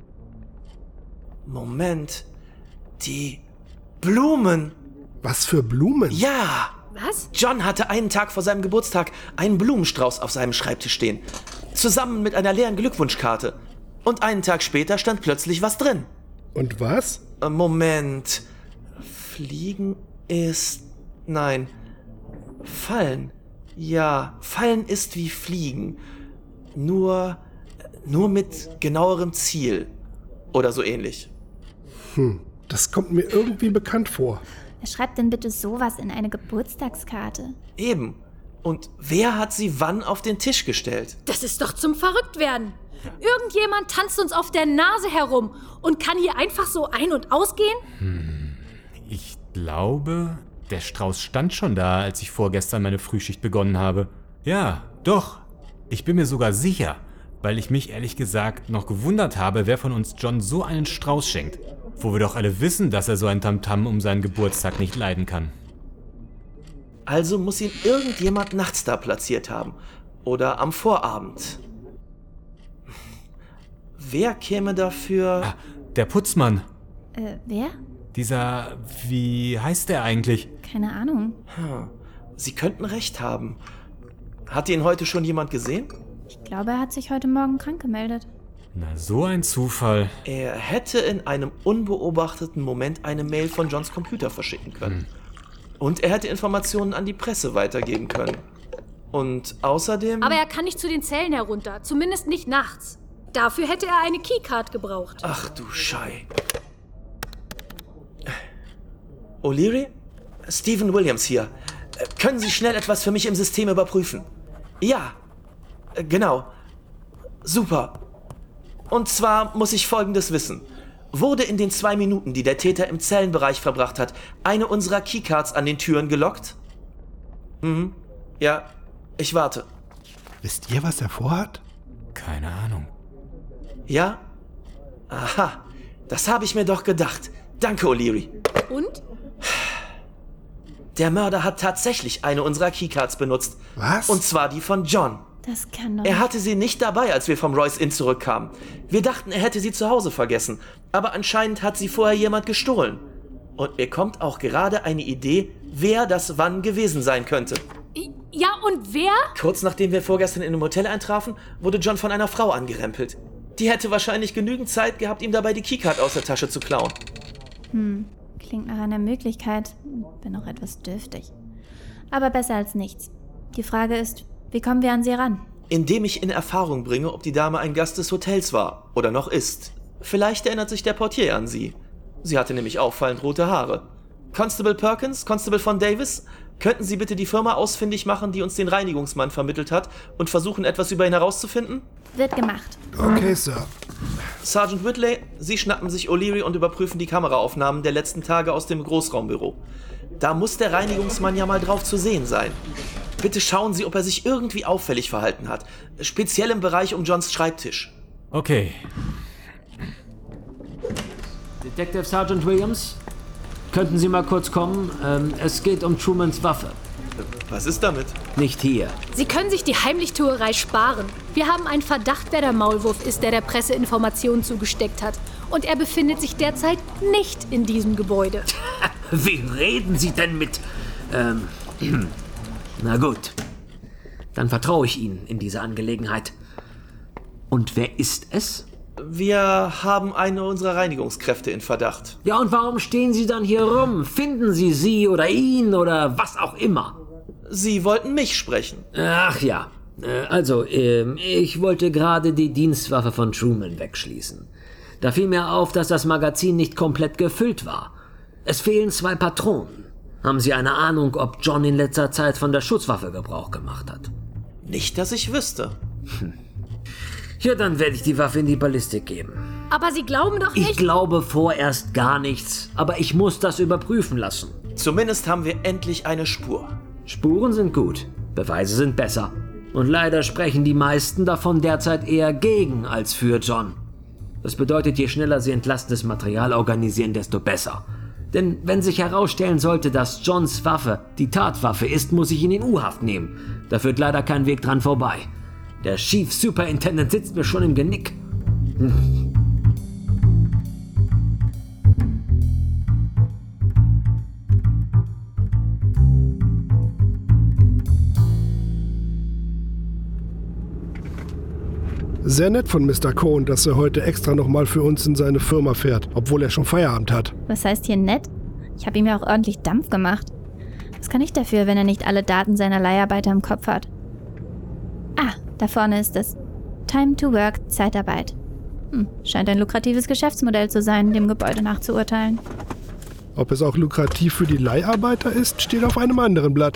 S1: Moment, die Blumen.
S20: Was für Blumen?
S1: Ja.
S16: Was?
S1: John hatte einen Tag vor seinem Geburtstag einen Blumenstrauß auf seinem Schreibtisch stehen. Zusammen mit einer leeren Glückwunschkarte. Und einen Tag später stand plötzlich was drin.
S20: Und was?
S1: Moment. Fliegen ist... Nein. Fallen. Ja, Fallen ist wie Fliegen. Nur... Nur mit genauerem Ziel. Oder so ähnlich.
S20: Hm, das kommt mir irgendwie bekannt vor.
S5: Wer schreibt denn bitte sowas in eine Geburtstagskarte?
S1: Eben. Und wer hat sie wann auf den Tisch gestellt?
S16: Das ist doch zum Verrücktwerden. Irgendjemand tanzt uns auf der Nase herum und kann hier einfach so ein- und ausgehen?
S9: Hm, ich glaube, der Strauß stand schon da, als ich vorgestern meine Frühschicht begonnen habe. Ja, doch. Ich bin mir sogar sicher, weil ich mich ehrlich gesagt noch gewundert habe, wer von uns John so einen Strauß schenkt. Wo wir doch alle wissen, dass er so ein Tamtam um seinen Geburtstag nicht leiden kann.
S1: Also muss ihn irgendjemand nachts da platziert haben. Oder am Vorabend. Wer käme dafür...
S9: Ah, der Putzmann.
S5: Äh, wer?
S9: Dieser... Wie heißt der eigentlich?
S5: Keine Ahnung.
S1: Hm. Sie könnten recht haben. Hat ihn heute schon jemand gesehen?
S5: Ich glaube, er hat sich heute Morgen krank gemeldet.
S9: Na, so ein Zufall.
S1: Er hätte in einem unbeobachteten Moment eine Mail von Johns Computer verschicken können. Hm. Und er hätte Informationen an die Presse weitergeben können. Und außerdem...
S16: Aber er kann nicht zu den Zellen herunter, zumindest nicht nachts. Dafür hätte er eine Keycard gebraucht.
S1: Ach du Schei. O'Leary? Stephen Williams hier. Können Sie schnell etwas für mich im System überprüfen? Ja, genau. Super. Und zwar muss ich Folgendes wissen. Wurde in den zwei Minuten, die der Täter im Zellenbereich verbracht hat, eine unserer Keycards an den Türen gelockt? Mhm. Ja, ich warte.
S20: Wisst ihr, was er vorhat?
S9: Keine Ahnung.
S1: Ja? Aha, das habe ich mir doch gedacht. Danke, O'Leary.
S16: Und?
S1: Der Mörder hat tatsächlich eine unserer Keycards benutzt.
S20: Was?
S1: Und zwar die von John.
S5: Das kann doch
S1: Er
S5: nicht.
S1: hatte sie nicht dabei, als wir vom Royce Inn zurückkamen. Wir dachten, er hätte sie zu Hause vergessen. Aber anscheinend hat sie vorher jemand gestohlen. Und mir kommt auch gerade eine Idee, wer das wann gewesen sein könnte.
S16: Ja, und wer?
S1: Kurz nachdem wir vorgestern in einem Hotel eintrafen, wurde John von einer Frau angerempelt. Die hätte wahrscheinlich genügend Zeit gehabt, ihm dabei die Keycard aus der Tasche zu klauen.
S5: Hm, klingt nach einer Möglichkeit. Bin auch etwas dürftig. Aber besser als nichts. Die Frage ist, wie kommen wir an sie ran?
S1: Indem ich in Erfahrung bringe, ob die Dame ein Gast des Hotels war oder noch ist. Vielleicht erinnert sich der Portier an sie. Sie hatte nämlich auffallend rote Haare. Constable Perkins, Constable von Davis, könnten Sie bitte die Firma ausfindig machen, die uns den Reinigungsmann vermittelt hat und versuchen, etwas über ihn herauszufinden?
S5: Wird gemacht.
S20: Okay, Sir.
S1: Sergeant Whitley, Sie schnappen sich O'Leary und überprüfen die Kameraaufnahmen der letzten Tage aus dem Großraumbüro. Da muss der Reinigungsmann ja mal drauf zu sehen sein. Bitte schauen Sie, ob er sich irgendwie auffällig verhalten hat. Speziell im Bereich um Johns Schreibtisch.
S9: Okay.
S18: Detective Sergeant Williams, könnten Sie mal kurz kommen? Ähm, es geht um Trumans Waffe.
S1: Was ist damit?
S18: Nicht hier.
S16: Sie können sich die Heimlichtuerei sparen. Wir haben einen Verdacht, wer der Maulwurf ist, der der Presse Informationen zugesteckt hat. Und er befindet sich derzeit nicht in diesem Gebäude.
S18: Wie reden Sie denn mit... Ähm... Na gut. Dann vertraue ich Ihnen in dieser Angelegenheit. Und wer ist es?
S1: Wir haben eine unserer Reinigungskräfte in Verdacht.
S18: Ja, und warum stehen Sie dann hier rum? Finden Sie sie oder ihn oder was auch immer?
S1: Sie wollten mich sprechen.
S18: Ach ja. Also, ähm, ich wollte gerade die Dienstwaffe von Truman wegschließen. Da fiel mir auf, dass das Magazin nicht komplett gefüllt war. Es fehlen zwei Patronen. Haben Sie eine Ahnung, ob John in letzter Zeit von der Schusswaffe Gebrauch gemacht hat?
S1: Nicht, dass ich wüsste.
S18: Hm. Ja, dann werde ich die Waffe in die Ballistik geben.
S16: Aber Sie glauben doch nicht...
S18: Ich glaube vorerst gar nichts, aber ich muss das überprüfen lassen.
S1: Zumindest haben wir endlich eine Spur.
S18: Spuren sind gut, Beweise sind besser. Und leider sprechen die meisten davon derzeit eher gegen als für John. Das bedeutet, je schneller sie entlastendes Material organisieren, desto besser. Denn wenn sich herausstellen sollte, dass Johns Waffe die Tatwaffe ist, muss ich ihn in U-Haft nehmen. Da führt leider kein Weg dran vorbei. Der Chief Superintendent sitzt mir schon im Genick. Hm.
S20: Sehr nett von Mister Cohn, dass er heute extra nochmal für uns in seine Firma fährt, obwohl er schon Feierabend hat.
S5: Was heißt hier nett? Ich habe ihm ja auch ordentlich Dampf gemacht. Was kann ich dafür, wenn er nicht alle Daten seiner Leiharbeiter im Kopf hat? Ah, da vorne ist es. Time to Work, Zeitarbeit. Hm, scheint ein lukratives Geschäftsmodell zu sein, dem Gebäude nachzuurteilen.
S20: Ob es auch lukrativ für die Leiharbeiter ist, steht auf einem anderen Blatt.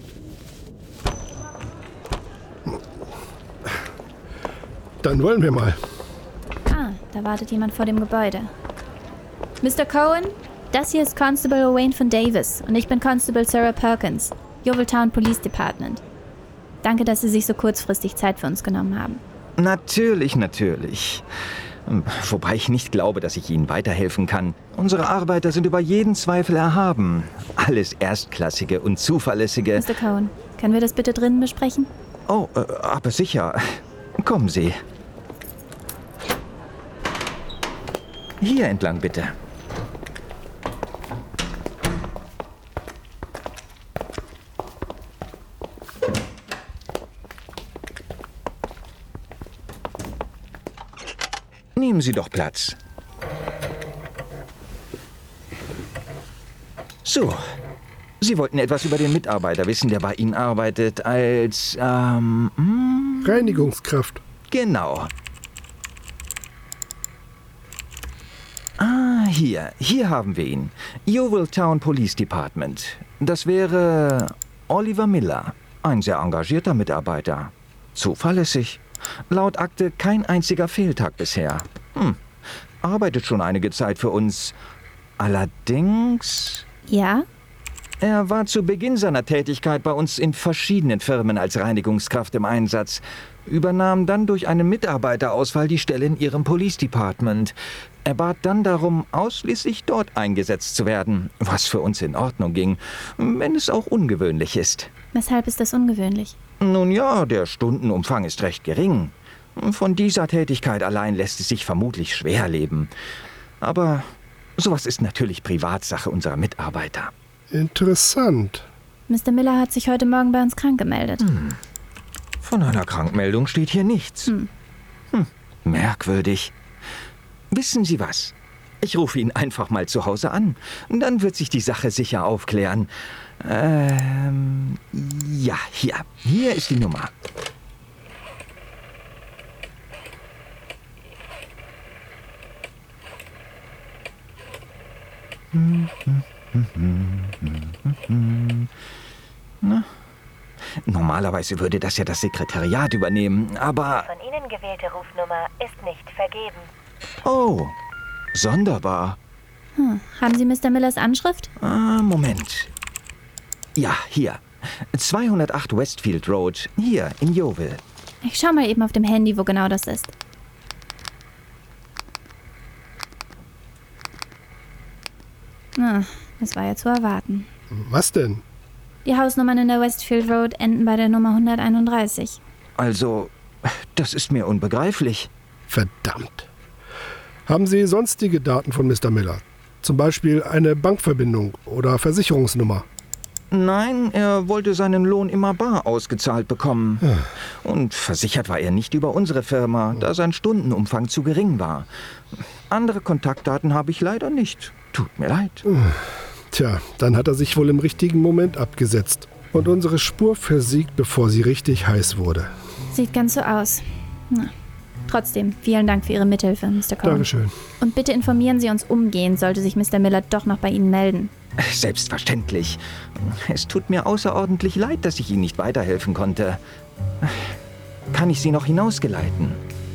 S20: Dann wollen wir mal.
S5: Ah, da wartet jemand vor dem Gebäude. Mister Cohen, das hier ist Constable Wayne von Davis und ich bin Constable Sarah Perkins, Yeovil Town Police Department. Danke, dass Sie sich so kurzfristig Zeit für uns genommen haben.
S21: Natürlich, natürlich. Wobei ich nicht glaube, dass ich Ihnen weiterhelfen kann. Unsere Arbeiter sind über jeden Zweifel erhaben. Alles Erstklassige und Zuverlässige.
S5: Mister Cohen, können wir das bitte drinnen besprechen?
S21: Oh, äh, aber sicher. Kommen Sie. Hier entlang, bitte. Sie doch Platz. So, Sie wollten etwas über den Mitarbeiter wissen, der bei Ihnen arbeitet als, ähm... Hm?
S20: Reinigungskraft.
S21: Genau. Ah, hier. Hier haben wir ihn. Yeovil Town Police Department. Das wäre Oliver Miller. Ein sehr engagierter Mitarbeiter. Zuverlässig. Laut Akte kein einziger Fehltag bisher. Hm. Arbeitet schon einige Zeit für uns. Allerdings...
S5: Ja?
S21: Er war zu Beginn seiner Tätigkeit bei uns in verschiedenen Firmen als Reinigungskraft im Einsatz, übernahm dann durch einen Mitarbeiterausfall die Stelle in ihrem Police Department. Er bat dann darum, ausschließlich dort eingesetzt zu werden, was für uns in Ordnung ging, wenn es auch ungewöhnlich ist.
S5: Weshalb ist das ungewöhnlich?
S21: Nun ja, der Stundenumfang ist recht gering. Von dieser Tätigkeit allein lässt es sich vermutlich schwer leben. Aber sowas ist natürlich Privatsache unserer Mitarbeiter.
S20: Interessant.
S5: Mister Miller hat sich heute Morgen bei uns krank gemeldet.
S21: Hm. Von einer Krankmeldung steht hier nichts.
S5: Hm.
S21: Hm. Merkwürdig. Wissen Sie was? Ich rufe ihn einfach mal zu Hause an. Dann wird sich die Sache sicher aufklären. Ähm, ja, hier. Hier ist die Nummer. Hm, hm. Na? Normalerweise würde das ja das Sekretariat übernehmen, aber...
S19: Die von Ihnen gewählte Rufnummer ist nicht vergeben.
S21: Oh, sonderbar.
S5: Hm. Haben Sie Mister Millers Anschrift?
S21: Ah, Moment. Ja, hier. zweihundertacht Westfield Road, hier in Yeovil.
S5: Ich schau mal eben auf dem Handy, wo genau das ist. Ah, das war ja zu erwarten.
S20: Was denn?
S5: Die Hausnummern in der Westfield Road enden bei der Nummer hunderteinunddreißig.
S21: Also, das ist mir unbegreiflich.
S20: Verdammt. Haben Sie sonstige Daten von Mister Miller? Zum Beispiel eine Bankverbindung oder Versicherungsnummer?
S21: Nein, er wollte seinen Lohn immer bar ausgezahlt bekommen.
S20: Ja.
S21: Und versichert war er nicht über unsere Firma, da sein Stundenumfang zu gering war. Andere Kontaktdaten habe ich leider nicht. Tut mir leid.
S20: Tja, dann hat er sich wohl im richtigen Moment abgesetzt. Und unsere Spur versiegt, bevor sie richtig heiß wurde.
S5: Sieht ganz so aus. Na. Trotzdem, vielen Dank für Ihre Mithilfe, Mister Cohen.
S20: Dankeschön.
S5: Und bitte informieren Sie uns umgehend, sollte sich Mister Miller doch noch bei Ihnen melden.
S21: Selbstverständlich. Es tut mir außerordentlich leid, dass ich Ihnen nicht weiterhelfen konnte. Kann ich Sie noch hinausgeleiten?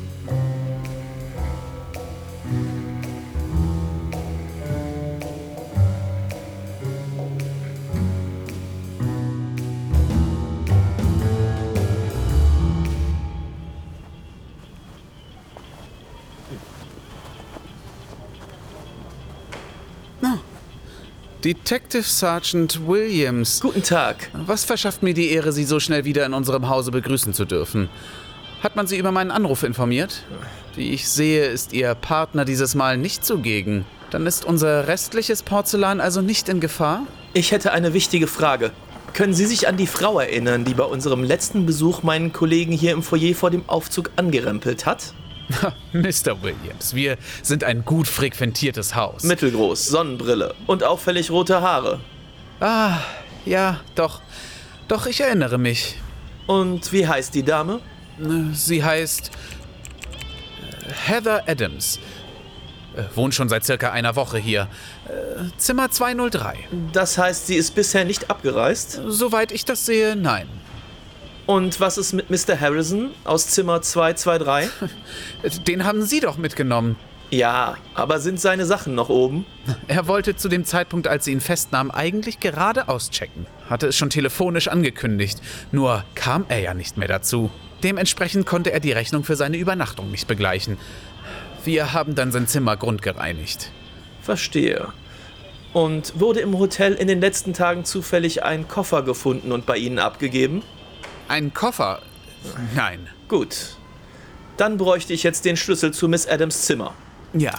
S3: Detective Sergeant Williams.
S1: Guten Tag.
S3: Was verschafft mir die Ehre, Sie so schnell wieder in unserem Hause begrüßen zu dürfen? Hat man Sie über meinen Anruf informiert? Wie ich sehe, ist Ihr Partner dieses Mal nicht zugegen. Dann ist unser restliches Porzellan also nicht in Gefahr?
S1: Ich hätte eine wichtige Frage. Können Sie sich an die Frau erinnern, die bei unserem letzten Besuch meinen Kollegen hier im Foyer vor dem Aufzug angerempelt hat?
S3: Mister Williams, wir sind ein gut frequentiertes Haus.
S1: Mittelgroß, Sonnenbrille und auffällig rote Haare.
S3: Ah, ja, doch. Doch, ich erinnere mich.
S1: Und wie heißt die Dame?
S3: Sie heißt Heather Adams. Wohnt schon seit circa einer Woche hier. Zimmer zweihundertdrei.
S1: Das heißt, sie ist bisher nicht abgereist?
S3: Soweit ich das sehe, nein.
S1: Und was ist mit Mister Harrison aus Zimmer zweihundertdreiundzwanzig?
S3: Den haben Sie doch mitgenommen.
S1: Ja, aber sind seine Sachen noch oben?
S3: Er wollte zu dem Zeitpunkt, als Sie ihn festnahmen, eigentlich gerade auschecken. Hatte es schon telefonisch angekündigt. Nur kam er ja nicht mehr dazu. Dementsprechend konnte er die Rechnung für seine Übernachtung nicht begleichen. Wir haben dann sein Zimmer grundgereinigt.
S1: Verstehe. Und wurde im Hotel in den letzten Tagen zufällig ein Koffer gefunden und bei Ihnen abgegeben?
S3: Ein Koffer? Nein.
S1: Gut. Dann bräuchte ich jetzt den Schlüssel zu Miss Adams' Zimmer.
S3: Ja.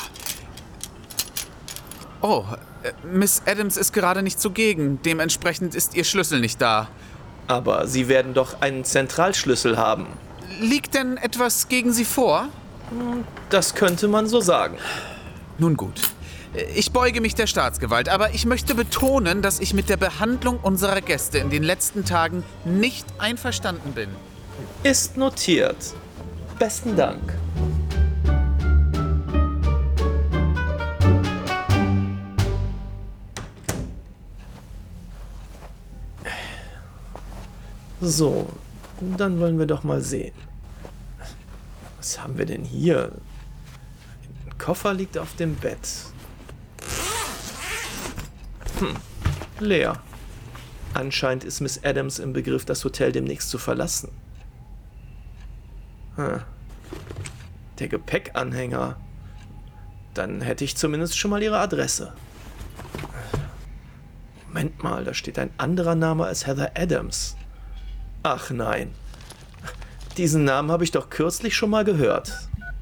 S3: Oh, äh, Miss Adams ist gerade nicht zugegen. Dementsprechend ist ihr Schlüssel nicht da.
S1: Aber Sie werden doch einen Zentralschlüssel haben.
S3: Liegt denn etwas gegen Sie vor?
S1: Das könnte man so sagen.
S3: Nun gut. Ich beuge mich der Staatsgewalt, aber ich möchte betonen, dass ich mit der Behandlung unserer Gäste in den letzten Tagen nicht einverstanden bin.
S1: Ist notiert. Besten Dank. So, dann wollen wir doch mal sehen. Was haben wir denn hier? Ein Koffer liegt auf dem Bett. Hm, leer. Anscheinend ist Miss Adams im Begriff, das Hotel demnächst zu verlassen. Hm. Der Gepäckanhänger. Dann hätte ich zumindest schon mal ihre Adresse. Moment mal, da steht ein anderer Name als Heather Adams. Ach nein. Diesen Namen habe ich doch kürzlich schon mal gehört.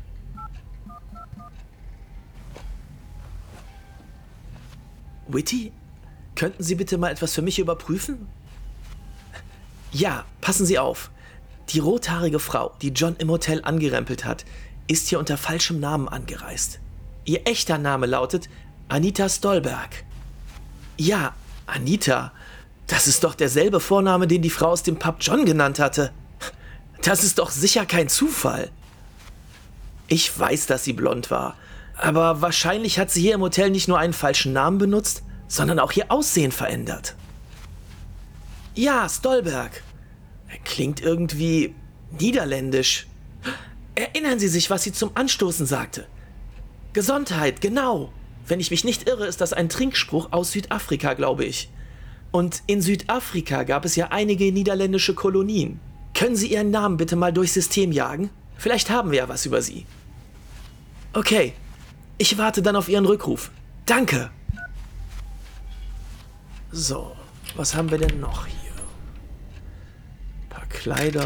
S1: Whitty? Könnten Sie bitte mal etwas für mich überprüfen? Ja, passen Sie auf. Die rothaarige Frau, die John im Hotel angerempelt hat, ist hier unter falschem Namen angereist. Ihr echter Name lautet Anita Stolberg. Ja, Anita. Das ist doch derselbe Vorname, den die Frau aus dem Pub John genannt hatte. Das ist doch sicher kein Zufall. Ich weiß, dass sie blond war, aber wahrscheinlich hat sie hier im Hotel nicht nur einen falschen Namen benutzt, sondern auch ihr Aussehen verändert. Ja, Stolberg. Klingt irgendwie niederländisch. Erinnern Sie sich, was sie zum Anstoßen sagte? Gesundheit, genau. Wenn ich mich nicht irre, ist das ein Trinkspruch aus Südafrika, glaube ich. Und in Südafrika gab es ja einige niederländische Kolonien. Können Sie Ihren Namen bitte mal durchs System jagen? Vielleicht haben wir ja was über Sie. Okay, ich warte dann auf Ihren Rückruf. Danke. So, was haben wir denn noch hier? Ein paar Kleider.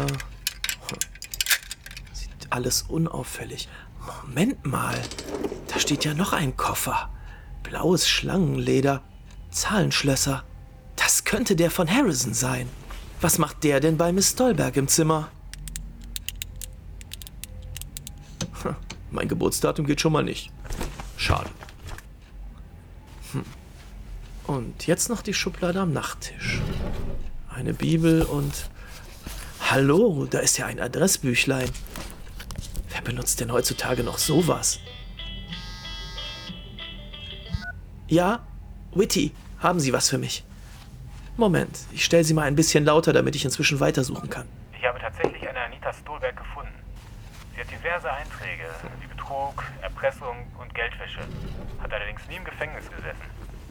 S1: Sieht alles unauffällig. Moment mal, da steht ja noch ein Koffer. Blaues Schlangenleder, Zahlenschlösser. Das könnte der von Harrison sein. Was macht der denn bei Miss Stolberg im Zimmer? Hm, mein Geburtsdatum geht schon mal nicht. Schade. Hm. Und jetzt noch die Schublade am Nachttisch. Eine Bibel und... Hallo, da ist ja ein Adressbüchlein. Wer benutzt denn heutzutage noch sowas? Ja, Whitty, haben Sie was für mich? Moment, ich stelle sie mal ein bisschen lauter, damit ich inzwischen weitersuchen kann.
S8: Ich habe tatsächlich eine Anita Stolberg gefunden. Sie hat diverse Einträge, wie Betrug, Erpressung und Geldwäsche, hat allerdings nie im Gefängnis gesessen.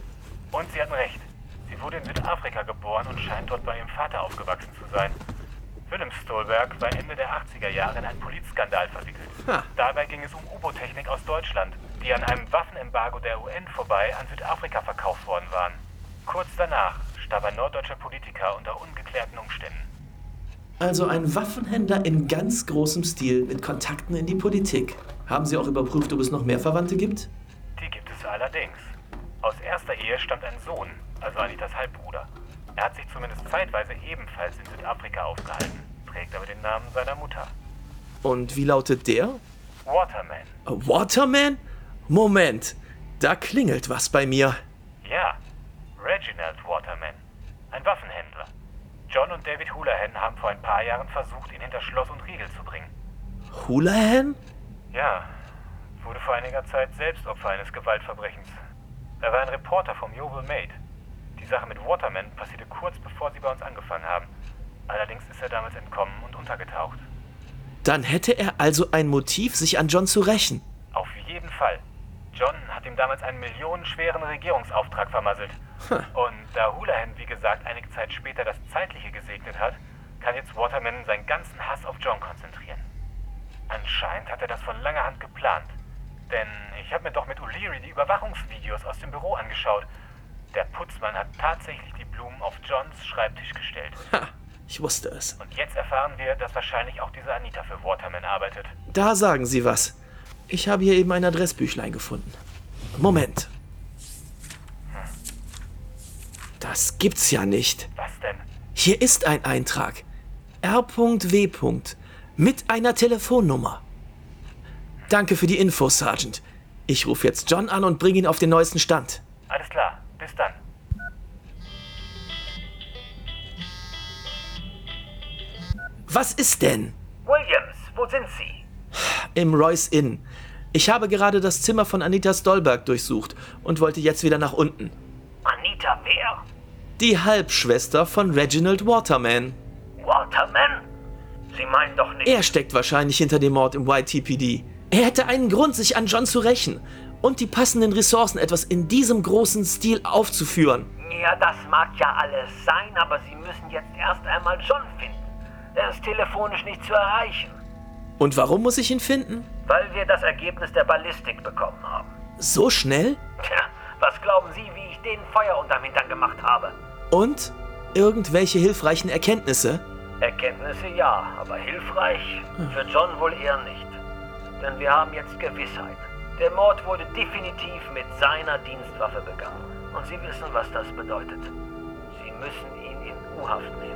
S8: Und sie hatten recht, sie wurde in Südafrika geboren und scheint dort bei ihrem Vater aufgewachsen zu sein. Willem Stolberg war Ende der achtziger Jahre in einen Polizskandal verwickelt. Ha. Dabei ging es um U-Boot-Technik aus Deutschland, die an einem Waffenembargo der U N vorbei an Südafrika verkauft worden waren. Kurz danach starb ein norddeutscher Politiker unter ungeklärten Umständen.
S1: Also ein Waffenhändler in ganz großem Stil mit Kontakten in die Politik. Haben Sie auch überprüft, ob es noch mehr Verwandte gibt?
S8: Die gibt es allerdings. Aus erster Ehe stammt ein Sohn, also Anitas Halbbruder. Er hat sich zumindest zeitweise ebenfalls in Südafrika aufgehalten, trägt aber den Namen seiner Mutter.
S1: Und wie lautet der?
S8: Waterman.
S1: A Waterman? Moment, da klingelt was bei mir.
S8: Ja, Reginald Waterman, ein Waffenhändler. John und David Houlihan haben vor ein paar Jahren versucht, ihn hinter Schloss und Riegel zu bringen.
S1: Houlihan?
S8: Ja, wurde vor einiger Zeit selbst Opfer eines Gewaltverbrechens. Er war ein Reporter vom Yeovil Maid. Die Sache mit Waterman passierte kurz bevor sie bei uns angefangen haben. Allerdings ist er damals entkommen und untergetaucht.
S1: Dann hätte er also ein Motiv, sich an John zu rächen.
S8: Auf jeden Fall. John hat ihm damals einen millionenschweren Regierungsauftrag vermasselt. Hm. Und da Houlihan, wie gesagt, einige Zeit später das Zeitliche gesegnet hat, kann jetzt Waterman seinen ganzen Hass auf John konzentrieren. Anscheinend hat er das von langer Hand geplant. Denn ich habe mir doch mit O'Leary die Überwachungsvideos aus dem Büro angeschaut. Der Putzmann hat tatsächlich die Blumen auf Johns Schreibtisch gestellt.
S1: Ha, ich wusste es.
S8: Und jetzt erfahren wir, dass wahrscheinlich auch diese Anita für Waterman arbeitet.
S1: Da sagen Sie was. Ich habe hier eben ein Adressbüchlein gefunden. Moment. Das gibt's ja nicht.
S8: Was denn?
S1: Hier ist ein Eintrag. R W. Mit einer Telefonnummer. Danke für die Info, Sergeant. Ich rufe jetzt John an und bringe ihn auf den neuesten Stand.
S8: Alles klar, bis dann.
S1: Was ist denn?
S8: Williams, wo sind Sie?
S1: Im Royce Inn. Ich habe gerade das Zimmer von Anita Stolberg durchsucht und wollte jetzt wieder nach unten.
S8: Anita wer?
S1: Die Halbschwester von Reginald Waterman.
S8: Waterman? Sie meinen doch nicht...
S1: Er steckt wahrscheinlich hinter dem Mord im Y T P D. Er hätte einen Grund, sich an John zu rächen und die passenden Ressourcen etwas in diesem großen Stil aufzuführen.
S8: Ja, das mag ja alles sein, aber Sie müssen jetzt erst einmal John finden. Er ist telefonisch nicht zu erreichen.
S1: Und warum muss ich ihn finden?
S8: Weil wir das Ergebnis der Ballistik bekommen haben.
S1: So schnell?
S8: Tja, was glauben Sie, wie ich den Feuer unterm Hintern gemacht habe?
S1: Und? Irgendwelche hilfreichen Erkenntnisse?
S8: Erkenntnisse ja, aber hilfreich für John wohl eher nicht. Denn wir haben jetzt Gewissheit. Der Mord wurde definitiv mit seiner Dienstwaffe begangen. Und Sie wissen, was das bedeutet. Sie müssen ihn in U-Haft nehmen.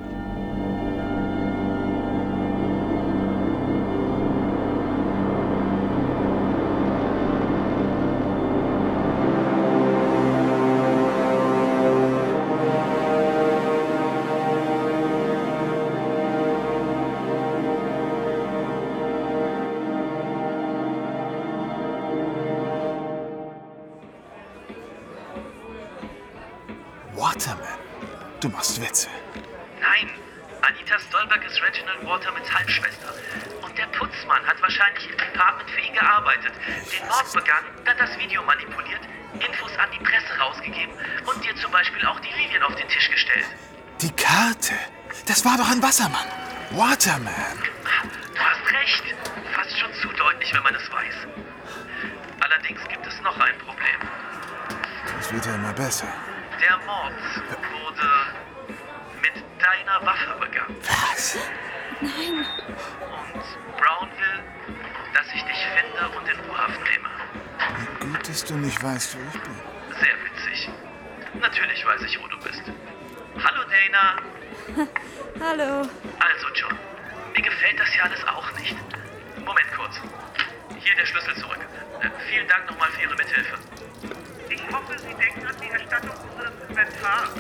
S2: Waterman? Du machst Witze.
S1: Nein, Anita Stolberg ist Reginald Watermans Halbschwester. Und der Putzmann hat wahrscheinlich im Department für ihn gearbeitet, den Mord begangen, dann das Video manipuliert, Infos an die Presse rausgegeben und dir zum Beispiel auch die Lilien auf den Tisch gestellt.
S2: Die Karte? Das war doch ein Wassermann. Waterman.
S1: Du hast recht. Fast schon zu deutlich, wenn man es weiß. Allerdings gibt es noch ein Problem.
S2: Es wird ja immer besser.
S1: Der Mord wurde mit deiner Waffe begangen.
S2: Was?
S5: Nein.
S1: Und Brown will, dass ich dich finde und in U-Haft nehme.
S2: Wie gut, dass du nicht weißt, wo ich bin.
S1: Sehr witzig. Natürlich weiß ich, wo du bist. Hallo, Dana.
S13: Hallo.
S1: Also, John, mir gefällt das hier alles auch nicht. Moment kurz. Hier der Schlüssel zurück. Äh, vielen Dank nochmal für Ihre Mithilfe. Ich hoffe, Sie denken an die Erstattung unseres Inventars.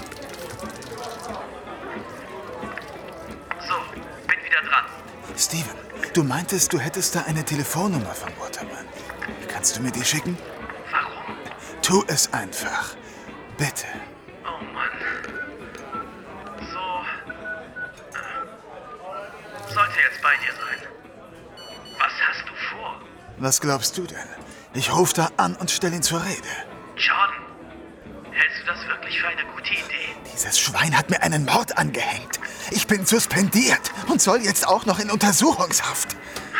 S1: So, bin wieder dran.
S2: Steven, du meintest, du hättest da eine Telefonnummer von Waterman. Kannst du mir die schicken?
S1: Warum?
S2: Tu es einfach. Bitte.
S1: Oh Mann. So. Äh, sollte jetzt bei dir sein. Was hast du vor?
S2: Was glaubst du denn? Ich ruf da an und stell ihn zur Rede.
S1: John, hältst du das wirklich für eine gute Idee?
S2: Dieses Schwein hat mir einen Mord angehängt. Ich bin suspendiert und soll jetzt auch noch in Untersuchungshaft.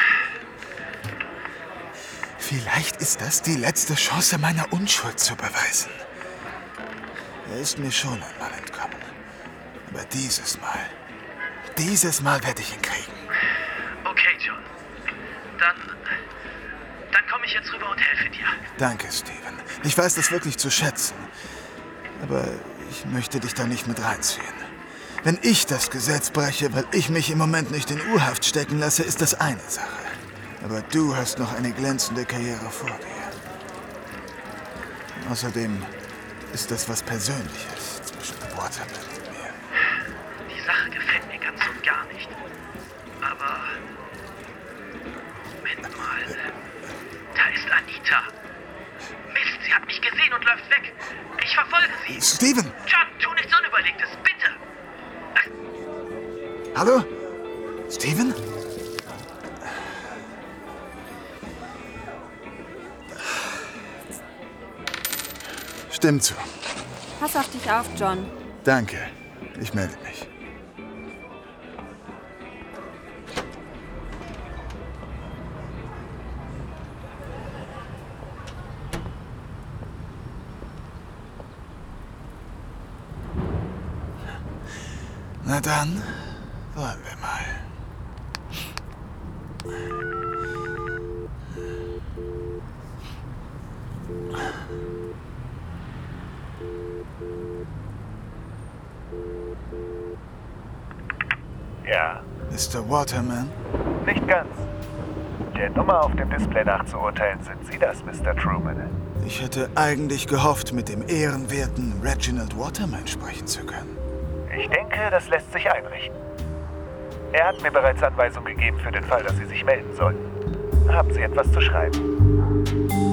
S2: Vielleicht ist das die letzte Chance, meiner Unschuld zu beweisen. Er ist mir schon einmal entkommen. Aber dieses Mal, dieses Mal werde ich ihn kriegen.
S1: Okay, John. Dann, dann komme ich jetzt rüber und helfe dir.
S2: Danke, Steven. Ich weiß das wirklich zu schätzen. Aber ich möchte dich da nicht mit reinziehen. Wenn ich das Gesetz breche, weil ich mich im Moment nicht in U-Haft stecken lasse, ist das eine Sache. Aber du hast noch eine glänzende Karriere vor dir. Außerdem ist das was Persönliches zwischen Waterman und mir.
S1: Die Sache gefällt mir ganz und gar nicht. Aber... Moment mal. Da ist Anita. Mist, sie hat mich gesehen und läuft weg. Ich verfolge sie.
S2: Steven!
S1: John, tu nichts Unüberlegtes, bitte.
S2: Hallo? Steven? Stimmt so.
S13: Pass auf dich auf, John.
S2: Danke. Ich melde mich. Na dann, wollen wir mal.
S8: Ja.
S2: Mister Waterman?
S8: Nicht ganz.
S4: Der Nummer auf dem Display nach zu urteilen, sind Sie das, Mister Truman?
S2: Ich hätte eigentlich gehofft, mit dem ehrenwerten Reginald Waterman sprechen zu können.
S4: Ich denke, das lässt sich einrichten. Er hat mir bereits Anweisung gegeben für den Fall, dass Sie sich melden sollten. Haben Sie etwas zu schreiben?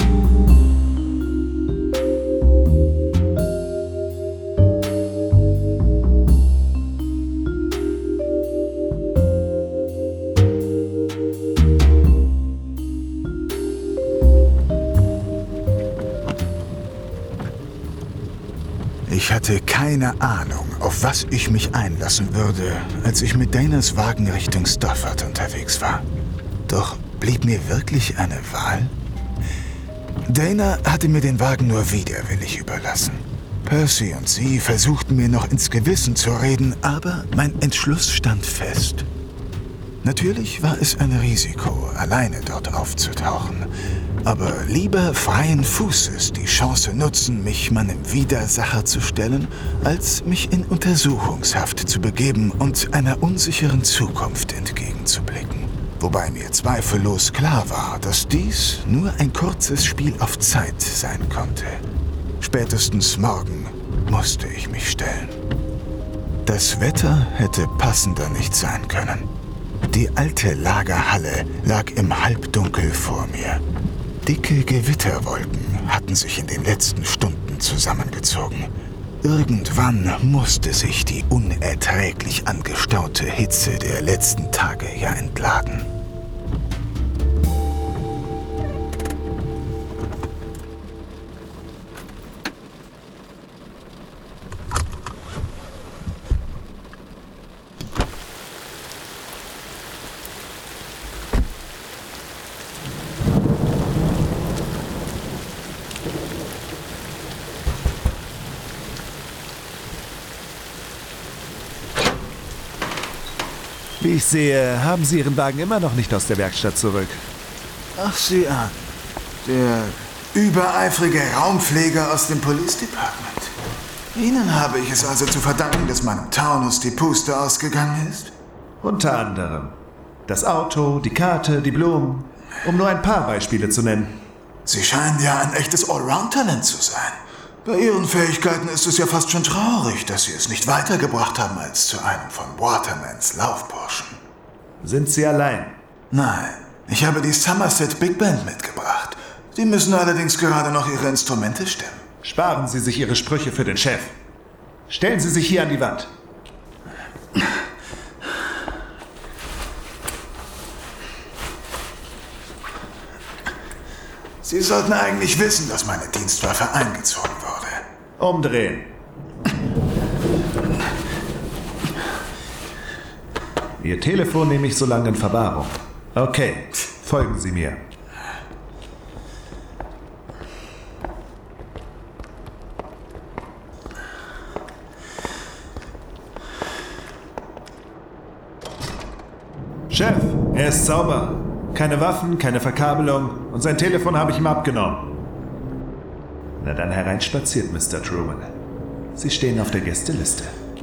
S2: Ich hatte keine Ahnung, auf was ich mich einlassen würde, als ich mit Danas Wagen Richtung Stafford unterwegs war. Doch blieb mir wirklich eine Wahl? Dana hatte mir den Wagen nur widerwillig überlassen. Percy und sie versuchten mir noch ins Gewissen zu reden, aber mein Entschluss stand fest. Natürlich war es ein Risiko, alleine dort aufzutauchen. Aber lieber freien Fußes die Chance nutzen, mich meinem Widersacher zu stellen, als mich in Untersuchungshaft zu begeben und einer unsicheren Zukunft entgegenzublicken. Wobei mir zweifellos klar war, dass dies nur ein kurzes Spiel auf Zeit sein konnte. Spätestens morgen musste ich mich stellen. Das Wetter hätte passender nicht sein können. Die alte Lagerhalle lag im Halbdunkel vor mir. Dicke Gewitterwolken hatten sich in den letzten Stunden zusammengezogen. Irgendwann musste sich die unerträglich angestaute Hitze der letzten Tage ja entladen.
S22: Wie ich sehe, haben Sie Ihren Wagen immer noch nicht aus der Werkstatt zurück.
S2: Ach, sieh an. Der übereifrige Raumpfleger aus dem Police Department. Ihnen habe ich es also zu verdanken, dass meinem Taunus die Puste ausgegangen ist?
S22: Unter anderem. Das Auto, die Karte, die Blumen. Um nur ein paar Beispiele zu nennen.
S2: Sie scheinen ja ein echtes Allround-Talent zu sein. Bei Ihren Fähigkeiten ist es ja fast schon traurig, dass Sie es nicht weitergebracht haben als zu einem von Watermans Laufburschen.
S22: Sind Sie allein?
S2: Nein, ich habe die Somerset Big Band mitgebracht. Die müssen allerdings gerade noch ihre Instrumente stimmen.
S22: Sparen Sie sich Ihre Sprüche für den Chef. Stellen Sie sich hier an die Wand.
S2: Sie sollten eigentlich wissen, dass meine Dienstwaffe eingezogen wurde.
S22: Umdrehen. Ihr Telefon nehme ich so lange in Verwahrung. Okay, folgen Sie mir. Chef, er ist sauber. Keine Waffen, keine Verkabelung und sein Telefon habe ich ihm abgenommen. Na dann hereinspaziert, Mister Truman. Sie stehen auf der Gästeliste.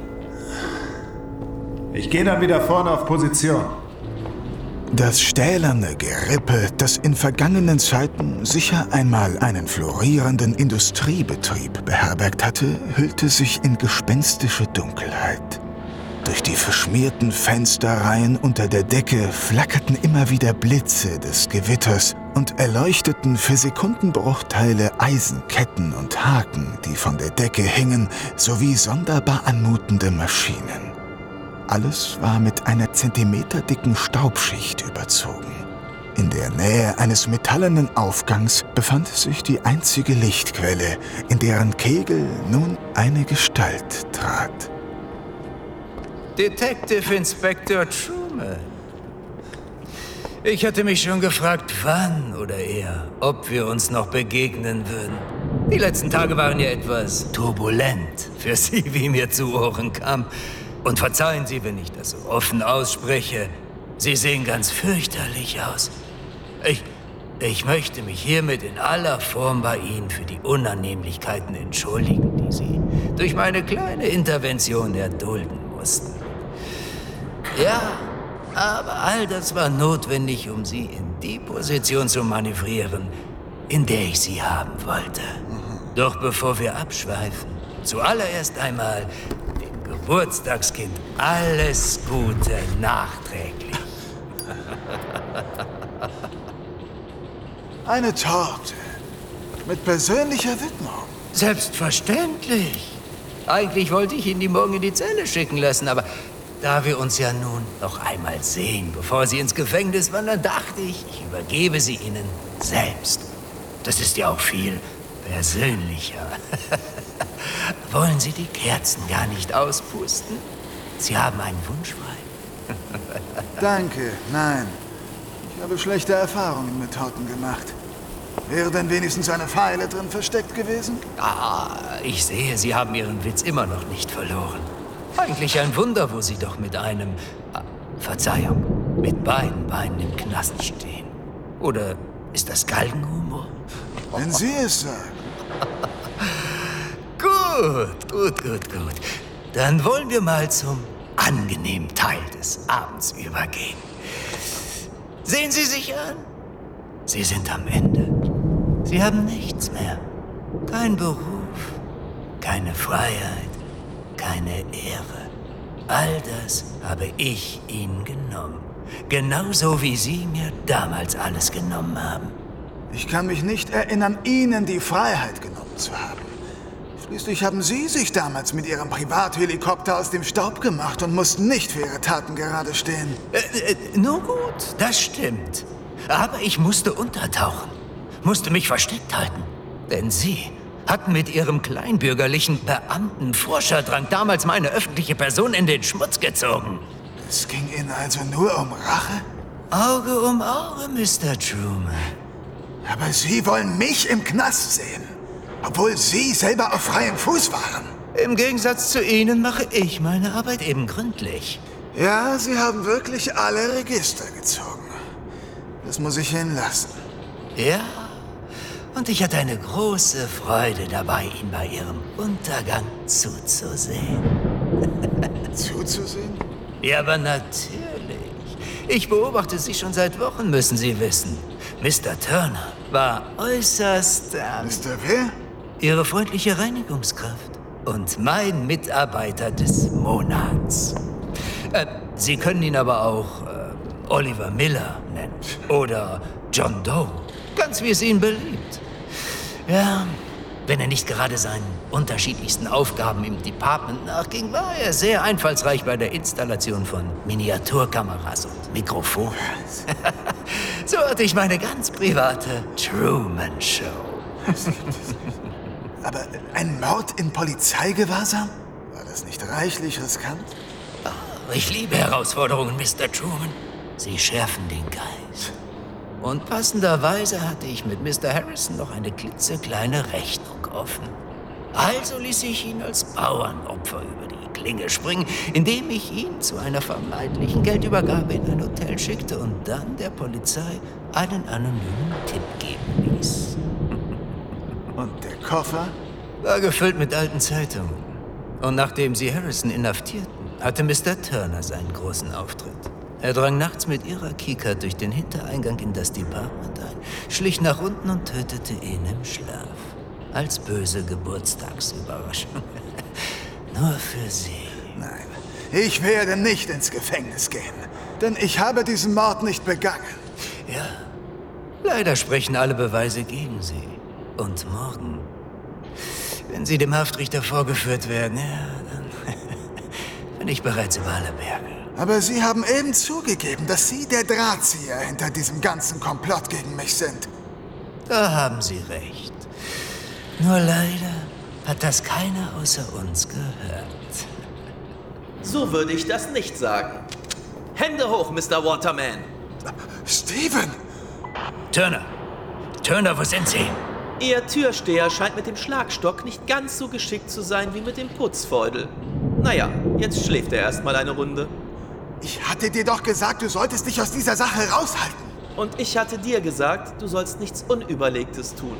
S22: Ich gehe dann wieder vorne auf Position.
S2: Das stählerne Gerippe, das in vergangenen Zeiten sicher einmal einen florierenden Industriebetrieb beherbergt hatte, hüllte sich in gespenstische Dunkelheit. Durch die verschmierten Fensterreihen unter der Decke flackerten immer wieder Blitze des Gewitters und erleuchteten für Sekundenbruchteile Eisenketten und Haken, die von der Decke hingen, sowie sonderbar anmutende Maschinen. Alles war mit einer zentimeterdicken Staubschicht überzogen. In der Nähe eines metallenen Aufgangs befand sich die einzige Lichtquelle, in deren Kegel nun eine Gestalt trat.
S23: Detective Inspector Truman. Ich hatte mich schon gefragt, wann oder eher, ob wir uns noch begegnen würden. Die letzten Tage waren ja etwas turbulent für Sie, wie mir zu Ohren kam. Und verzeihen Sie, wenn ich das so offen ausspreche. Sie sehen ganz fürchterlich aus. Ich, ich möchte mich hiermit in aller Form bei Ihnen für die Unannehmlichkeiten entschuldigen, die Sie durch meine kleine Intervention erdulden mussten. Ja, Aber all das war notwendig, um sie in die Position zu manövrieren, in der ich sie haben wollte. Doch bevor wir abschweifen, zuallererst einmal dem Geburtstagskind alles Gute nachträglich.
S2: Eine Torte. Mit persönlicher Widmung.
S23: Selbstverständlich. Eigentlich wollte ich ihn die morgen in die Zelle schicken lassen, aber da wir uns ja nun noch einmal sehen, bevor Sie ins Gefängnis wandern, dachte ich, ich übergebe sie Ihnen selbst. Das ist ja auch viel persönlicher. Wollen Sie die Kerzen gar nicht auspusten? Sie haben einen Wunsch frei.
S2: Danke, nein. Ich habe schlechte Erfahrungen mit Torten gemacht. Wäre denn wenigstens eine Feile drin versteckt gewesen?
S23: Ah, ich sehe, Sie haben Ihren Witz immer noch nicht verloren. Eigentlich ein Wunder, wo Sie doch mit einem... Ah, Verzeihung, mit beiden Beinen im Knast stehen. Oder ist das Galgenhumor?
S2: Wenn Sie es sagen.
S23: Gut, gut, gut, gut. Dann wollen wir mal zum angenehmen Teil des Abends übergehen. Sehen Sie sich an. Sie sind am Ende. Sie haben nichts mehr. Kein Beruf, keine Freiheit, keine Ehre. All das habe ich Ihnen genommen. Genauso wie Sie mir damals alles genommen haben.
S2: Ich kann mich nicht erinnern, Ihnen die Freiheit genommen zu haben. Schließlich haben Sie sich damals mit Ihrem Privathelikopter aus dem Staub gemacht und mussten nicht für Ihre Taten gerade stehen.
S23: Äh, äh, nun gut, das stimmt. Aber ich musste untertauchen, musste mich versteckt halten. Denn Sie hatten mit Ihrem kleinbürgerlichen Beamtenforscherdrang damals meine öffentliche Person in den Schmutz gezogen.
S2: Es ging Ihnen also nur um Rache?
S23: Auge um Auge, Mister Truman.
S2: Aber Sie wollen mich im Knast sehen, obwohl Sie selber auf freiem Fuß waren.
S23: Im Gegensatz zu Ihnen mache ich meine Arbeit eben gründlich.
S2: Ja, Sie haben wirklich alle Register gezogen. Das muss ich Ihnen lassen.
S23: Ja, und ich hatte eine große Freude dabei, Ihnen bei Ihrem Untergang zuzusehen.
S2: Zuzusehen?
S23: Ja, aber natürlich. Ich beobachte Sie schon seit Wochen, müssen Sie wissen. Mister Turner war äußerst... Ähm,
S2: Mister wer?
S23: Ihre freundliche Reinigungskraft und mein Mitarbeiter des Monats. Äh, Sie können ihn aber auch äh, Oliver Miller nennen oder John Doe, ganz wie es Ihnen beliebt. Ja, wenn er nicht gerade seinen unterschiedlichsten Aufgaben im Department nachging, war er sehr einfallsreich bei der Installation von Miniaturkameras und Mikrofonen. So hatte ich meine ganz private Truman-Show.
S2: Aber ein Mord in Polizeigewahrsam? War das nicht reichlich riskant?
S23: Oh, ich liebe Herausforderungen, Mister Truman. Sie schärfen den Geist. Und passenderweise hatte ich mit Mister Harrison noch eine klitzekleine Rechnung offen. Also ließ ich ihn als Bauernopfer über die Klinge springen, indem ich ihn zu einer vermeintlichen Geldübergabe in ein Hotel schickte und dann der Polizei einen anonymen Tipp geben ließ.
S2: Und der Koffer?
S23: War gefüllt mit alten Zeitungen. Und nachdem sie Harrison inhaftierten, hatte Mister Turner seinen großen Auftritt. Er drang nachts mit ihrer Keycard durch den Hintereingang in das Department ein, schlich nach unten und tötete ihn im Schlaf. Als böse Geburtstagsüberraschung. Nur für Sie.
S2: Nein, ich werde nicht ins Gefängnis gehen, denn ich habe diesen Mord nicht begangen.
S23: Ja, leider sprechen alle Beweise gegen Sie. Und morgen, wenn Sie dem Haftrichter vorgeführt werden, ja, dann bin ich bereits über alle Berge.
S2: Aber Sie haben eben zugegeben, dass Sie der Drahtzieher hinter diesem ganzen Komplott gegen mich sind.
S23: Da haben Sie recht. Nur leider hat das keiner außer uns gehört.
S1: So würde ich das nicht sagen. Hände hoch, Mister Waterman.
S2: Steven!
S23: Turner! Turner, wo sind Sie?
S1: Ihr Türsteher scheint mit dem Schlagstock nicht ganz so geschickt zu sein wie mit dem Putzfeudel. Naja, jetzt schläft er erstmal eine Runde.
S2: Ich hatte dir doch gesagt, du solltest dich aus dieser Sache raushalten.
S1: Und ich hatte dir gesagt, du sollst nichts Unüberlegtes tun.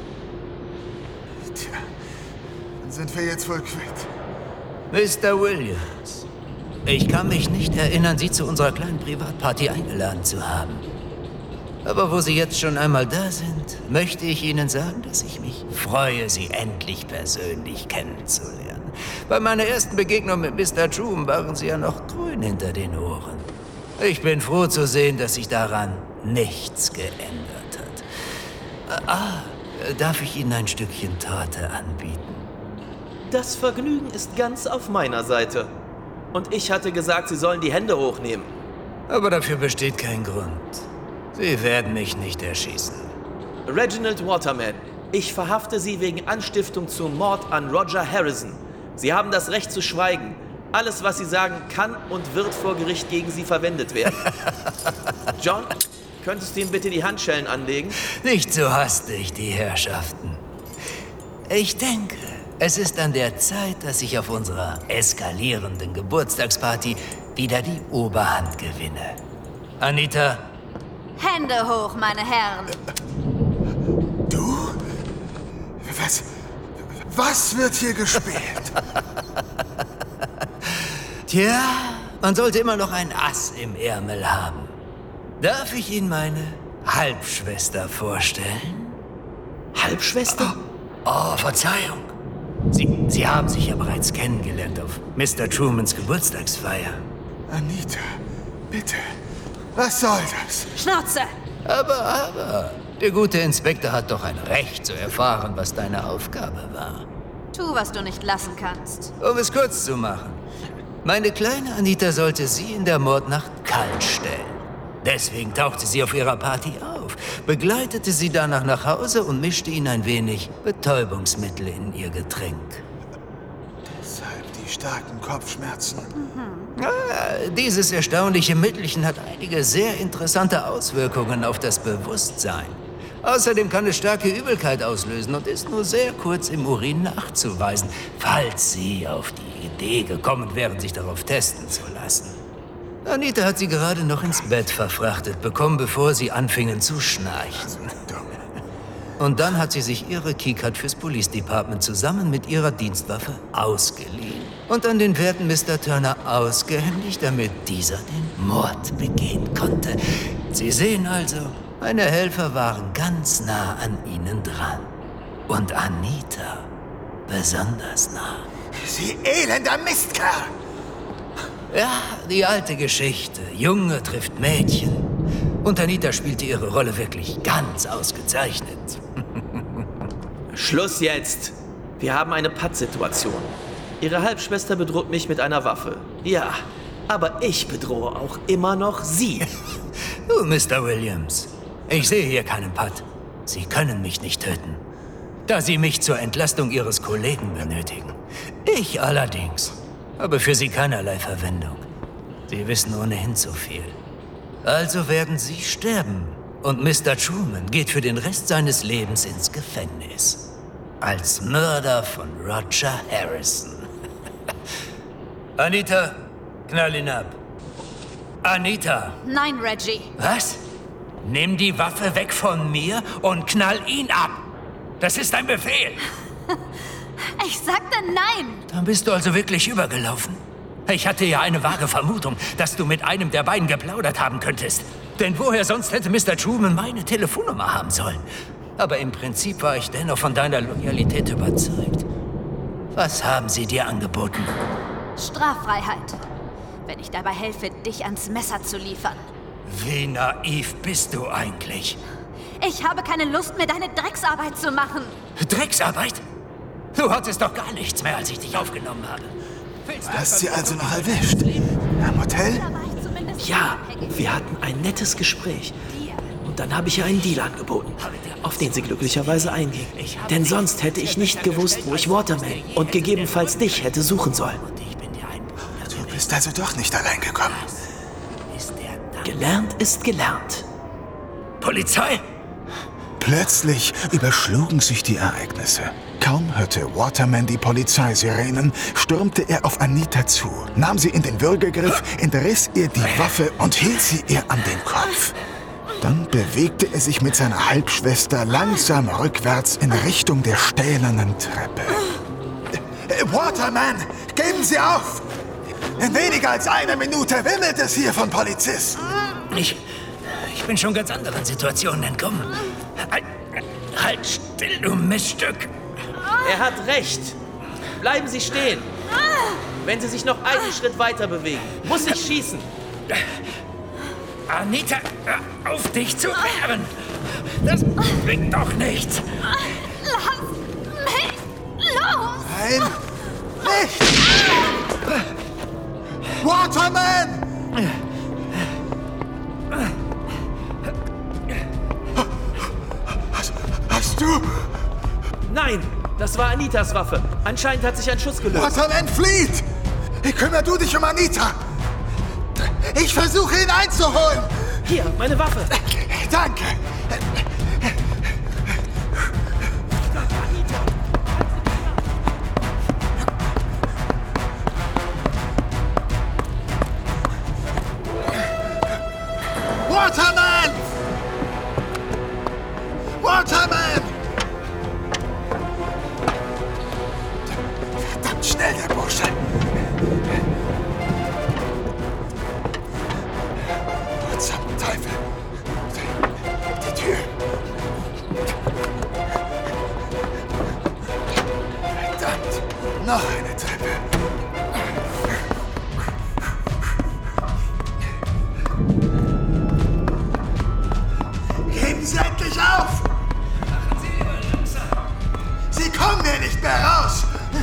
S2: Tja, dann sind wir jetzt wohl quitt.
S23: Mister Williams, Ich kann mich nicht erinnern, Sie zu unserer kleinen Privatparty eingeladen zu haben. Aber wo Sie jetzt schon einmal da sind, möchte ich Ihnen sagen, dass ich mich freue, Sie endlich persönlich kennenzulernen. Bei meiner ersten Begegnung mit Mister Truman waren Sie ja noch grün hinter den Ohren. Ich bin froh zu sehen, dass sich daran nichts geändert hat. Ah, darf ich Ihnen ein Stückchen Torte anbieten?
S1: Das Vergnügen ist ganz auf meiner Seite. Und ich hatte gesagt, Sie sollen die Hände hochnehmen.
S23: Aber dafür besteht kein Grund. Sie werden mich nicht erschießen.
S1: Reginald Waterman, ich verhafte Sie wegen Anstiftung zum Mord an Roger Harrison. Sie haben das Recht zu schweigen. Alles, was Sie sagen, kann und wird vor Gericht gegen Sie verwendet werden. John, könntest du ihm bitte die Handschellen anlegen?
S23: Nicht so hastig, die Herrschaften. Ich denke, es ist an der Zeit, dass ich auf unserer eskalierenden Geburtstagsparty wieder die Oberhand gewinne. Anita?
S7: Hände hoch, meine Herren.
S2: Du? Was? Was wird hier gespielt?
S23: Tja, man sollte immer noch ein Ass im Ärmel haben. Darf ich Ihnen meine Halbschwester vorstellen?
S1: Halbschwester?
S23: Oh, oh Verzeihung. Sie, Sie haben sich ja bereits kennengelernt auf Mister Trumans Geburtstagsfeier.
S2: Anita, bitte. Was soll das?
S7: Schnauze!
S23: Aber, aber, der gute Inspektor hat doch ein Recht zu erfahren, was deine Aufgabe war.
S7: Tu, was du nicht lassen kannst.
S23: Um es kurz zu machen. Meine kleine Anita sollte sie in der Mordnacht kalt stellen. Deswegen tauchte sie auf ihrer Party auf, begleitete sie danach nach Hause und mischte ihnen ein wenig Betäubungsmittel in ihr Getränk.
S2: Deshalb die starken Kopfschmerzen.
S7: Mhm.
S23: Ah, dieses erstaunliche Mittelchen hat einige sehr interessante Auswirkungen auf das Bewusstsein. Außerdem kann es starke Übelkeit auslösen und ist nur sehr kurz im Urin nachzuweisen, falls Sie auf die Idee gekommen wären, sich darauf testen zu lassen. Anita hat sie gerade noch ins Bett verfrachtet bekommen, bevor sie anfingen zu schnarchen. Und dann hat sie sich ihre Keycard fürs Police Department zusammen mit ihrer Dienstwaffe ausgeliehen und an den werten Mister Turner ausgehändigt, damit dieser den Mord begehen konnte. Sie sehen also, meine Helfer waren ganz nah an ihnen dran. Und Anita besonders nah.
S2: Sie elender Mistkerl!
S23: Ja, die alte Geschichte. Junge trifft Mädchen. Und Anita spielte ihre Rolle wirklich ganz ausgezeichnet.
S1: Schluss jetzt! Wir haben eine Pattsituation. Ihre Halbschwester bedroht mich mit einer Waffe. Ja, aber ich bedrohe auch immer noch Sie.
S23: Du, Mister Williams, ich sehe hier keinen Patt. Sie können mich nicht töten, da Sie mich zur Entlastung Ihres Kollegen benötigen. Ich allerdings habe für Sie keinerlei Verwendung. Sie wissen ohnehin zu viel. Also werden Sie sterben. Und Mister Truman geht für den Rest seines Lebens ins Gefängnis. Als Mörder von Roger Harrison. Anita, knall ihn ab. Anita!
S7: Nein, Reggie.
S23: Was? Nimm die Waffe weg von mir und knall ihn ab. Das ist ein Befehl.
S7: Ich sagte nein.
S23: Dann bist du also wirklich übergelaufen. Ich hatte ja eine vage Vermutung, dass du mit einem der beiden geplaudert haben könntest. Denn woher sonst hätte Mister Truman meine Telefonnummer haben sollen? Aber im Prinzip war ich dennoch von deiner Loyalität überzeugt. Was haben sie dir angeboten?
S7: Straffreiheit. Wenn ich dabei helfe, dich ans Messer zu liefern.
S23: Wie naiv bist du eigentlich?
S7: Ich habe keine Lust mehr, deine Drecksarbeit zu machen.
S23: Drecksarbeit? Du hattest doch gar nichts mehr, als ich dich aufgenommen habe.
S2: Du hast sie also noch erwischt. Am Hotel?
S1: Ja, wir hatten ein nettes Gespräch. Und dann habe ich ihr einen Deal angeboten, auf den sie glücklicherweise einging. Denn sonst hätte ich nicht gewusst, wo ich Waterman und gegebenenfalls dich hätte suchen sollen.
S2: Du bist also doch nicht allein gekommen.
S1: Gelernt ist gelernt.
S23: Polizei!
S2: Plötzlich überschlugen sich die Ereignisse. Kaum hörte Waterman die Polizeisirenen, stürmte er auf Anita zu, nahm sie in den Würgegriff, entriss ihr die Waffe und hielt sie ihr an den Kopf. Dann bewegte er sich mit seiner Halbschwester langsam rückwärts in Richtung der stählernen Treppe. Waterman, geben Sie auf! In weniger als einer Minute wimmelt es hier von Polizisten.
S23: Ich, ich bin schon ganz anderen Situationen entkommen. Halt, halt still, du Miststück.
S1: Er hat recht. Bleiben Sie stehen. Wenn Sie sich noch einen Schritt weiter bewegen, muss ich schießen.
S23: Anita, hör auf dich zu wehren. Das bringt doch nichts.
S7: Lass mich los!
S2: Nein, nicht! Waterman! Hast, hast du...
S1: Nein, das war Anitas Waffe. Anscheinend hat sich ein Schuss gelöst.
S2: Waterman flieht! Kümmer du dich um Anita! Ich versuche ihn einzuholen!
S1: Hier, meine Waffe!
S2: Danke! Waterman! Waterman! Verdammt schnell, der Bursche! Zum Teufel! Die Tür! Verdammt! Noch eine Treppe! Geben Sie endlich auf!
S23: Machen Sie lieber langsam.
S2: Sie kommen hier nicht mehr raus!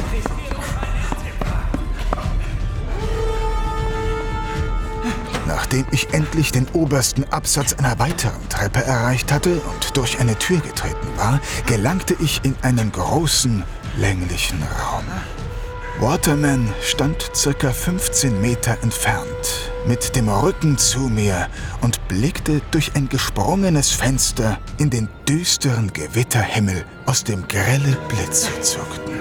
S2: Nachdem ich endlich den obersten Absatz einer weiteren Treppe erreicht hatte und durch eine Tür getreten war, gelangte ich in einen großen, länglichen Raum. Waterman stand circa fünfzehn Meter entfernt, mit dem Rücken zu mir und blickte durch ein gesprungenes Fenster in den düsteren Gewitterhimmel, aus dem grelle Blitze zuckten.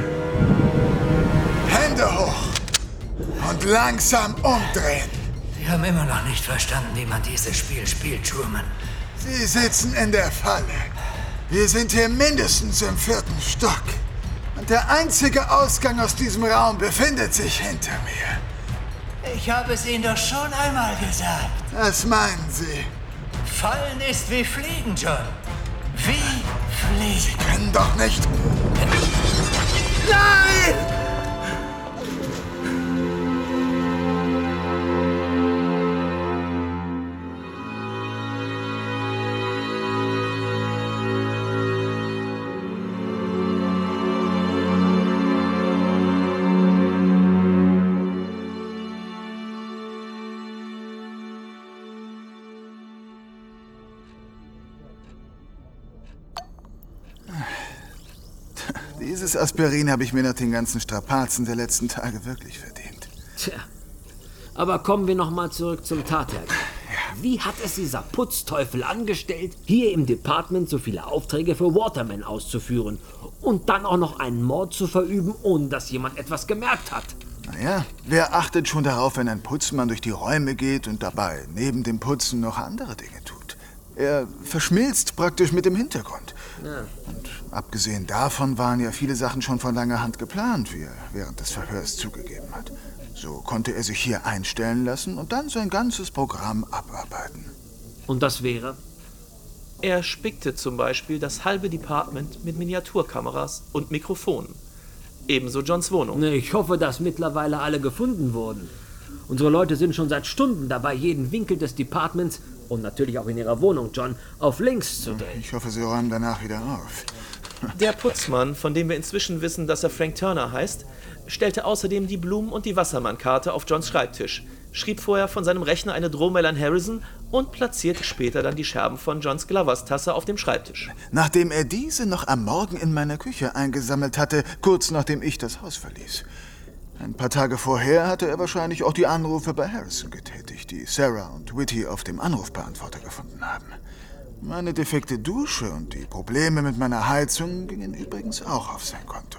S2: Hände hoch und langsam umdrehen.
S23: Sie haben immer noch nicht verstanden, wie man dieses Spiel spielt, Truman.
S2: Sie sitzen in der Falle. Wir sind hier mindestens im vierten Stock. Und der einzige Ausgang aus diesem Raum befindet sich hinter mir.
S23: Ich habe es Ihnen doch schon einmal gesagt.
S2: Was meinen Sie?
S23: Fallen ist wie Fliegen, John. Wie Fliegen.
S2: Sie können doch nicht... Nein! Dieses Aspirin habe ich mir nach den ganzen Strapazen der letzten Tage wirklich verdient.
S18: Tja, aber kommen wir noch mal zurück zum Tathergang. Wie hat es dieser Putzteufel angestellt, hier im Department so viele Aufträge für Waterman auszuführen und dann auch noch einen Mord zu verüben, ohne dass jemand etwas gemerkt hat?
S2: Naja, wer achtet schon darauf, wenn ein Putzmann durch die Räume geht und dabei neben dem Putzen noch andere Dinge tut? Er verschmilzt praktisch mit dem Hintergrund.
S18: Ja.
S2: Und abgesehen davon waren ja viele Sachen schon von langer Hand geplant, wie er während des Verhörs zugegeben hat. So konnte er sich hier einstellen lassen und dann sein ganzes Programm abarbeiten.
S18: Und das wäre?
S1: Er spickte zum Beispiel das halbe Department mit Miniaturkameras und Mikrofonen. Ebenso Johns Wohnung.
S18: Ich hoffe, dass mittlerweile alle gefunden wurden. Unsere Leute sind schon seit Stunden dabei, jeden Winkel des Departments und natürlich auch in ihrer Wohnung, John, auf links zu drehen.
S2: Ich hoffe, sie räumen danach wieder auf.
S1: Der Putzmann, von dem wir inzwischen wissen, dass er Frank Turner heißt, stellte außerdem die Blumen- und die Wassermannkarte auf Johns Schreibtisch, schrieb vorher von seinem Rechner eine Drohmail an Harrison und platzierte später dann die Scherben von Johns Glovers Tasse auf dem Schreibtisch.
S2: Nachdem er diese noch am Morgen in meiner Küche eingesammelt hatte, kurz nachdem ich das Haus verließ. Ein paar Tage vorher hatte er wahrscheinlich auch die Anrufe bei Harrison getätigt, die Sarah und Whitty auf dem Anrufbeantworter gefunden haben. Meine defekte Dusche und die Probleme mit meiner Heizung gingen übrigens auch auf sein Konto.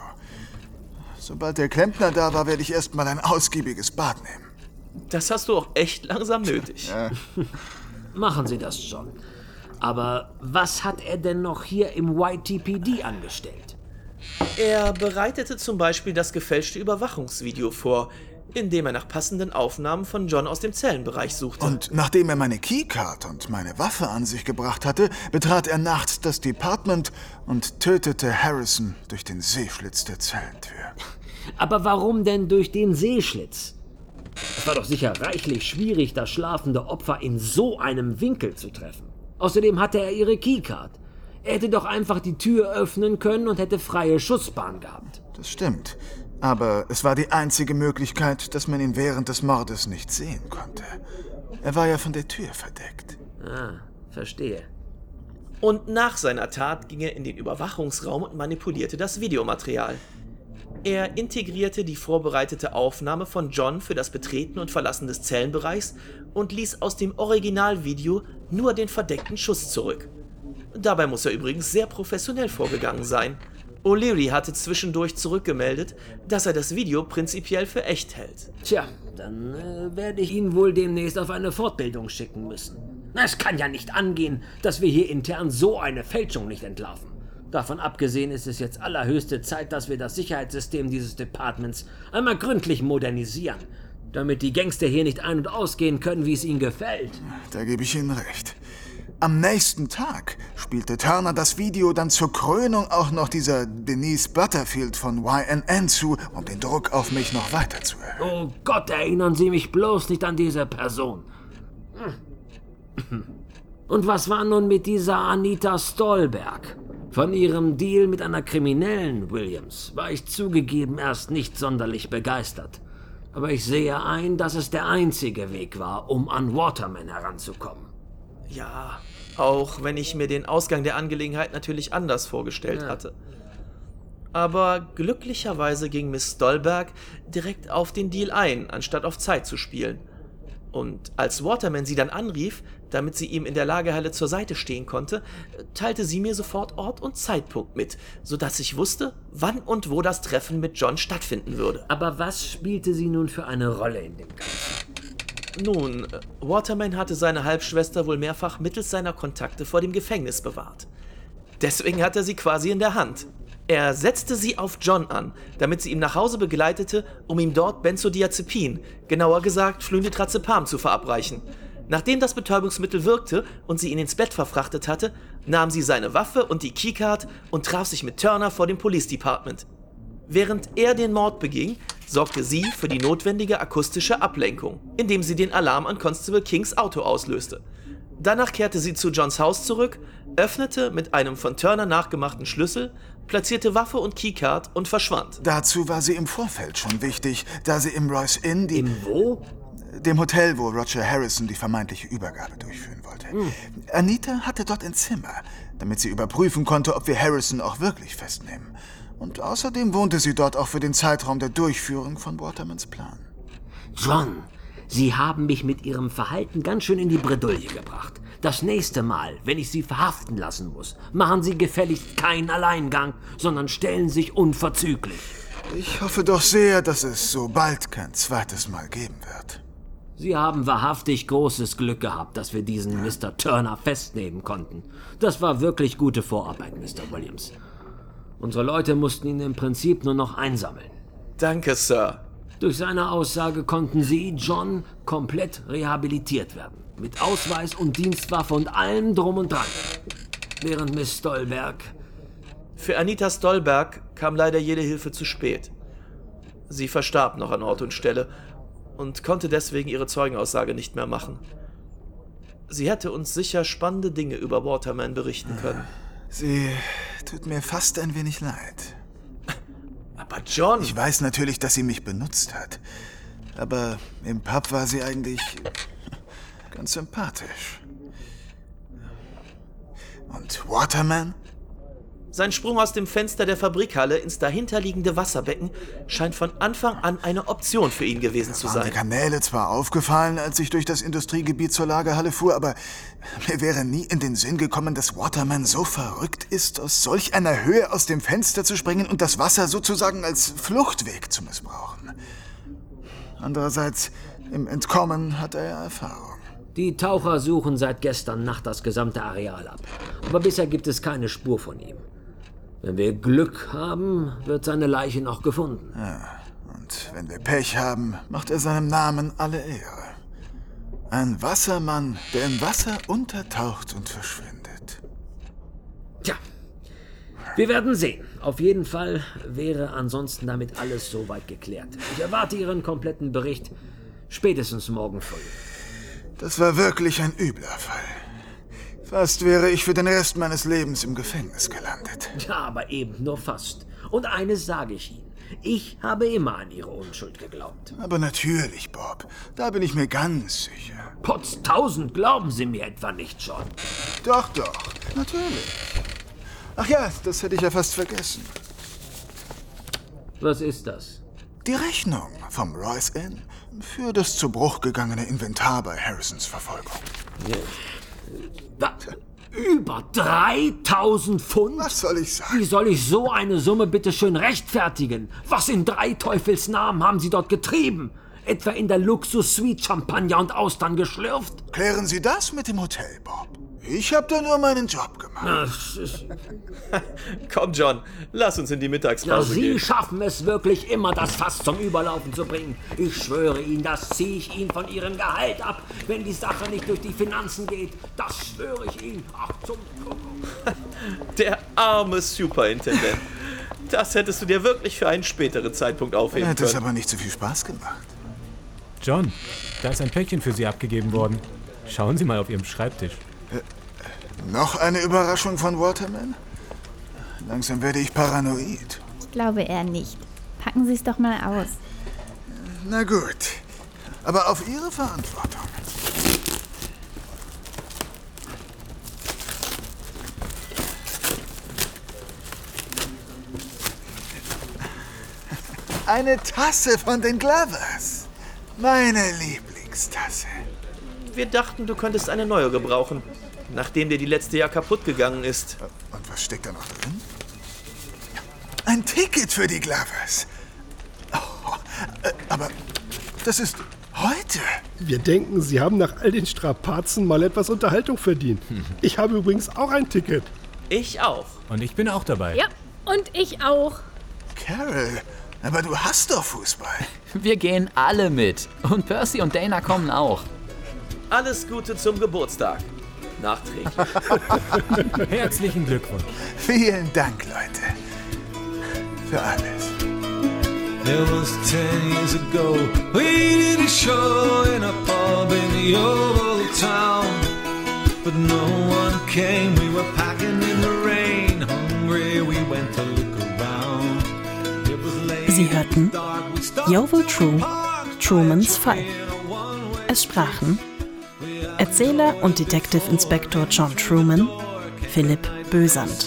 S2: Sobald der Klempner da war, werde ich erstmal ein ausgiebiges Bad nehmen.
S1: Das hast du auch echt langsam nötig.
S2: Ja.
S18: Machen Sie das, John. Aber was hat er denn noch hier im Y T P D angestellt?
S1: Er bereitete zum Beispiel das gefälschte Überwachungsvideo vor, indem er nach passenden Aufnahmen von John aus dem Zellenbereich suchte.
S2: Und nachdem er meine Keycard und meine Waffe an sich gebracht hatte, betrat er nachts das Department und tötete Harrison durch den Seeschlitz der Zellentür.
S18: Aber warum denn durch den Seeschlitz? Es war doch sicher reichlich schwierig, das schlafende Opfer in so einem Winkel zu treffen. Außerdem hatte er ihre Keycard. Er hätte doch einfach die Tür öffnen können und hätte freie Schussbahn gehabt.
S2: Das stimmt. Aber es war die einzige Möglichkeit, dass man ihn während des Mordes nicht sehen konnte. Er war ja von der Tür verdeckt.
S18: Ah, verstehe.
S1: Und nach seiner Tat ging er in den Überwachungsraum und manipulierte das Videomaterial. Er integrierte die vorbereitete Aufnahme von John für das Betreten und Verlassen des Zellenbereichs und ließ aus dem Originalvideo nur den verdeckten Schuss zurück. Dabei muss er übrigens sehr professionell vorgegangen sein. O'Leary hatte zwischendurch zurückgemeldet, dass er das Video prinzipiell für echt hält.
S18: Tja, dann äh, werde ich ihn wohl demnächst auf eine Fortbildung schicken müssen. Es kann ja nicht angehen, dass wir hier intern so eine Fälschung nicht entlarven. Davon abgesehen ist es jetzt allerhöchste Zeit, dass wir das Sicherheitssystem dieses Departments einmal gründlich modernisieren, damit die Gangster hier nicht ein- und ausgehen können, wie es ihnen gefällt.
S2: Da gebe ich Ihnen recht. Am nächsten Tag spielte Turner das Video dann zur Krönung auch noch dieser Denise Butterfield von Y N N zu, um den Druck auf mich noch weiter zu erhöhen.
S18: Oh Gott, erinnern Sie mich bloß nicht an diese Person. Und was war nun mit dieser Anita Stolberg? Von ihrem Deal mit einer Kriminellen, Williams, war ich zugegeben erst nicht sonderlich begeistert. Aber ich sehe ein, dass es der einzige Weg war, um an Waterman heranzukommen.
S1: Ja, auch wenn ich mir den Ausgang der Angelegenheit natürlich anders vorgestellt
S18: Ja.
S1: hatte. Aber glücklicherweise ging Miss Stolberg direkt auf den Deal ein, anstatt auf Zeit zu spielen. Und als Waterman sie dann anrief, damit sie ihm in der Lagerhalle zur Seite stehen konnte, teilte sie mir sofort Ort und Zeitpunkt mit, sodass ich wusste, wann und wo das Treffen mit John stattfinden würde.
S18: Aber was spielte sie nun für eine Rolle in dem Ganzen?
S1: Nun, Waterman hatte seine Halbschwester wohl mehrfach mittels seiner Kontakte vor dem Gefängnis bewahrt. Deswegen hat er sie quasi in der Hand. Er setzte sie auf John an, damit sie ihn nach Hause begleitete, um ihm dort Benzodiazepin, genauer gesagt Flunitrazepam, zu verabreichen. Nachdem das Betäubungsmittel wirkte und sie ihn ins Bett verfrachtet hatte, nahm sie seine Waffe und die Keycard und traf sich mit Turner vor dem Police Department. Während er den Mord beging, sorgte sie für die notwendige akustische Ablenkung, indem sie den Alarm an Constable Kings Auto auslöste. Danach kehrte sie zu Johns Haus zurück, öffnete mit einem von Turner nachgemachten Schlüssel, platzierte Waffe und Keycard und verschwand.
S2: Dazu war sie im Vorfeld schon wichtig, da sie im Royce Inn die...
S18: Im wo?
S2: Dem Hotel, wo Roger Harrison die vermeintliche Übergabe durchführen wollte.
S18: Hm.
S2: Anita hatte dort ein Zimmer, damit sie überprüfen konnte, ob wir Harrison auch wirklich festnehmen. Und außerdem wohnte sie dort auch für den Zeitraum der Durchführung von Watermans Plan.
S18: John, Sie haben mich mit Ihrem Verhalten ganz schön in die Bredouille gebracht. Das nächste Mal, wenn ich Sie verhaften lassen muss, machen Sie gefälligst keinen Alleingang, sondern stellen sich unverzüglich.
S2: Ich hoffe doch sehr, dass es so bald kein zweites Mal geben wird.
S18: Sie haben wahrhaftig großes Glück gehabt, dass wir diesen Mister Turner festnehmen konnten. Das war wirklich gute Vorarbeit, Mister Williams. Unsere Leute mussten ihn im Prinzip nur noch einsammeln.
S1: Danke, Sir.
S18: Durch seine Aussage konnten Sie, John, komplett rehabilitiert werden. Mit Ausweis und Dienstwaffe und allem drum und dran. Während Miss Stolberg...
S1: Für Anita Stolberg kam leider jede Hilfe zu spät. Sie verstarb noch an Ort und Stelle und konnte deswegen ihre Zeugenaussage nicht mehr machen. Sie hätte uns sicher spannende Dinge über Waterman berichten können.
S2: Sie tut mir fast ein wenig leid.
S1: Aber John...
S2: Ich weiß natürlich, dass sie mich benutzt hat. Aber im Pub war sie eigentlich ganz sympathisch. Und Waterman?
S1: Sein Sprung aus dem Fenster der Fabrikhalle ins dahinterliegende Wasserbecken scheint von Anfang an eine Option für ihn gewesen zu sein.
S2: Die Kanäle zwar aufgefallen, als ich durch das Industriegebiet zur Lagerhalle fuhr, aber mir wäre nie in den Sinn gekommen, dass Waterman so verrückt ist, aus solch einer Höhe aus dem Fenster zu springen und das Wasser sozusagen als Fluchtweg zu missbrauchen. Andererseits, im Entkommen hat er ja Erfahrung.
S18: Die Taucher suchen seit gestern Nacht das gesamte Areal ab. Aber bisher gibt es keine Spur von ihm. Wenn wir Glück haben, wird seine Leiche noch gefunden.
S2: Ja, und wenn wir Pech haben, macht er seinem Namen alle Ehre. Ein Wassermann, der im Wasser untertaucht und verschwindet.
S18: Tja, wir werden sehen. Auf jeden Fall wäre ansonsten damit alles soweit geklärt. Ich erwarte Ihren kompletten Bericht spätestens morgen früh.
S2: Das war wirklich ein übler Fall. Fast wäre ich für den Rest meines Lebens im Gefängnis gelandet.
S18: Ja, aber eben nur fast. Und eines sage ich Ihnen. Ich habe immer an Ihre Unschuld geglaubt.
S2: Aber natürlich, Bob. Da bin ich mir ganz sicher.
S18: Potztausend, glauben Sie mir etwa nicht schon?
S2: Doch, doch. Natürlich. Ach ja, das hätte ich ja fast vergessen.
S18: Was ist das?
S2: Die Rechnung vom Royce Inn für das zu Bruch gegangene Inventar bei Harrisons Verfolgung.
S18: Ja. Da, über dreitausend Pfund?
S2: Was soll ich sagen?
S18: Wie soll ich so eine Summe bitte schön rechtfertigen? Was in drei Teufels Namen haben Sie dort getrieben? Etwa in der Luxus-Suite Champagner und Austern geschlürft?
S2: Klären Sie das mit dem Hotel, Bob. Ich habe da nur meinen Job gemacht.
S1: Komm, John, lass uns in die
S18: Ja,
S1: Mittagspause
S18: Sie
S1: gehen.
S18: schaffen es wirklich immer, das Fass zum Überlaufen zu bringen. Ich schwöre Ihnen, das ziehe ich Ihnen von Ihrem Gehalt ab, wenn die Sache nicht durch die Finanzen geht. Das schwöre ich Ihnen. Ach, zum Kuckuck.
S1: Der arme Superintendent. Das hättest du dir wirklich für einen späteren Zeitpunkt aufheben
S2: Hat es
S1: können.
S2: aber nicht so viel Spaß gemacht.
S9: John, da ist ein Päckchen für Sie abgegeben worden. Schauen Sie mal auf Ihrem Schreibtisch.
S2: Noch eine Überraschung von Waterman? Langsam werde ich paranoid.
S5: Ich glaube eher nicht. Packen Sie es doch mal aus.
S2: Na gut, aber auf Ihre Verantwortung. Eine Tasse von den Glovers. Meine Lieblingstasse.
S1: Wir dachten, du könntest eine neue gebrauchen, nachdem dir die letzte ja kaputt gegangen ist.
S2: Und was steckt da noch drin? Ein Ticket für die Glovers. Oh, äh, aber das ist heute.
S20: Wir denken, Sie haben nach all den Strapazen mal etwas Unterhaltung verdient. Ich habe übrigens auch ein Ticket.
S1: Ich auch.
S9: Und ich bin auch dabei.
S16: Ja, und ich auch.
S2: Carol, aber du hast doch Fußball.
S15: Wir gehen alle mit. Und Percy und Dana kommen auch.
S1: Alles Gute zum Geburtstag. Nachträglich.
S9: Herzlichen Glückwunsch.
S2: Vielen Dank, Leute. Für alles.
S10: It was ten years ago. We did a show in a pub in the old town. But no one came. We were packing in the rain. Hungry, we went to look around. It was late.
S12: Sie hörten Yeovil True, Trumans Fall. Es sprachen Erzähler und Detective Inspector John Truman, Philipp Bösand.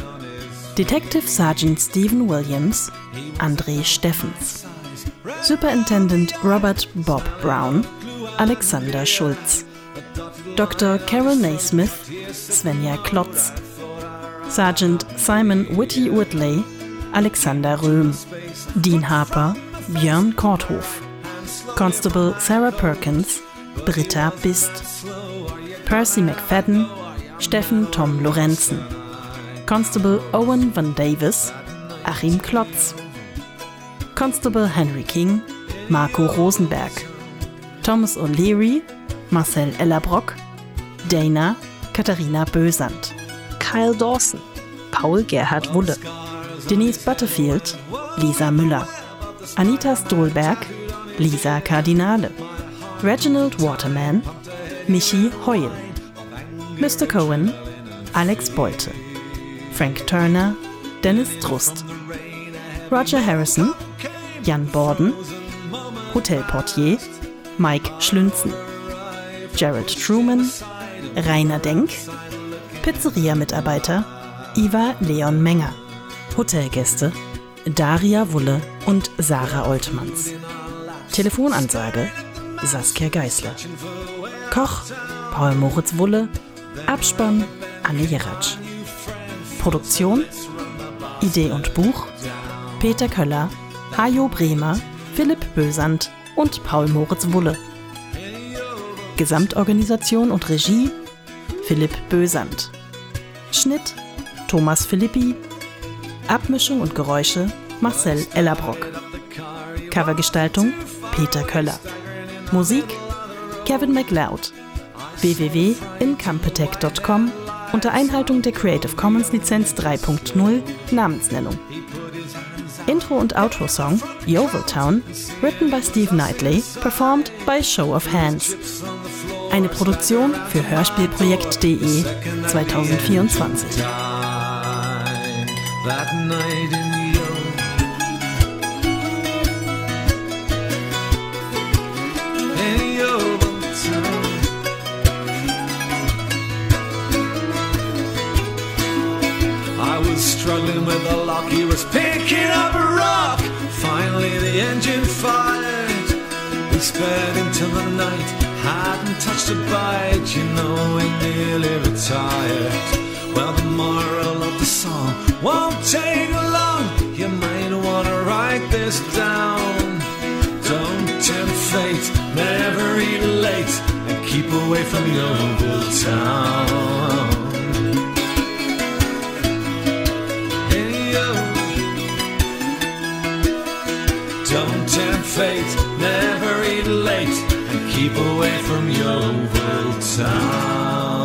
S12: Detective Sergeant Stephen Williams, André Steffens. Superintendent Robert Bob Brown, Alexander Schulz. Doktor Carol Naismith, Svenja Klotz. Sergeant Simon Whitty Whitley, Alexander Röhm. Dean Harper, Björn Korthof. Constable Sarah Perkins, Britta Bist. Percy McFadden, Steffen Tom Lorenzen. Constable Owen Van Davis, Achim Klotz. Constable Henry King, Marco Rosenberg. Thomas O'Leary, Marcel Ellerbrock. Dana, Katharina Bösand. Kyle Dawson, Paul Gerhard Wulle. Denise Butterfield, Lisa Müller. Anita Stolberg, Lisa Kardinale. Reginald Waterman, Michi Heul. Mister Cohen, Alex Bolte. Frank Turner, Dennis Trust. Roger Harrison, Jan Borden. Hotelportier, Mike Schlünzen. Gerald Truman, Rainer Denk. Pizzeria-Mitarbeiter, Iva Leon Menger. Hotelgäste, Daria Wulle und Sarah Oltmanns. Telefonansage, Saskia Geisler. Koch, Paul Moritz Wulle. Abspann, Anne Jeratsch. Produktion, Idee und Buch, Peter Köller, Hajo Bremer, Philipp Bösand und Paul Moritz Wulle. Gesamtorganisation und Regie, Philipp Bösand. Schnitt, Thomas Philippi. Abmischung und Geräusche, Marcel Ellerbrock. Covergestaltung Peter Köller. Musik Kevin MacLeod. w w w punkt incompetech punkt com unter Einhaltung der Creative Commons Lizenz drei Punkt null Namensnennung. Intro- und Outro-Song Yeoviltown, written by Steve Knightley, performed by Show of Hands. Eine Produktion für Hörspielprojekt punkt de zwanzig vierundzwanzig.
S10: That night in Yo. In Yeoviltown. I was struggling with the lock, he was picking up a rock. Finally the engine fired. We sped into the night, hadn't touched a bite, you know we nearly retired. Well, the moral of the song won't take long. You might want to write this down. Don't tempt fate, never eat late, and keep away from Yeoviltown. Hey, yo. Don't tempt fate, never eat late, and keep away from Yeoviltown.